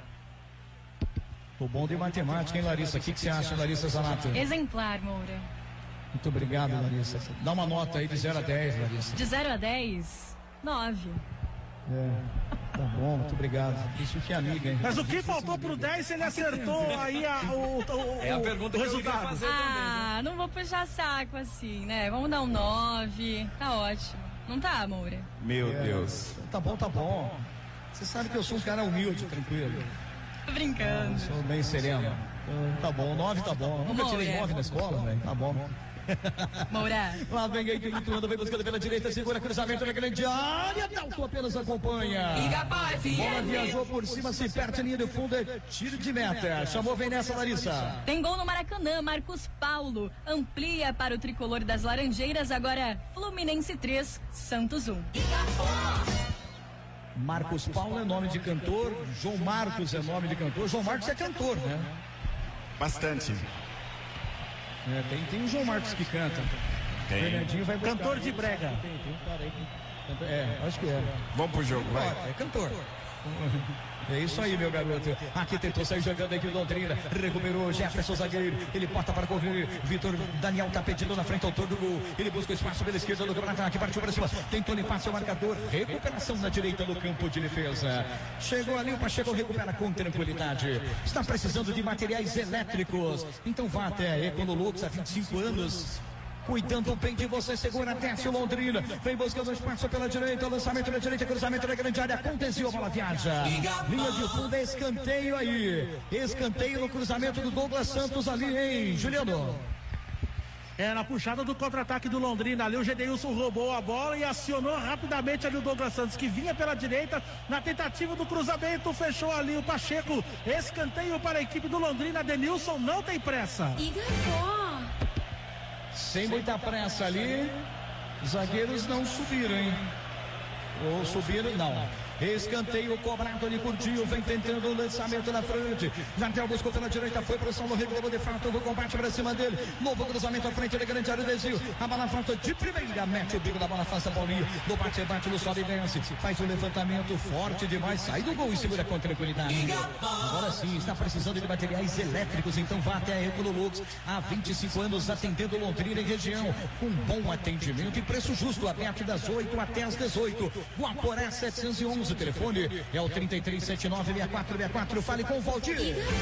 Tô bom de matemática, hein, Larissa? O que você acha, Larissa Zanato? Exemplar, Moura. Muito obrigado, Larissa. Dá uma nota aí de 0 a 10, Larissa. De 0 a 10, 9. Tá bom, muito obrigado. Isso que é amiga, hein? Mas o que faltou pro 10 se ele acertou aí é a pergunta que resultado. Eu queria fazer também. Não vou puxar saco assim, né? Vamos dar um 9. Tá ótimo. Não tá, Moura? Meu Deus. Tá bom, tá bom. Você sabe que eu sou um cara humilde, tranquilo. Tô brincando. Sou bem sereno. Tá bom, 9 tá bom. Nunca tirei 9 na escola, velho. Tá bom. Moura. Lá vem a equipe do Ituano, vem buscando pela direita, segura cruzamento na grande área. Dalto apenas acompanha. Bola viajou por cima, se perde a linha de fundo. Tiro de meta. Chamou, vem nessa, Larissa. Tem gol no Maracanã. Marcos Paulo amplia para o tricolor das Laranjeiras. Agora Fluminense 3, Santos 1. Marcos Paulo é nome de cantor. João Marcos é nome de cantor. João Marcos é cantor, né? Bastante. Tem um João Marcos que canta. Tem. Fernandinho vai buscar. Cantor de brega. Tem um cara aí que canta. Acho que é. Vamos pro jogo, vai. É cantor. É isso aí, meu garoto. Aqui tentou sair jogando aqui o Londrina. Recuperou Jefferson, zagueiro. Ele bota para correr. Vitor Daniel tá pedindo na frente, autor do gol. Ele busca o espaço pela esquerda do contra-ataque. Partiu para cima. Tentou limpar seu marcador. Recuperação na direita do campo de defesa. Chegou ali, o Pacheco recupera com tranquilidade. Está precisando de materiais elétricos. Então vá até Econolux há 25 anos. Cuidando bem de você, segura, desce o Londrina. Vem buscando espaço pela direita, lançamento na direita, cruzamento na grande área. Aconteceu, a bola viaja. Linha de fundo, escanteio aí. Escanteio no cruzamento do Douglas Santos ali, hein, Juliano? Na puxada do contra-ataque do Londrina ali, o Gedeilson roubou a bola e acionou rapidamente ali o Douglas Santos, que vinha pela direita na tentativa do cruzamento, fechou ali o Pacheco. Escanteio para a equipe do Londrina. Denilson não tem pressa. Sem muita pressa ali, os zagueiros não subiram, hein? Ou subiram, não. Escanteio cobrado ali, curtiu, vem tentando o lançamento na frente. Jardel buscou pela direita, foi pro São Lourenço, de fato, o combate para cima dele. Novo cruzamento à frente da grande área, desvio. A bola falta de primeira, mete o bico da bola, faça a Paulinho. No bate-bate, no sobe e desce. Faz o levantamento forte demais, sai do gol e segura com tranquilidade. Agora sim, está precisando de materiais elétricos, então vá até a Econolux. Há 25 anos atendendo Londrina e região. Com bom atendimento e preço justo, aberto das 8 até as 18. Guaporé 711. O telefone é o 3379-6464. Fale com o Valdir.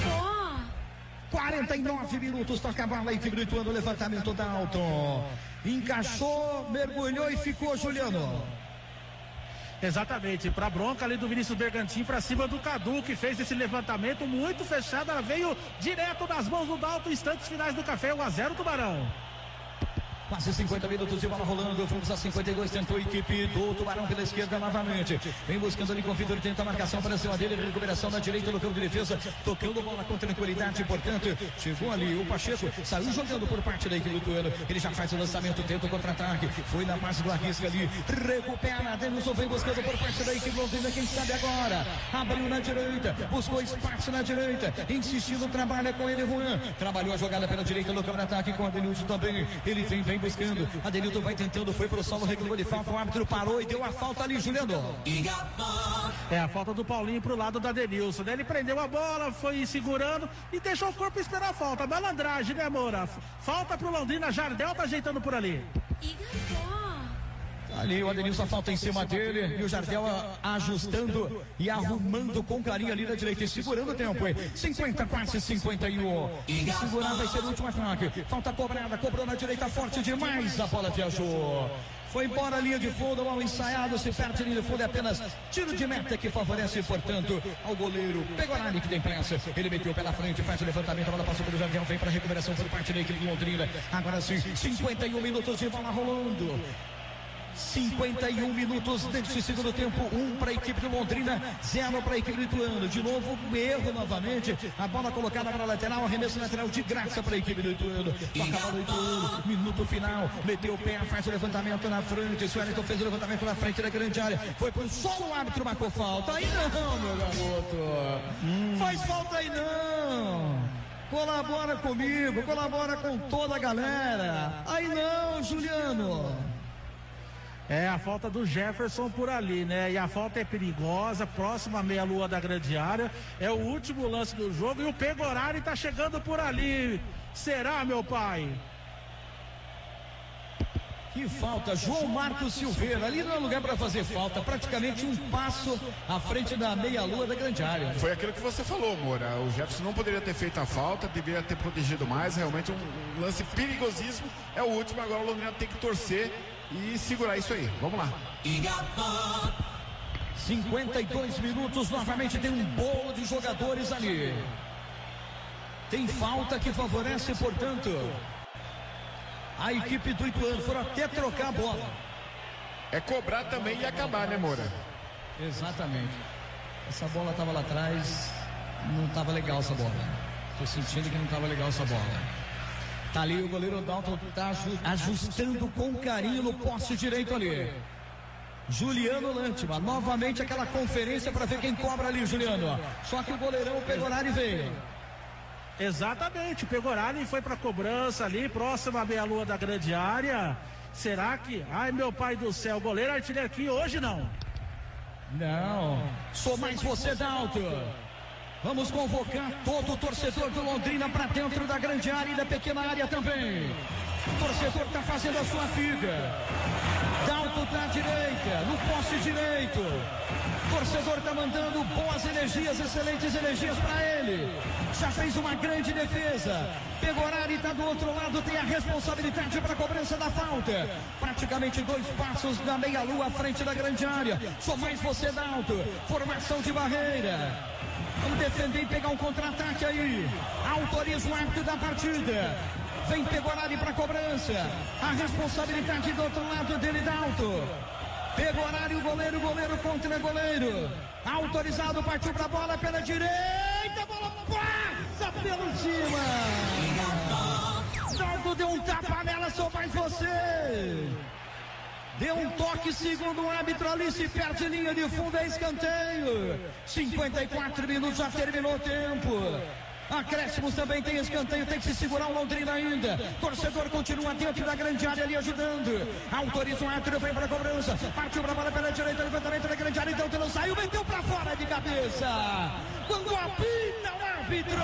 49 minutos, toca a bola, equipe do Ituano, levantamento da Dalton. Encaixou, mergulhou e ficou, Juliano. Exatamente, para bronca ali do Vinícius Bergantin, para cima do Cadu, que fez esse levantamento muito fechado. Ela veio direto das mãos do Dalton, instantes finais do café, 1-0 Tubarão. Quase 50 minutos de bola rolando. Fomos a 52. Tentou a equipe do Tubarão pela esquerda novamente. Vem buscando ali com o Vitor. Tenta a marcação para cima dele. Recuperação na direita no campo de defesa. Tocando bola com tranquilidade. Portanto, chegou ali o Pacheco. Saiu jogando por parte da equipe do Tuano. Ele já faz o lançamento. Tenta o contra-ataque. Foi na base do arrisca ali. Recupera. Denilson vem buscando por parte da equipe Londrina. Quem sabe agora. Abriu na direita. Buscou espaço na direita. Insistindo. Trabalha com ele, Juan. Trabalhou a jogada pela direita no campo de ataque com a Denilson também. Ele vem buscando. Adenilton vai tentando, foi pro solo, reclamou de falta. O árbitro parou e deu a falta ali, Juliano. É a falta do Paulinho pro lado da Denilson. Ele prendeu a bola, foi segurando e deixou o corpo esperar a falta. Malandragem, né, Moura? Falta pro Londrina. Jardel tá ajeitando por ali. Ali o Adenilson, falta em cima dele e o Jardel ajustando e arrumando com carinho ali na direita e segurando o tempo, hein? 50, quase 51. E segurar vai ser o último ataque. Falta cobrada, cobrou na direita forte demais, a bola viajou. Foi embora a linha de fundo, mal ensaiado, se perde a linha de fundo, é apenas tiro de meta que favorece, portanto, ao goleiro Pegorani, que tem pressa. Ele meteu pela frente, faz o levantamento, a bola passou pelo Jardel, vem para recuperação por parte da equipe de Londrina. Agora sim, 51 minutos de bola rolando. 51 minutos deste segundo tempo, 1 para a equipe de Londrina, 0 para a equipe do Ituano. De novo, erro novamente. A bola colocada para a lateral, arremesso lateral de graça para a equipe do Ituano. Toca do Ituano, minuto final, meteu o pé, faz o levantamento na frente. Suelton fez o levantamento na frente da grande área. Foi pro solo, o árbitro marcou falta. Aí não, meu garoto. Faz falta aí não. Colabora comigo, colabora com toda a galera. Aí não, Juliano. É a falta do Jefferson por ali, né? E a falta é perigosa, próxima à meia-lua da grande área. É o último lance do jogo e o Pegorari tá chegando por ali. Será, meu pai? Que falta, João Marcos Silveira. Ali não é lugar para fazer falta, praticamente um passo à frente da meia-lua da grande área. Foi aquilo que você falou, Moura. O Jefferson não poderia ter feito a falta, deveria ter protegido mais. Realmente um lance perigosíssimo. É o último, agora o Londrina tem que torcer e segurar isso aí. Vamos lá. 52 minutos, novamente tem um bolo de jogadores ali. Tem falta que favorece, portanto, a equipe do Ituano. Foram até trocar a bola. É cobrar também e acabar, né, Moura? Exatamente. Essa bola estava lá atrás, não estava legal essa bola. Tô sentindo que não estava legal essa bola. Tá ali o goleiro Dalton, tá ajustando com carinho no poste direito ali. Juliano Lantima, novamente aquela conferência para ver quem cobra ali, Juliano. Só que o goleirão Pegorari veio. Exatamente, o Pegorari foi pra cobrança ali, próxima à meia-lua da grande área. Será que... Ai, meu pai do céu, goleiro artilheiro aqui hoje não. Não, sou mais você, Dalton. Vamos convocar todo o torcedor do Londrina para dentro da grande área e da pequena área também. O torcedor está fazendo a sua figa. Dalton está à direita, no poste direito. O torcedor está mandando boas energias, excelentes energias para ele. Já fez uma grande defesa. Pegorari está do outro lado, tem a responsabilidade para a cobrança da falta. Praticamente 2 passos da meia-lua à frente da grande área. Só mais você, Dalton. Formação de barreira. Vamos defender e pegar um contra-ataque aí. Autoriza o árbitro da partida. Vem Pegorari para cobrança. A responsabilidade do outro lado dele, Dalton. Pegorari, o goleiro contra goleiro. Autorizado, partiu para a bola pela direita. A bola passa pelo cima. Dalton deu um tapa nela, só mais você. Deu um toque, segundo o árbitro ali, se perde linha de fundo, é escanteio. 54 minutos, já terminou o tempo. Acréscimos também, tem escanteio, tem que se segurar o Londrina ainda. Torcedor continua dentro da grande área ali ajudando. Autoriza o árbitro, vem para a cobrança. Partiu para a bola pela direita, levantamento da grande área, então não saiu, meteu para fora de cabeça. Quando apita o árbitro.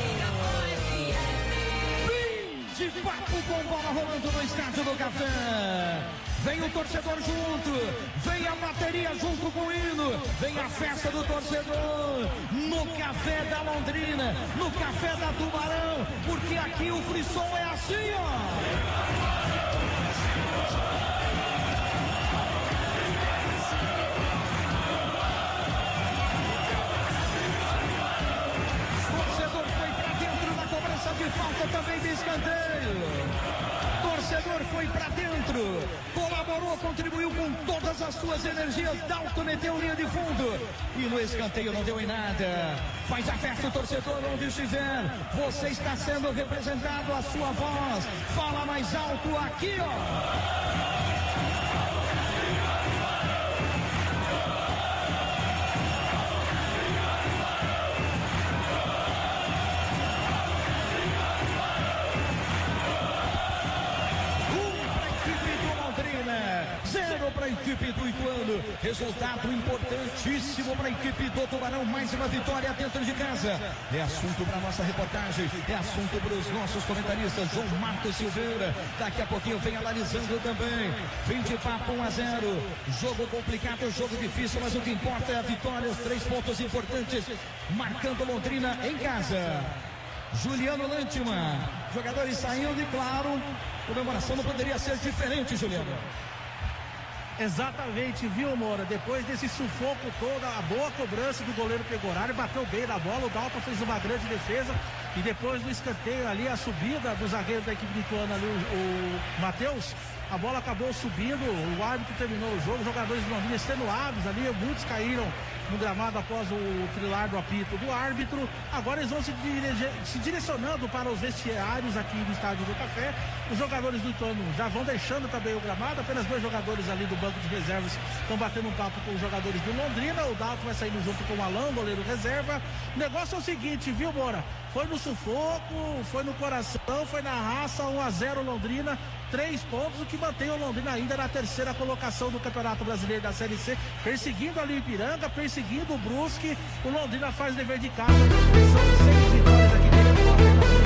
De papo com bola rolando no estádio do Café. Vem o torcedor junto, vem a bateria junto com o hino, vem a festa do torcedor no Café da Londrina, no Café da Tubarão, porque aqui o frisson é assim, ó. De falta também de escanteio. Torcedor foi foi pra dentro, colaborou, contribuiu com todas as suas energias. Dalton meteu linha de fundo e no escanteio não deu em nada. Faz a festa o torcedor onde estiver. Você está sendo representado, a sua voz fala mais alto aqui, ó. Zero para a equipe do Ituano. Resultado importantíssimo para a equipe do Tubarão. Mais uma vitória dentro de casa. É assunto para nossa reportagem. É assunto para os nossos comentaristas. João Marcos Silveira. Daqui a pouquinho vem analisando também. Fim de papo 1-0. Jogo complicado, jogo difícil, mas o que importa é a vitória. Os 3 pontos importantes. Marcando Londrina em casa. Juliano Lantiman. Jogadores saindo e, claro, a comemoração não poderia ser diferente, Juliano. Exatamente, viu, Moura? Depois desse sufoco todo, a boa cobrança do goleiro Pegoraro, bateu bem na bola, o Dalton fez uma grande defesa e depois do escanteio ali, a subida do zagueiro da equipe lituana ali, o Matheus, a bola acabou subindo, o árbitro terminou o jogo, os jogadores do Londrina extenuados ali, muitos caíram no gramado após o trilar do apito do árbitro. Agora eles vão se direcionando para os vestiários aqui no Estádio do Café. Os jogadores do Ituano já vão deixando também o gramado, apenas 2 jogadores ali do banco de reservas estão batendo um papo com os jogadores do Londrina. O Dalton vai saindo junto com o Alan, goleiro reserva. O negócio é o seguinte, viu, Moura? Foi no sufoco, foi no coração, foi na raça, 1-0 Londrina, 3 pontos, o que mantém o Londrina ainda na 3ª colocação do Campeonato Brasileiro da Série C, perseguindo ali o Ipiranga, perseguindo o Brusque. O Londrina faz dever de casa, são 6 vitórias aqui dentro.